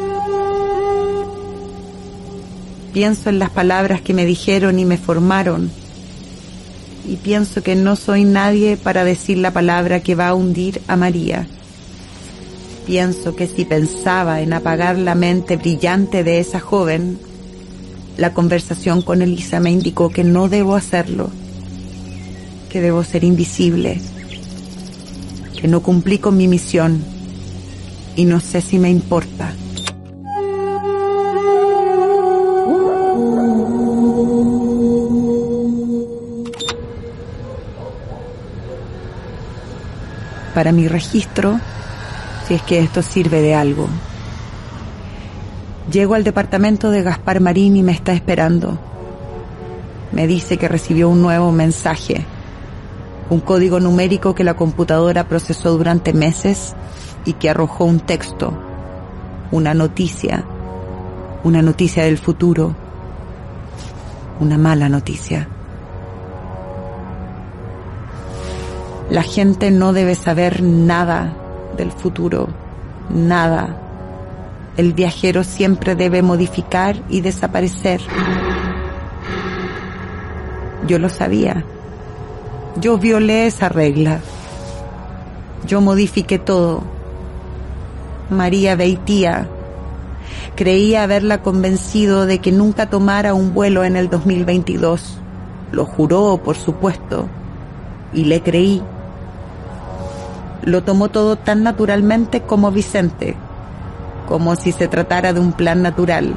[SPEAKER 2] Pienso en las palabras que me dijeron y me formaron. Y pienso que no soy nadie para decir la palabra que va a hundir a María. Pienso que si pensaba en apagar la mente brillante de esa joven, la conversación con Elisa me indicó que no debo hacerlo, que debo ser invisible, que no cumplí con mi misión y no sé si me importa. Para mi registro, si es que esto sirve de algo. Llego al departamento de Gaspar Marín y me está esperando. Me dice que recibió un nuevo mensaje, un código numérico que la computadora procesó durante meses y que arrojó un texto, una noticia, una noticia del futuro, una mala noticia. La gente no debe saber nada del futuro, nada. El viajero siempre debe modificar y desaparecer. Yo lo sabía. Yo violé esa regla. Yo modifiqué todo. María Beitia. Creía haberla convencido de que nunca tomara un vuelo en el dos mil veintidós. Lo juró, por supuesto, y le creí. Lo tomó todo tan naturalmente como Vicente, como si se tratara de un plan natural.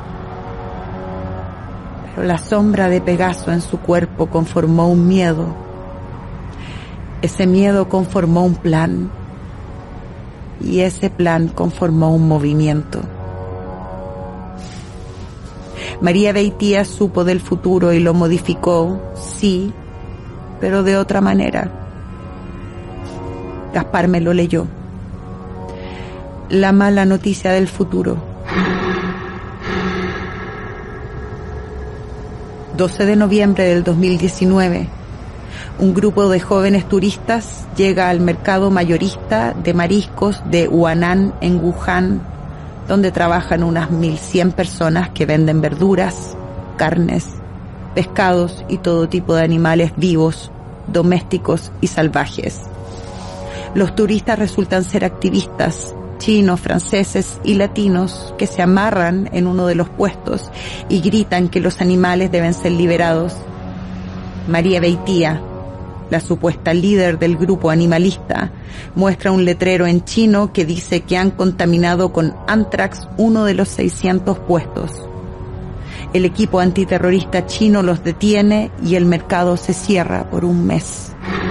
[SPEAKER 2] Pero la sombra de Pegaso en su cuerpo conformó un miedo. Ese miedo conformó un plan, y ese plan conformó un movimiento. María Beitia supo del futuro y lo modificó, sí, pero de otra manera. Gaspar me lo leyó. La mala noticia del futuro. doce de noviembre del dos mil diecinueve. Un grupo de jóvenes turistas llega al mercado mayorista de mariscos de Huanan en Wuhan, donde trabajan unas mil cien personas que venden verduras, carnes, pescados y todo tipo de animales vivos, domésticos y salvajes. Los turistas resultan ser activistas, chinos, franceses y latinos, que se amarran en uno de los puestos y gritan que los animales deben ser liberados. María Beitia, la supuesta líder del grupo animalista, muestra un letrero en chino que dice que han contaminado con anthrax uno de los seiscientos puestos. El equipo antiterrorista chino los detiene y el mercado se cierra por un mes.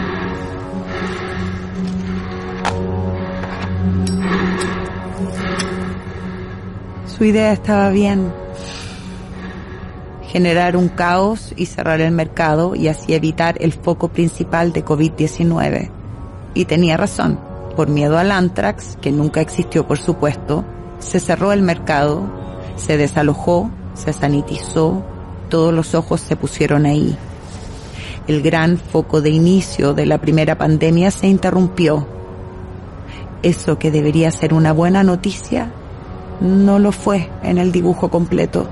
[SPEAKER 2] Su idea estaba bien. Generar un caos y cerrar el mercado y así evitar el foco principal de COVID diecinueve. Y tenía razón. Por miedo al anthrax, que nunca existió por supuesto, se cerró el mercado, se desalojó, se sanitizó, todos los ojos se pusieron ahí. El gran foco de inicio de la primera pandemia se interrumpió. Eso que debería ser una buena noticia, no lo fue en el dibujo completo.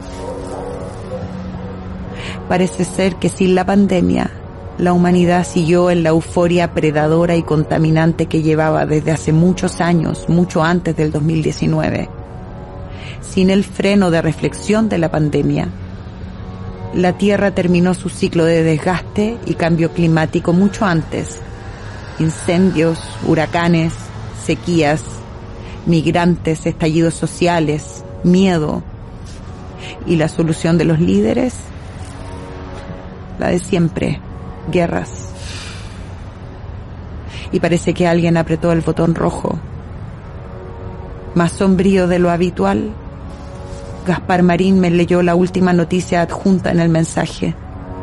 [SPEAKER 2] Parece ser que sin la pandemia, la humanidad siguió en la euforia predadora y contaminante que llevaba desde hace muchos años, mucho antes del dos mil diecinueve. Sin el freno de reflexión de la pandemia, la Tierra terminó su ciclo de desgaste y cambio climático mucho antes. Incendios, huracanes, sequías, migrantes, estallidos sociales, miedo. ¿Y la solución de los líderes? La de siempre, guerras. y parece que alguien apretó el botón rojo. Más sombrío de lo habitual, Gaspar Marín me leyó la última noticia adjunta en el mensaje.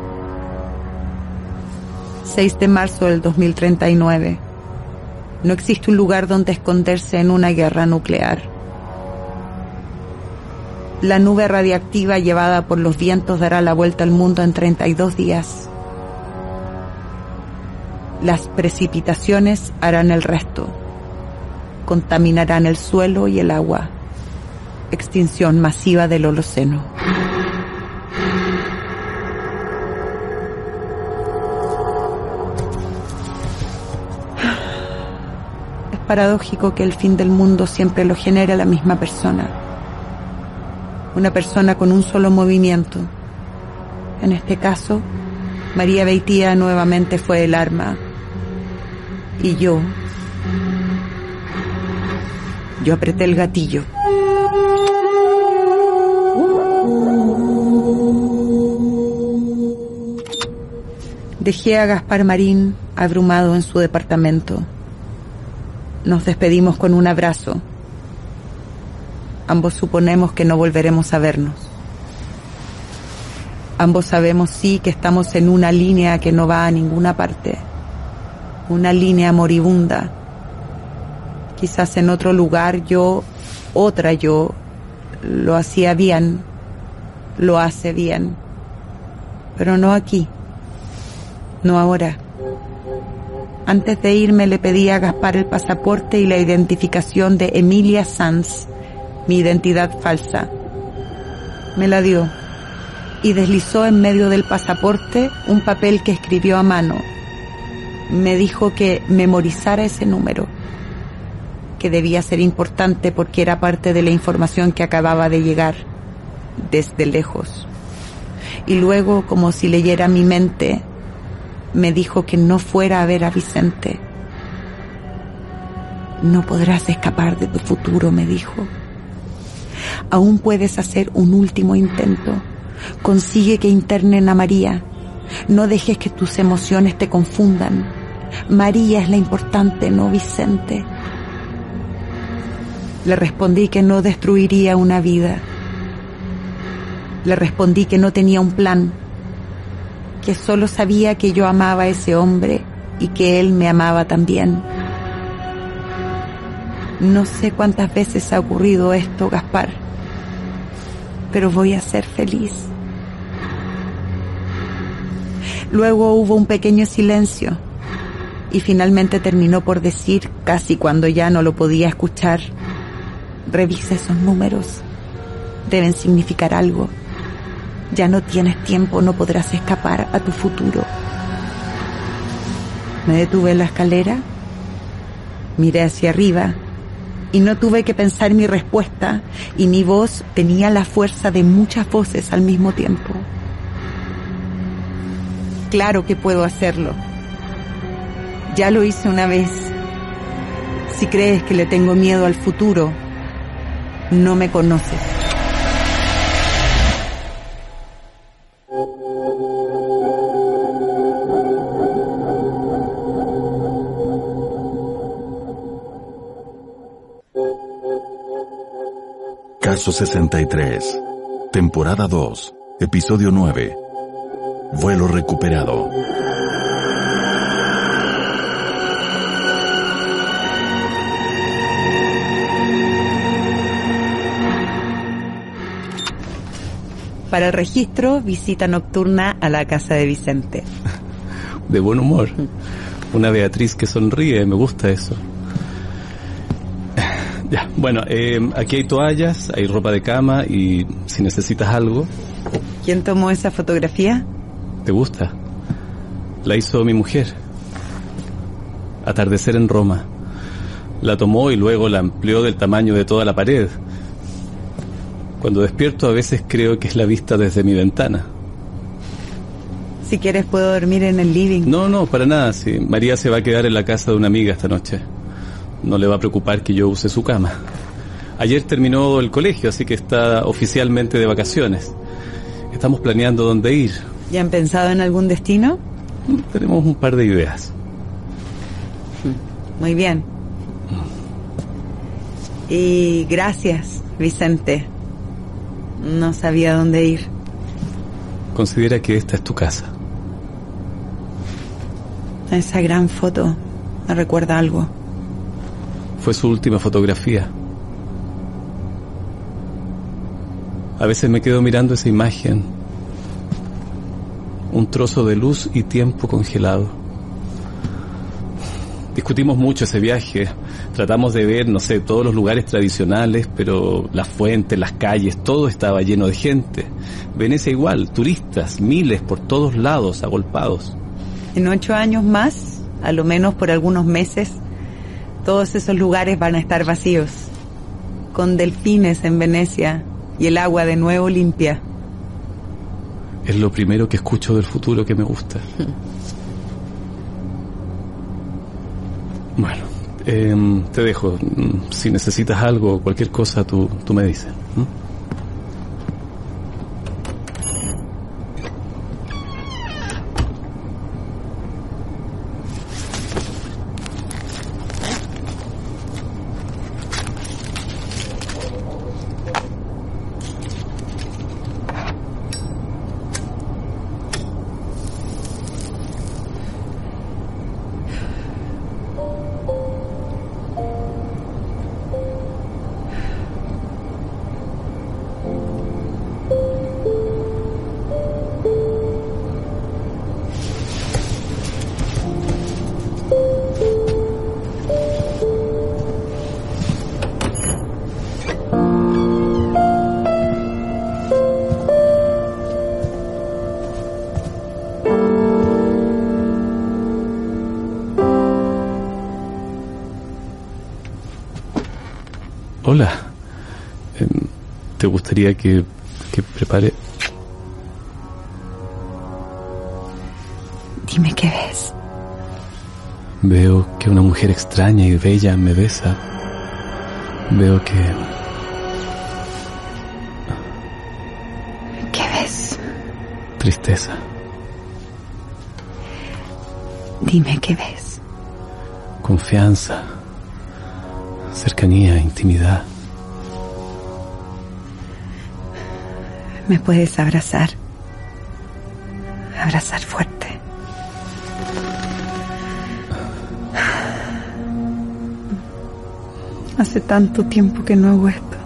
[SPEAKER 2] seis de marzo del dos mil treinta y nueve. No existe un lugar donde esconderse en una guerra nuclear. La nube radiactiva llevada por los vientos dará la vuelta al mundo en treinta y dos días. Las precipitaciones harán el resto. Contaminarán el suelo y el agua. Extinción masiva del Holoceno. Es paradójico que el fin del mundo siempre lo genere la misma persona. Una persona con un solo movimiento. En este caso, María Beitía nuevamente fue el arma. Y yo... Yo apreté el gatillo. Dejé a Gaspar Marín abrumado en su departamento. Nos despedimos con un abrazo. Ambos suponemos que no volveremos a vernos. Ambos sabemos sí que estamos en una línea que no va a ninguna parte. Una línea moribunda. Quizás en otro lugar yo, otra yo, lo hacía bien, lo hace bien. Pero no aquí. No ahora. Antes de irme le pedí a Gaspar el pasaporte y la identificación de Emilia Sanz, mi identidad falsa. Me la dio y deslizó en medio del pasaporte un papel que escribió a mano. Me dijo que memorizara ese número, que debía ser importante porque era parte de la información que acababa de llegar desde lejos. Y luego, como si leyera mi mente, me dijo que no fuera a ver a Vicente. No podrás escapar de tu futuro, me dijo. Aún puedes hacer un último intento. Consigue que internen a María. No dejes que tus emociones te confundan. María es la importante, no Vicente. Le respondí que no destruiría una vida. Le respondí que no tenía un plan, que solo sabía que yo amaba a ese hombre y que él me amaba también. No sé cuántas veces ha ocurrido esto, Gaspar, pero voy a ser feliz. Luego hubo un pequeño silencio y finalmente terminó por decir, casi cuando ya no lo podía escuchar: revisa esos números, deben significar algo. Ya no tienes tiempo, no podrás escapar a tu futuro. Me detuve en la escalera, miré hacia arriba y no tuve que pensar mi respuesta, y mi voz tenía la fuerza de muchas voces al mismo tiempo. Claro que puedo hacerlo. Ya lo hice una vez. Si crees que le tengo miedo al futuro, no me conoces.
[SPEAKER 4] Caso sesenta y tres, temporada dos, episodio nueve. Vuelo recuperado.
[SPEAKER 2] Para el registro, visita nocturna a la casa de Vicente.
[SPEAKER 5] De buen humor. Una Beatriz que sonríe, me gusta eso. Ya, bueno, eh, aquí hay toallas, hay ropa de cama y si necesitas algo...
[SPEAKER 2] ¿Quién tomó esa fotografía?
[SPEAKER 5] ¿Te gusta? La hizo mi mujer. Atardecer en Roma. La tomó y luego la amplió del tamaño de toda la pared. Cuando despierto a veces creo que es la vista desde mi ventana.
[SPEAKER 2] Si quieres puedo dormir en el living.
[SPEAKER 5] No, no, para nada. Sí. María se va a quedar en la casa de una amiga esta noche. No le va a preocupar que yo use su cama. Ayer terminó el colegio, así que está oficialmente de vacaciones. Estamos planeando dónde ir.
[SPEAKER 2] ¿Ya han pensado en algún destino?
[SPEAKER 5] Tenemos un par de ideas.
[SPEAKER 2] muy bien. Y gracias, Vicente. No sabía dónde ir.
[SPEAKER 5] Considera que esta es tu casa.
[SPEAKER 2] Esa gran foto me recuerda algo.
[SPEAKER 5] Fue su última fotografía. A veces me quedo mirando esa imagen. Un trozo de luz y tiempo congelado. Discutimos mucho ese viaje. Tratamos de ver, no sé, todos los lugares tradicionales, pero las fuentes, las calles, todo estaba lleno de gente. Venecia igual, turistas, miles por todos lados, agolpados.
[SPEAKER 2] En ocho años más, a lo menos por algunos meses, todos esos lugares van a estar vacíos, con delfines en Venecia y el agua de nuevo limpia.
[SPEAKER 5] Es lo primero que escucho del futuro que me gusta. Bueno, eh, te dejo. Si necesitas algo o cualquier cosa, tú, tú me dices. ¿Mm? Hola. Eh, ¿Te gustaría que, que prepare?
[SPEAKER 2] Dime qué ves.
[SPEAKER 5] Veo que una mujer extraña y bella me besa. Veo que...
[SPEAKER 2] ¿Qué ves?
[SPEAKER 5] Tristeza.
[SPEAKER 2] Dime qué ves.
[SPEAKER 5] Confianza. Cercanía, intimidad.
[SPEAKER 2] ¿Me puedes abrazar? Abrazar fuerte. Hace tanto tiempo que no hago esto.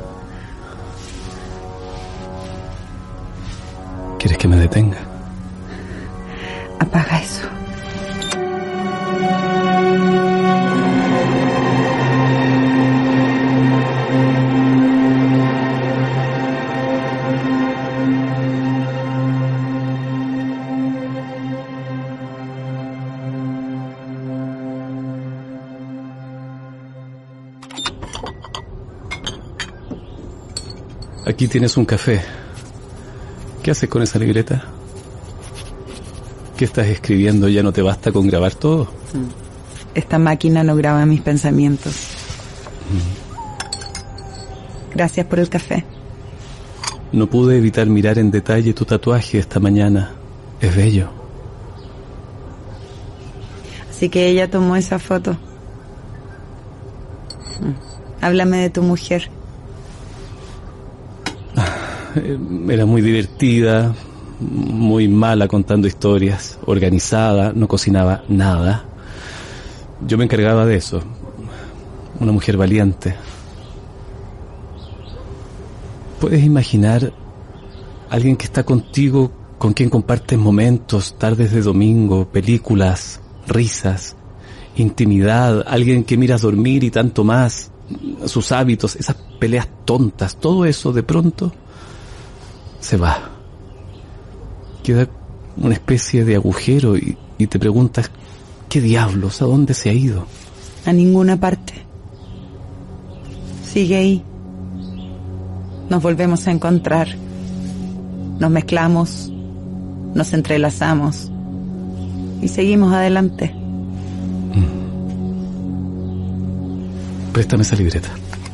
[SPEAKER 5] ¿Quieres que me detenga?
[SPEAKER 2] Apaga eso.
[SPEAKER 5] Aquí tienes un café. ¿Qué haces con esa libreta? ¿Qué estás escribiendo? ¿Ya no te basta con grabar todo?
[SPEAKER 2] Esta máquina no graba mis pensamientos. Gracias por el café.
[SPEAKER 5] No pude evitar mirar en detalle tu tatuaje esta mañana. Es bello.
[SPEAKER 2] Así que ella tomó esa foto. Háblame de tu mujer.
[SPEAKER 5] Era muy divertida, muy mala contando historias, organizada, no cocinaba nada. Yo me encargaba de eso. Una mujer valiente. ¿Puedes imaginar alguien que está contigo, con quien compartes momentos, tardes de domingo, películas, risas, intimidad, alguien que miras dormir y tanto más, sus hábitos, esas peleas tontas, todo eso de pronto se va. Queda una especie de agujero y, y te preguntas, ¿qué diablos? ¿A dónde se ha ido?
[SPEAKER 2] A ninguna parte. Sigue ahí. Nos volvemos a encontrar. Nos mezclamos, nos entrelazamos y seguimos adelante.
[SPEAKER 5] Mm. Préstame esa libreta.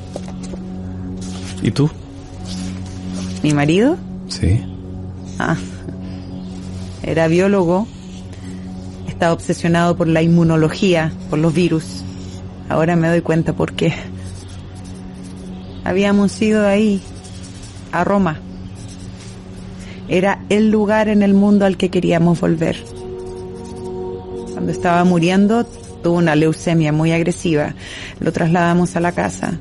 [SPEAKER 5] ¿Y tú?
[SPEAKER 2] ¿Mi marido?
[SPEAKER 5] Sí.
[SPEAKER 2] Ah, era biólogo Estaba obsesionado por la inmunología, por los virus. Ahora me doy cuenta por qué. Habíamos ido ahí, a Roma. Era el lugar en el mundo al que queríamos volver. Cuando estaba muriendo, tuvo una leucemia muy agresiva. Lo trasladamos a la casa.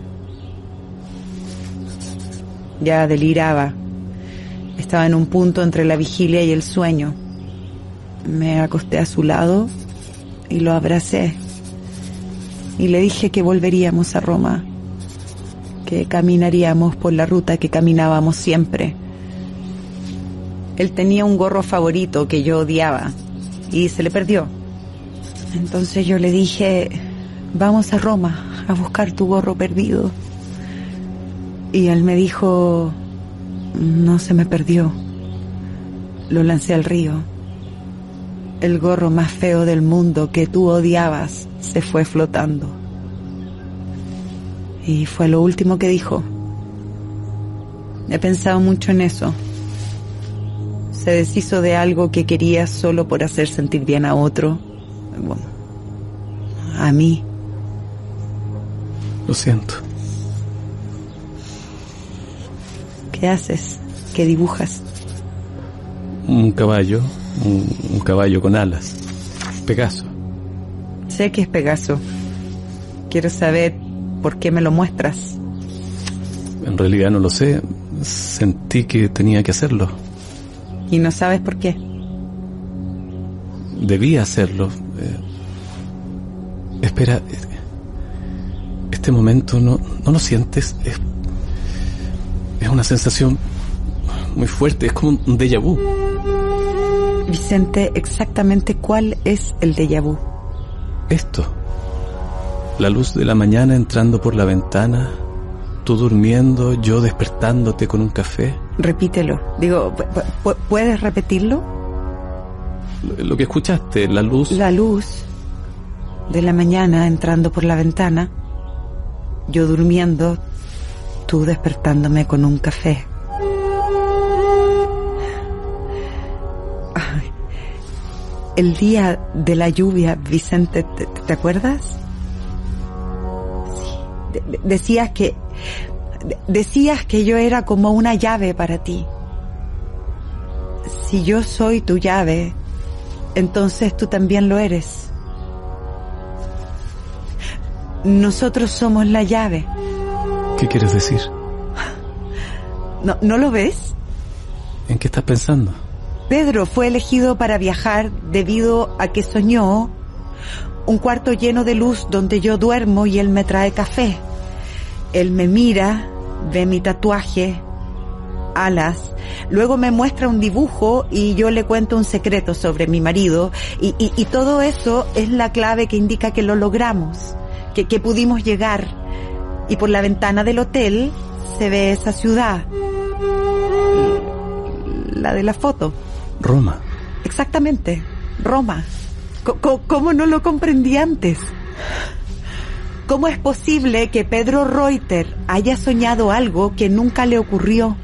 [SPEAKER 2] Ya deliraba. Estaba en un punto entre la vigilia y el sueño. Me acosté a su lado y lo abracé. Y le dije que volveríamos a Roma, que caminaríamos por la ruta que caminábamos siempre. Él tenía un gorro favorito que yo odiaba y se le perdió. Entonces yo le dije, vamos a Roma a buscar tu gorro perdido. Y él me dijo, no se me perdió. Lo lancé al río. El gorro más feo del mundo que tú odiabas se fue flotando. Y fue lo último que dijo. He pensado mucho en eso. Se deshizo de algo que quería solo por hacer sentir bien a otro. Bueno, a mí.
[SPEAKER 5] Lo siento.
[SPEAKER 2] ¿Qué haces? ¿Qué dibujas?
[SPEAKER 5] Un caballo, un, un caballo con alas. Pegaso.
[SPEAKER 2] Sé que es Pegaso. Quiero saber por qué me lo muestras.
[SPEAKER 5] En realidad no lo sé. Sentí que tenía que hacerlo.
[SPEAKER 2] ¿Y no sabes por qué?
[SPEAKER 5] Debía hacerlo. Eh, espera. Este momento no, no lo sientes. Es, es una sensación muy fuerte. Es como un déjà vu.
[SPEAKER 2] Vicente, exactamente cuál es el déjà vu.
[SPEAKER 5] Esto. La luz de la mañana entrando por la ventana, tú durmiendo, yo despertándote con un café.
[SPEAKER 2] Repítelo. Digo, ¿puedes repetirlo?
[SPEAKER 5] Lo que escuchaste, la luz...
[SPEAKER 2] La luz de la mañana entrando por la ventana, yo durmiendo, tú despertándome con un café. Ay, el día de la lluvia, Vicente, ¿te, te acuerdas? Sí. De, de, decías que... De, decías que yo era como una llave para ti. Si yo soy tu llave, entonces tú también lo eres. Nosotros somos la llave.
[SPEAKER 5] ¿Qué quieres decir?
[SPEAKER 2] ¿No, ¿no lo ves?
[SPEAKER 5] ¿En qué estás pensando?
[SPEAKER 2] Pedro fue elegido para viajar debido a que soñó un cuarto lleno de luz donde yo duermo y él me trae café. Él me mira, ve mi tatuaje, alas, luego me muestra un dibujo y yo le cuento un secreto sobre mi marido y, y, y todo eso es la clave que indica que lo logramos, que, que pudimos llegar. Y por la ventana del hotel se ve esa ciudad, la de la foto.
[SPEAKER 5] Roma.
[SPEAKER 2] Exactamente, Roma. ¿Cómo, cómo no lo comprendí antes? ¿Cómo es posible que Pedro Reuter haya soñado algo que nunca le ocurrió?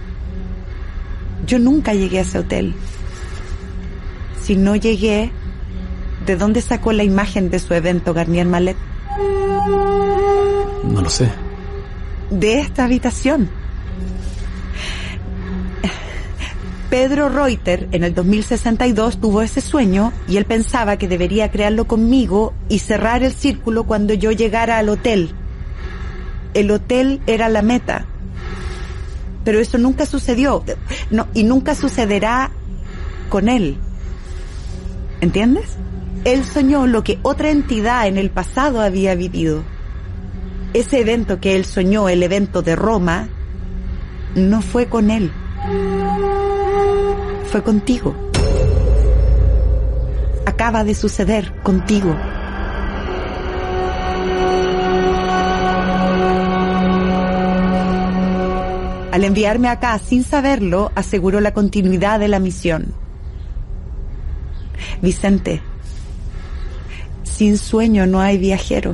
[SPEAKER 2] Yo nunca llegué a ese hotel. Si no llegué, ¿de dónde sacó la imagen de su evento Garnier Mallet?
[SPEAKER 5] No lo sé.
[SPEAKER 2] De esta habitación. Pedro Reuter en el dos mil sesenta y dos tuvo ese sueño y él pensaba que debería crearlo conmigo y cerrar el círculo cuando yo llegara al hotel. El hotel era la meta. Pero eso nunca sucedió. No, y nunca sucederá con él. ¿Entiendes? Él soñó lo que otra entidad en el pasado había vivido. Ese evento que él soñó, el evento de Roma, no fue con él. Fue contigo. Acaba de suceder contigo. Al enviarme acá sin saberlo, aseguró la continuidad de la misión. Vicente, sin sueño no hay viajero.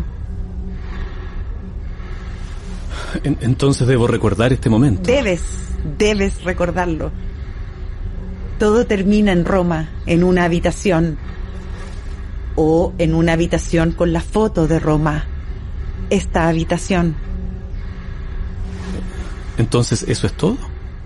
[SPEAKER 5] Entonces debo recordar este momento.
[SPEAKER 2] Debes, debes recordarlo. Todo termina en Roma, en una habitación. o en una habitación con la foto de Roma. Esta habitación.
[SPEAKER 5] Entonces, ¿eso es todo?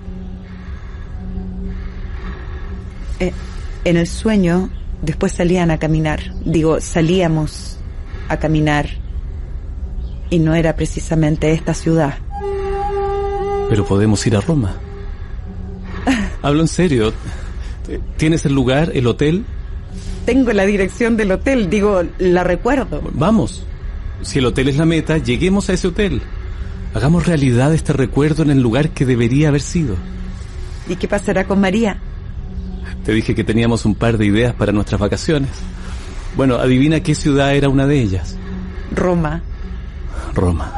[SPEAKER 2] Eh, en el sueño, después salían a caminar. Digo, salíamos a caminar. Y no era precisamente esta ciudad.
[SPEAKER 5] Pero podemos ir a Roma. Hablo en serio. ¿Tienes el lugar, el hotel?
[SPEAKER 2] Tengo la dirección del hotel, digo, la recuerdo.
[SPEAKER 5] Vamos. Si el hotel es la meta, lleguemos a ese hotel. Hagamos realidad este recuerdo en el lugar que debería haber sido.
[SPEAKER 2] ¿Y qué pasará con María?
[SPEAKER 5] Te dije que teníamos un par de ideas para nuestras vacaciones. Bueno, adivina qué ciudad era una de ellas.
[SPEAKER 2] Roma.
[SPEAKER 5] Roma.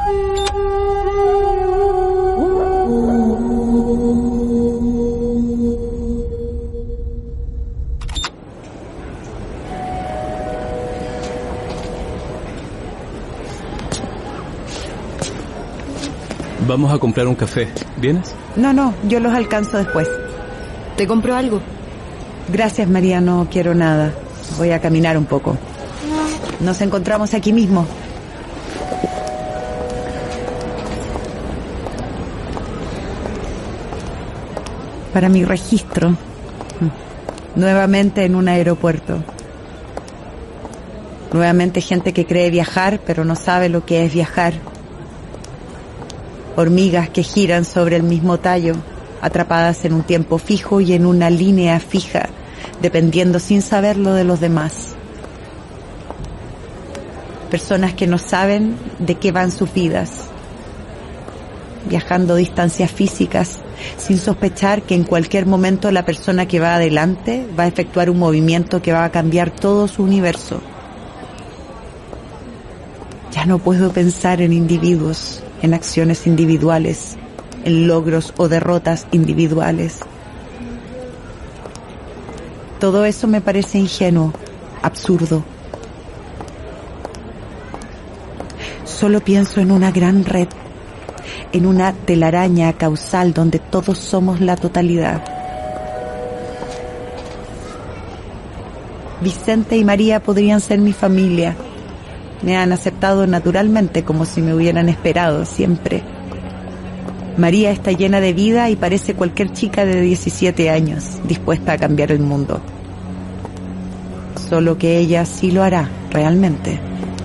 [SPEAKER 5] Vamos a comprar un café. ¿Vienes?
[SPEAKER 2] No, no, yo los alcanzo después.
[SPEAKER 1] ¿Te compro algo?
[SPEAKER 2] Gracias, María, no quiero nada. Voy a caminar un poco. Nos encontramos aquí mismo. Para mi registro. Nuevamente en un aeropuerto. Nuevamente gente que cree viajar, pero no sabe lo que es viajar. Hormigas que giran sobre el mismo tallo, atrapadas en un tiempo fijo y en una línea fija, dependiendo sin saberlo de los demás. Personas que no saben de qué van sus vidas, viajando distancias físicas, sin sospechar que en cualquier momento la persona que va adelante va a efectuar un movimiento que va a cambiar todo su universo. Ya no puedo pensar en individuos, en acciones individuales, en logros o derrotas individuales. Todo eso me parece ingenuo, absurdo. Solo pienso en una gran red, en una telaraña causal donde todos somos la totalidad. Vicente y María podrían ser mi familia. Me han aceptado naturalmente, como si me hubieran esperado siempre. María está llena de vida y parece cualquier chica de diecisiete años, dispuesta a cambiar el mundo. Solo que ella sí lo hará, realmente.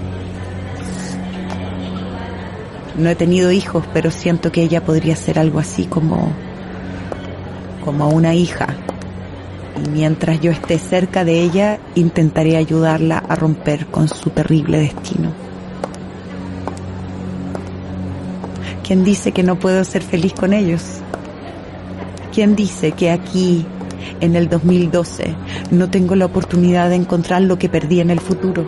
[SPEAKER 2] No he tenido hijos, pero siento que ella podría ser algo así como... como una hija. Y mientras yo esté cerca de ella, intentaré ayudarla a romper con su terrible destino. ¿Quién dice que no puedo ser feliz con ellos? ¿Quién dice que aquí, en el dos mil doce, no tengo la oportunidad de encontrar lo que perdí en el futuro?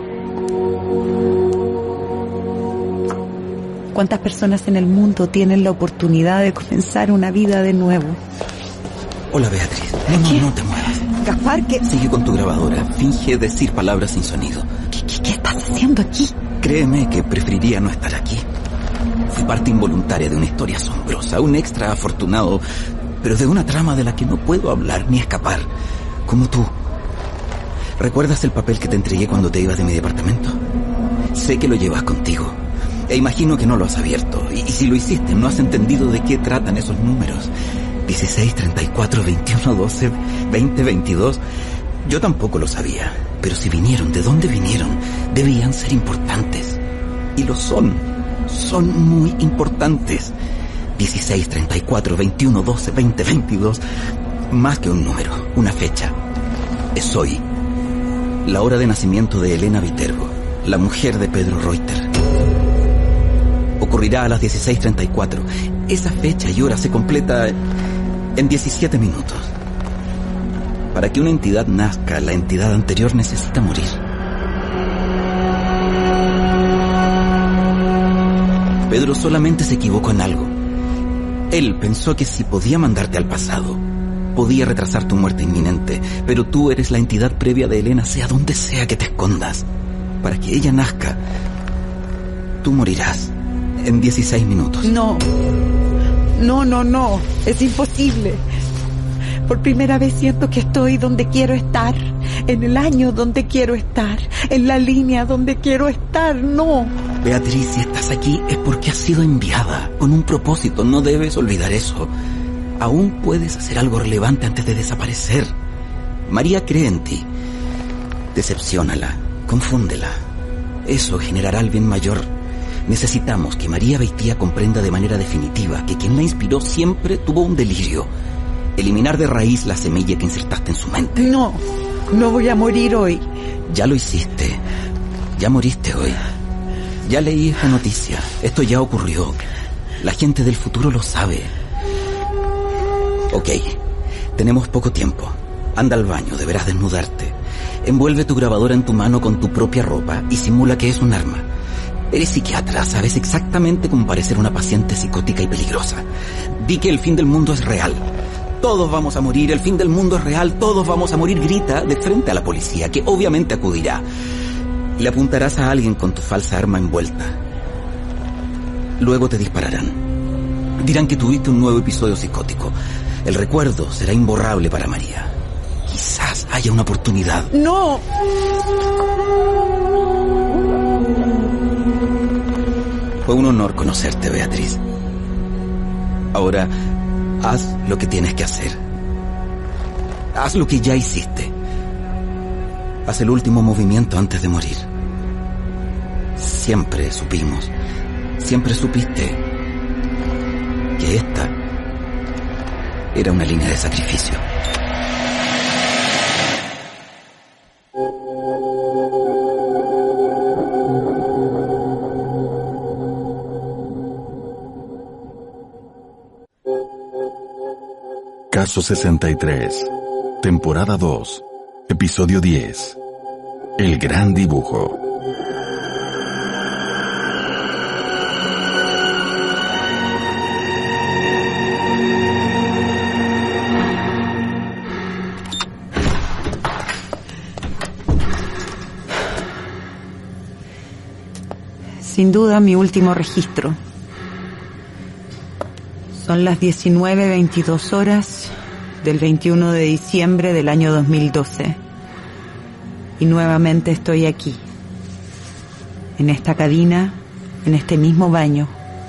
[SPEAKER 2] ¿Cuántas personas en el mundo tienen la oportunidad de comenzar una vida de nuevo?
[SPEAKER 7] Hola, Beatriz. No, no, no te muevas.
[SPEAKER 2] Gaspar, ¿qué?
[SPEAKER 7] Sigue con tu grabadora. Finge decir palabras sin sonido.
[SPEAKER 2] ¿Qué, qué, qué estás haciendo aquí?
[SPEAKER 7] Créeme que preferiría no estar aquí. Fui parte involuntaria de una historia asombrosa, un extra afortunado, pero de una trama de la que no puedo hablar ni escapar. Como tú. ¿Recuerdas el papel que te entregué cuando te ibas de mi departamento? Sé que lo llevas contigo. E imagino que no lo has abierto. Y, y si lo hiciste, no has entendido de qué tratan esos números. dieciséis, treinta y cuatro, veintiuno, doce, veinte, veintidós. Yo tampoco lo sabía. Pero si vinieron, ¿de dónde vinieron? Debían ser importantes. Y lo son. Son muy importantes. dieciséis, treinta y cuatro, veintiuno, doce, veinte, veintidós. Más que un número, una fecha. Es hoy. La hora de nacimiento de Elena Viterbo, la mujer de Pedro Reuter. Ocurrirá a las dieciséis treinta y cuatro. Esa fecha y hora se completa en diecisiete minutos. Para que una entidad nazca, la entidad anterior necesita morir. Pedro solamente se equivocó en algo. Él pensó que si podía mandarte al pasado, podía retrasar tu muerte inminente, pero tú eres la entidad previa de Elena, sea donde sea que te escondas. Para que ella nazca, tú morirás en dieciséis minutos.
[SPEAKER 2] No, no, no, no, es imposible. Por primera vez siento que estoy donde quiero estar, en el año donde quiero estar, en la línea donde quiero estar, no.
[SPEAKER 7] Beatriz, si estás aquí es porque has sido enviada con un propósito, no debes olvidar eso. Aún puedes hacer algo relevante antes de desaparecer. María cree en ti. Decepciónala, confúndela. Eso generará el bien mayor. Necesitamos que María Beitía comprenda de manera definitiva que quien la inspiró siempre tuvo un delirio. Eliminar de raíz la semilla que insertaste en su mente.
[SPEAKER 2] No, no voy a morir hoy.
[SPEAKER 7] Ya lo hiciste. Ya moriste hoy. Ya leí esta noticia. Esto ya ocurrió. La gente del futuro lo sabe. Ok, tenemos poco tiempo. Anda al baño, deberás desnudarte. Envuelve tu grabadora en tu mano con tu propia ropa y simula que es un arma. Eres psiquiatra, sabes exactamente cómo parecer una paciente psicótica y peligrosa. Di que el fin del mundo es real. Todos vamos a morir, el fin del mundo es real, todos vamos a morir, grita de frente a la policía, que obviamente acudirá. Le apuntarás a alguien con tu falsa arma envuelta. Luego te dispararán. Dirán que tuviste un nuevo episodio psicótico. El recuerdo será imborrable para María. Quizás haya una oportunidad.
[SPEAKER 2] ¡No!
[SPEAKER 7] Fue un honor conocerte, Beatriz. Ahora, haz lo que tienes que hacer. Haz lo que ya hiciste. Haz el último movimiento antes de morir. Siempre supimos, siempre supiste que esta era una línea de sacrificio.
[SPEAKER 4] Caso sesenta y tres, temporada dos, episodio diez. El gran dibujo.
[SPEAKER 2] Sin duda mi último registro. Son las diecinueve veintidós horas del veintiuno de diciembre del año dos mil doce. Y nuevamente estoy aquí, en esta cabina, en este mismo baño.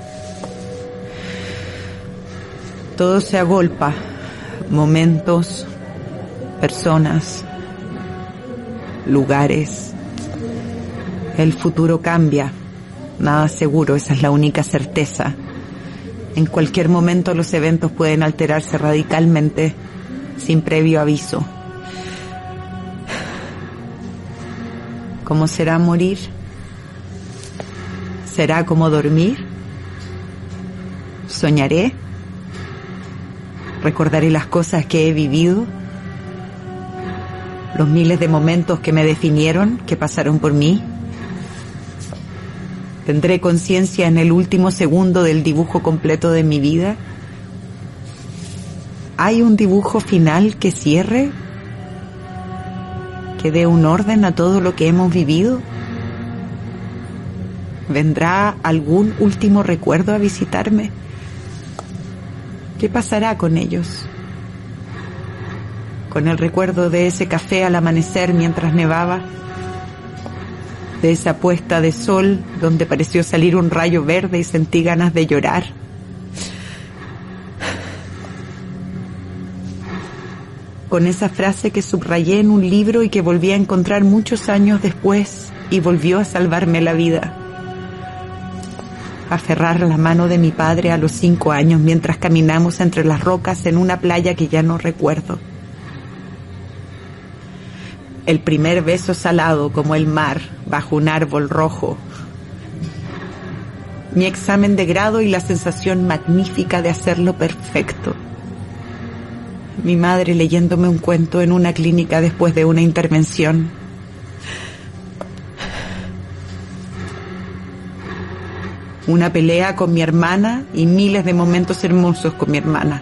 [SPEAKER 2] Todo se agolpa, momentos, personas, lugares. El futuro cambia, nada seguro, esa es la única certeza. En cualquier momento los eventos pueden alterarse radicalmente, sin previo aviso. ¿Cómo será morir? ¿Será como dormir? ¿Soñaré? ¿Recordaré las cosas que he vivido? ¿Los miles de momentos que me definieron, que pasaron por mí? ¿Tendré conciencia en el último segundo del dibujo completo de mi vida? ¿Hay un dibujo final que cierre? ¿Que dé un orden a todo lo que hemos vivido? ¿Vendrá algún último recuerdo a visitarme? ¿Qué pasará con ellos? ¿Con el recuerdo de ese café al amanecer mientras nevaba? ¿De esa puesta de sol donde pareció salir un rayo verde y sentí ganas de llorar? ¿Con esa frase que subrayé en un libro y que volví a encontrar muchos años después y volvió a salvarme la vida? Aferrar la mano de mi padre a los cinco años mientras caminamos entre las rocas en una playa que ya no recuerdo. El primer beso salado como el mar bajo un árbol rojo. Mi examen de grado y la sensación magnífica de hacerlo perfecto. Mi madre leyéndome un cuento en una clínica después de una intervención. Una pelea con mi hermana y miles de momentos hermosos con mi hermana.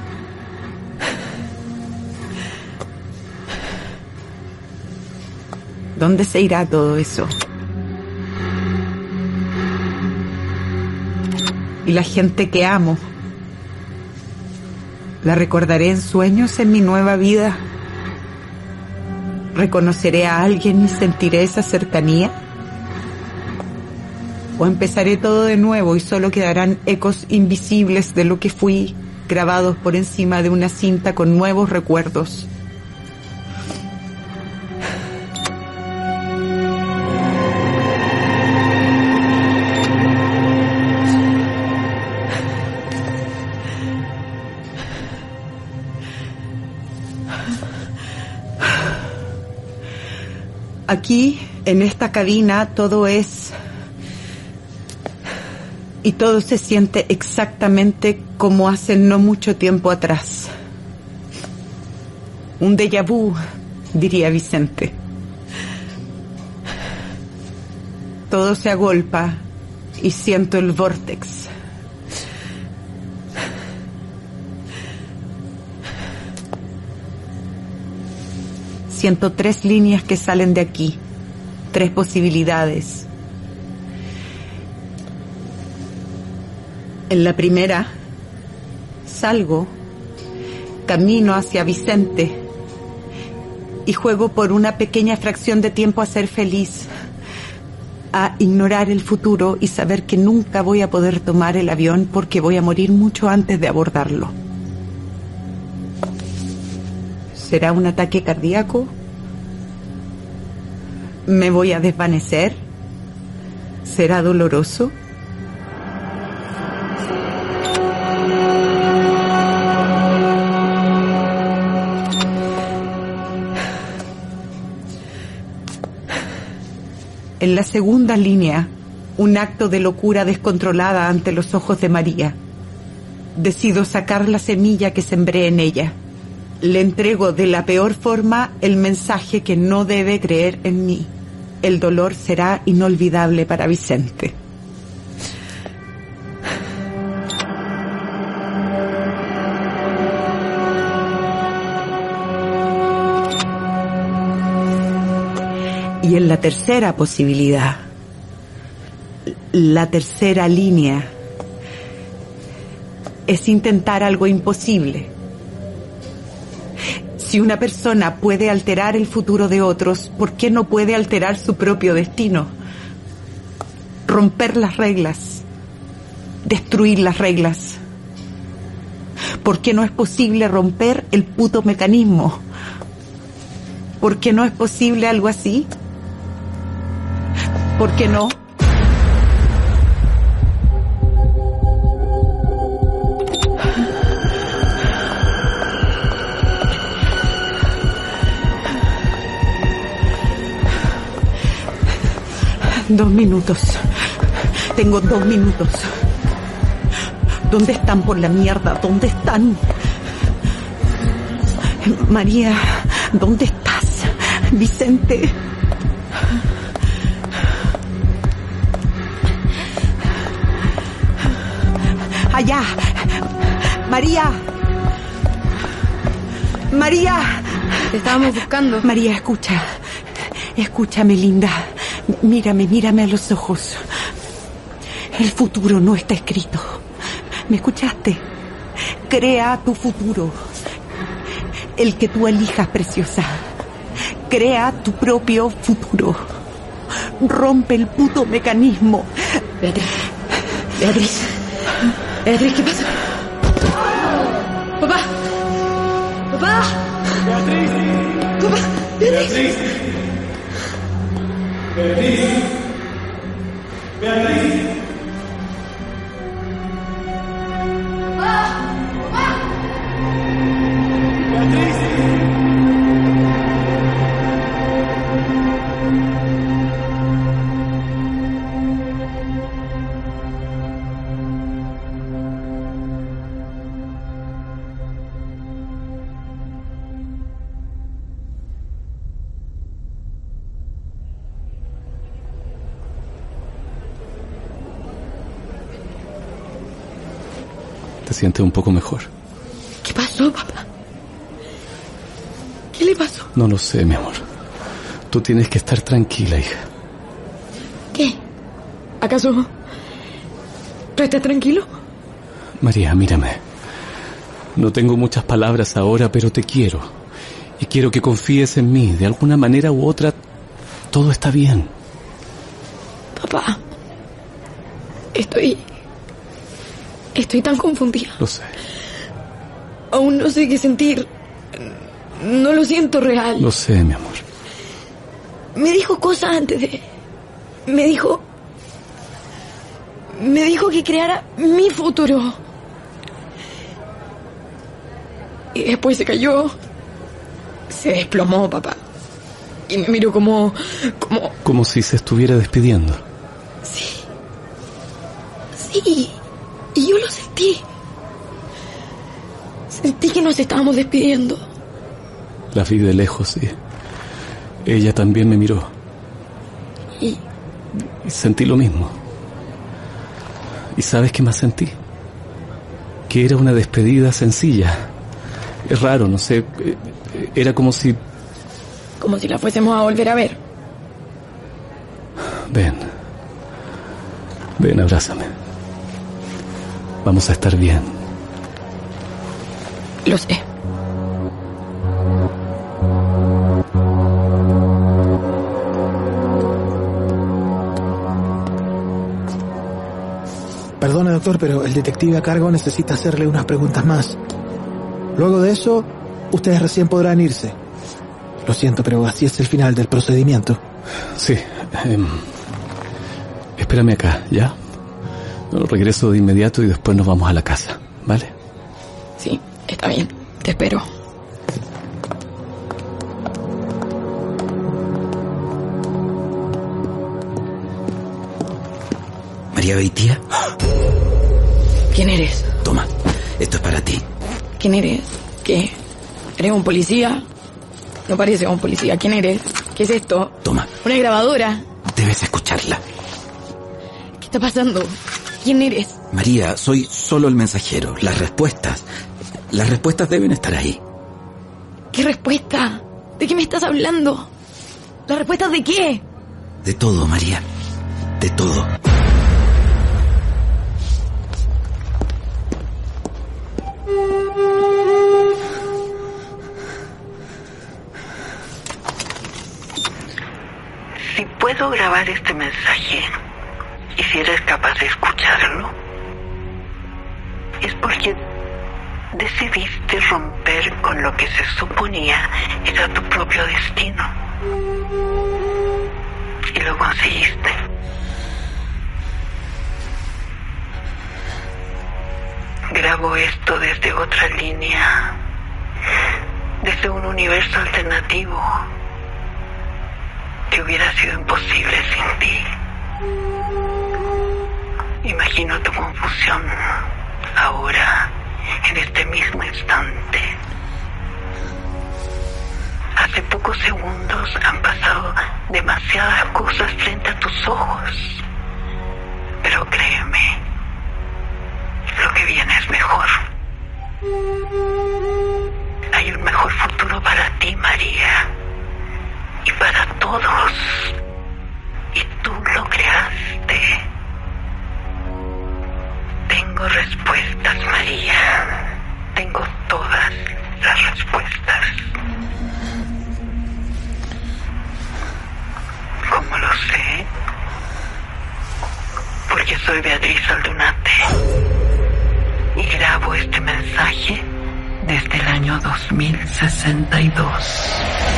[SPEAKER 2] ¿Dónde se irá todo eso? Y la gente que amo, ¿la recordaré en sueños en mi nueva vida? ¿Reconoceré a alguien y sentiré esa cercanía? ¿O empezaré todo de nuevo y solo quedarán ecos invisibles de lo que fui, grabados por encima de una cinta con nuevos recuerdos? Aquí, en esta cabina, todo es... y todo se siente exactamente como hace no mucho tiempo atrás. Un déjà vu, diría Vicente. Todo se agolpa y siento el vórtex. Siento tres líneas que salen de aquí, tres posibilidades. En la primera, salgo, camino hacia Vicente y juego por una pequeña fracción de tiempo a ser feliz, a ignorar el futuro y saber que nunca voy a poder tomar el avión porque voy a morir mucho antes de abordarlo. ¿Será un ataque cardíaco? ¿Me voy a desvanecer? ¿Será doloroso? En la segunda línea, un acto de locura descontrolada ante los ojos de María. Decido sacar la semilla que sembré en ella. Le entrego de la peor forma el mensaje que no debe creer en mí. El dolor será inolvidable para Vicente. Y en la tercera posibilidad, la tercera línea, es intentar algo imposible. Si una persona puede alterar el futuro de otros, ¿por qué no puede alterar su propio destino? Romper las reglas, destruir las reglas. ¿Por qué no es posible romper el puto mecanismo? ¿Por qué no es posible algo así? ¿Por qué no? Dos minutos. Tengo dos minutos. ¿Dónde están por la mierda? ¿Dónde están? María, ¿dónde estás? Vicente. Allá. María. María.
[SPEAKER 1] Te estábamos buscando.
[SPEAKER 2] María, escucha. Escúchame, linda. Mírame, mírame a los ojos. El futuro no está escrito. ¿Me escuchaste? Crea tu futuro. El que tú elijas, preciosa. Crea tu propio futuro. Rompe el puto mecanismo.
[SPEAKER 1] Beatriz. Beatriz. Beatriz, ¿qué pasa? Papá. Papá.
[SPEAKER 10] Beatriz.
[SPEAKER 1] Papá. Beatriz.
[SPEAKER 10] Beatriz. Beatriz.
[SPEAKER 1] Papá. Papá.
[SPEAKER 10] Beatriz.
[SPEAKER 5] ¿Te sientes un poco mejor?
[SPEAKER 1] ¿Qué pasó, papá? ¿Qué le pasó?
[SPEAKER 5] No lo sé, mi amor. Tú tienes que estar tranquila, hija.
[SPEAKER 1] ¿Qué? ¿Acaso tú estás tranquilo?
[SPEAKER 5] María, mírame. No tengo muchas palabras ahora, pero te quiero. Y quiero que confíes en mí. De alguna manera u otra, todo está bien.
[SPEAKER 1] Papá, estoy... Estoy tan confundida.
[SPEAKER 5] Lo sé.
[SPEAKER 1] Aún no sé qué sentir. No lo siento real.
[SPEAKER 5] Lo sé, mi amor.
[SPEAKER 1] Me dijo cosas antes de... Me dijo... Me dijo que creara mi futuro. Y después se cayó. Se desplomó, papá. Y me miró como... Como...
[SPEAKER 5] Como si se estuviera despidiendo.
[SPEAKER 1] Sí. Sí. Y yo lo sentí. Sentí que nos estábamos despidiendo.
[SPEAKER 5] La vi de lejos, sí. Ella también me miró.
[SPEAKER 1] Y...
[SPEAKER 5] Y sentí lo mismo. ¿Y sabes qué más sentí? Que era una despedida sencilla. Es raro, no sé. Era como si...
[SPEAKER 1] Como si la fuésemos a volver a ver.
[SPEAKER 5] Ven. Ven, abrázame. Vamos a estar bien.
[SPEAKER 1] Lo sé.
[SPEAKER 8] Perdone, doctor, pero el detective a cargo necesita hacerle unas preguntas más. Luego de eso, ustedes recién podrán irse. Lo siento, pero así es el final del procedimiento.
[SPEAKER 5] Sí. Eh, espérame acá, ¿ya? Regreso de inmediato y después nos vamos a la casa, ¿vale?
[SPEAKER 1] Sí, está bien. Te espero.
[SPEAKER 7] María Beitia.
[SPEAKER 1] ¿Quién eres?
[SPEAKER 7] Toma, esto es para ti.
[SPEAKER 1] ¿Quién eres? ¿Qué? ¿Eres un policía? No parece un policía. ¿Quién eres? ¿Qué es esto?
[SPEAKER 7] Toma.
[SPEAKER 1] ¿Una grabadora?
[SPEAKER 7] Debes escucharla.
[SPEAKER 1] ¿Qué está pasando? ¿Quién eres?
[SPEAKER 7] María, soy solo el mensajero. Las respuestas... Las respuestas deben estar ahí.
[SPEAKER 1] ¿Qué respuesta? ¿De qué me estás hablando? ¿Las respuestas de qué?
[SPEAKER 7] De todo, María. De todo.
[SPEAKER 10] Si puedo grabar este mensaje y si eres capaz de escucharlo, es porque decidiste romper con lo que se suponía era tu propio destino. Y lo conseguiste. Grabo esto desde otra línea, desde un universo alternativo que hubiera sido imposible sin ti. Imagino tu confusión ahora, en este mismo instante. Hace pocos segundos han pasado demasiadas cosas frente a tus ojos. Pero créeme, lo que viene es mejor. Hay un mejor futuro para ti, María. Y para todos. Y tú lo creaste. Tengo respuestas, María. Tengo todas las respuestas. ¿Cómo lo sé? Porque soy Beatriz Aldunate. Y grabo este mensaje desde el año dos mil sesenta y dos.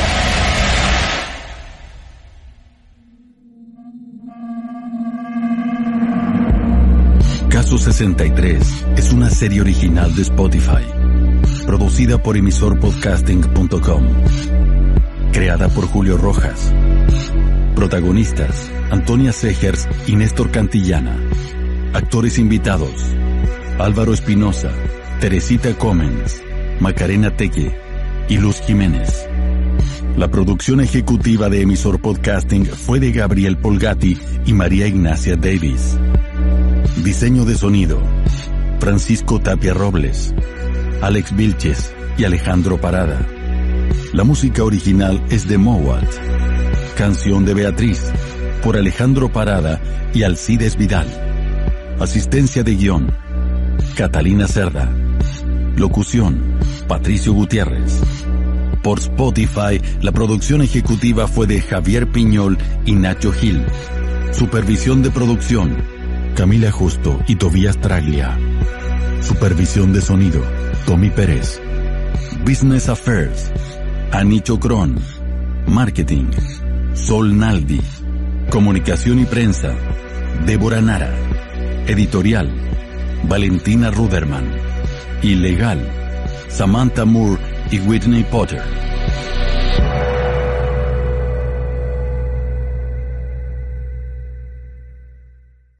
[SPEAKER 4] Caso sesenta y tres es una serie original de Spotify, producida por emisor podcasting punto com, creada por Julio Rojas, protagonistas Antonia Segers y Néstor Cantillana, actores invitados Álvaro Espinosa, Teresita Comens, Macarena Teque y Luz Jiménez. La producción ejecutiva de emisor podcasting fue de Gabriel Polgatti y María Ignacia Davis. Diseño de sonido, Francisco Tapia Robles, Alex Vilches y Alejandro Parada. La música original es de Mowat. Canción de Beatriz, por Alejandro Parada y Alcides Vidal. Asistencia de guión, Catalina Cerda. Locución, Patricio Gutiérrez. Por Spotify, la producción ejecutiva fue de Javier Piñol y Nacho Gil. Supervisión de producción, Camila Justo y Tobías Traglia. Supervisión de sonido, Tommy Pérez. Business Affairs, Ani Chocrón. Marketing, Sol Naldi. Comunicación y prensa, Débora Nara. Editorial, Valentina Ruderman. Y legal, Samantha Moore y Whitney Potter.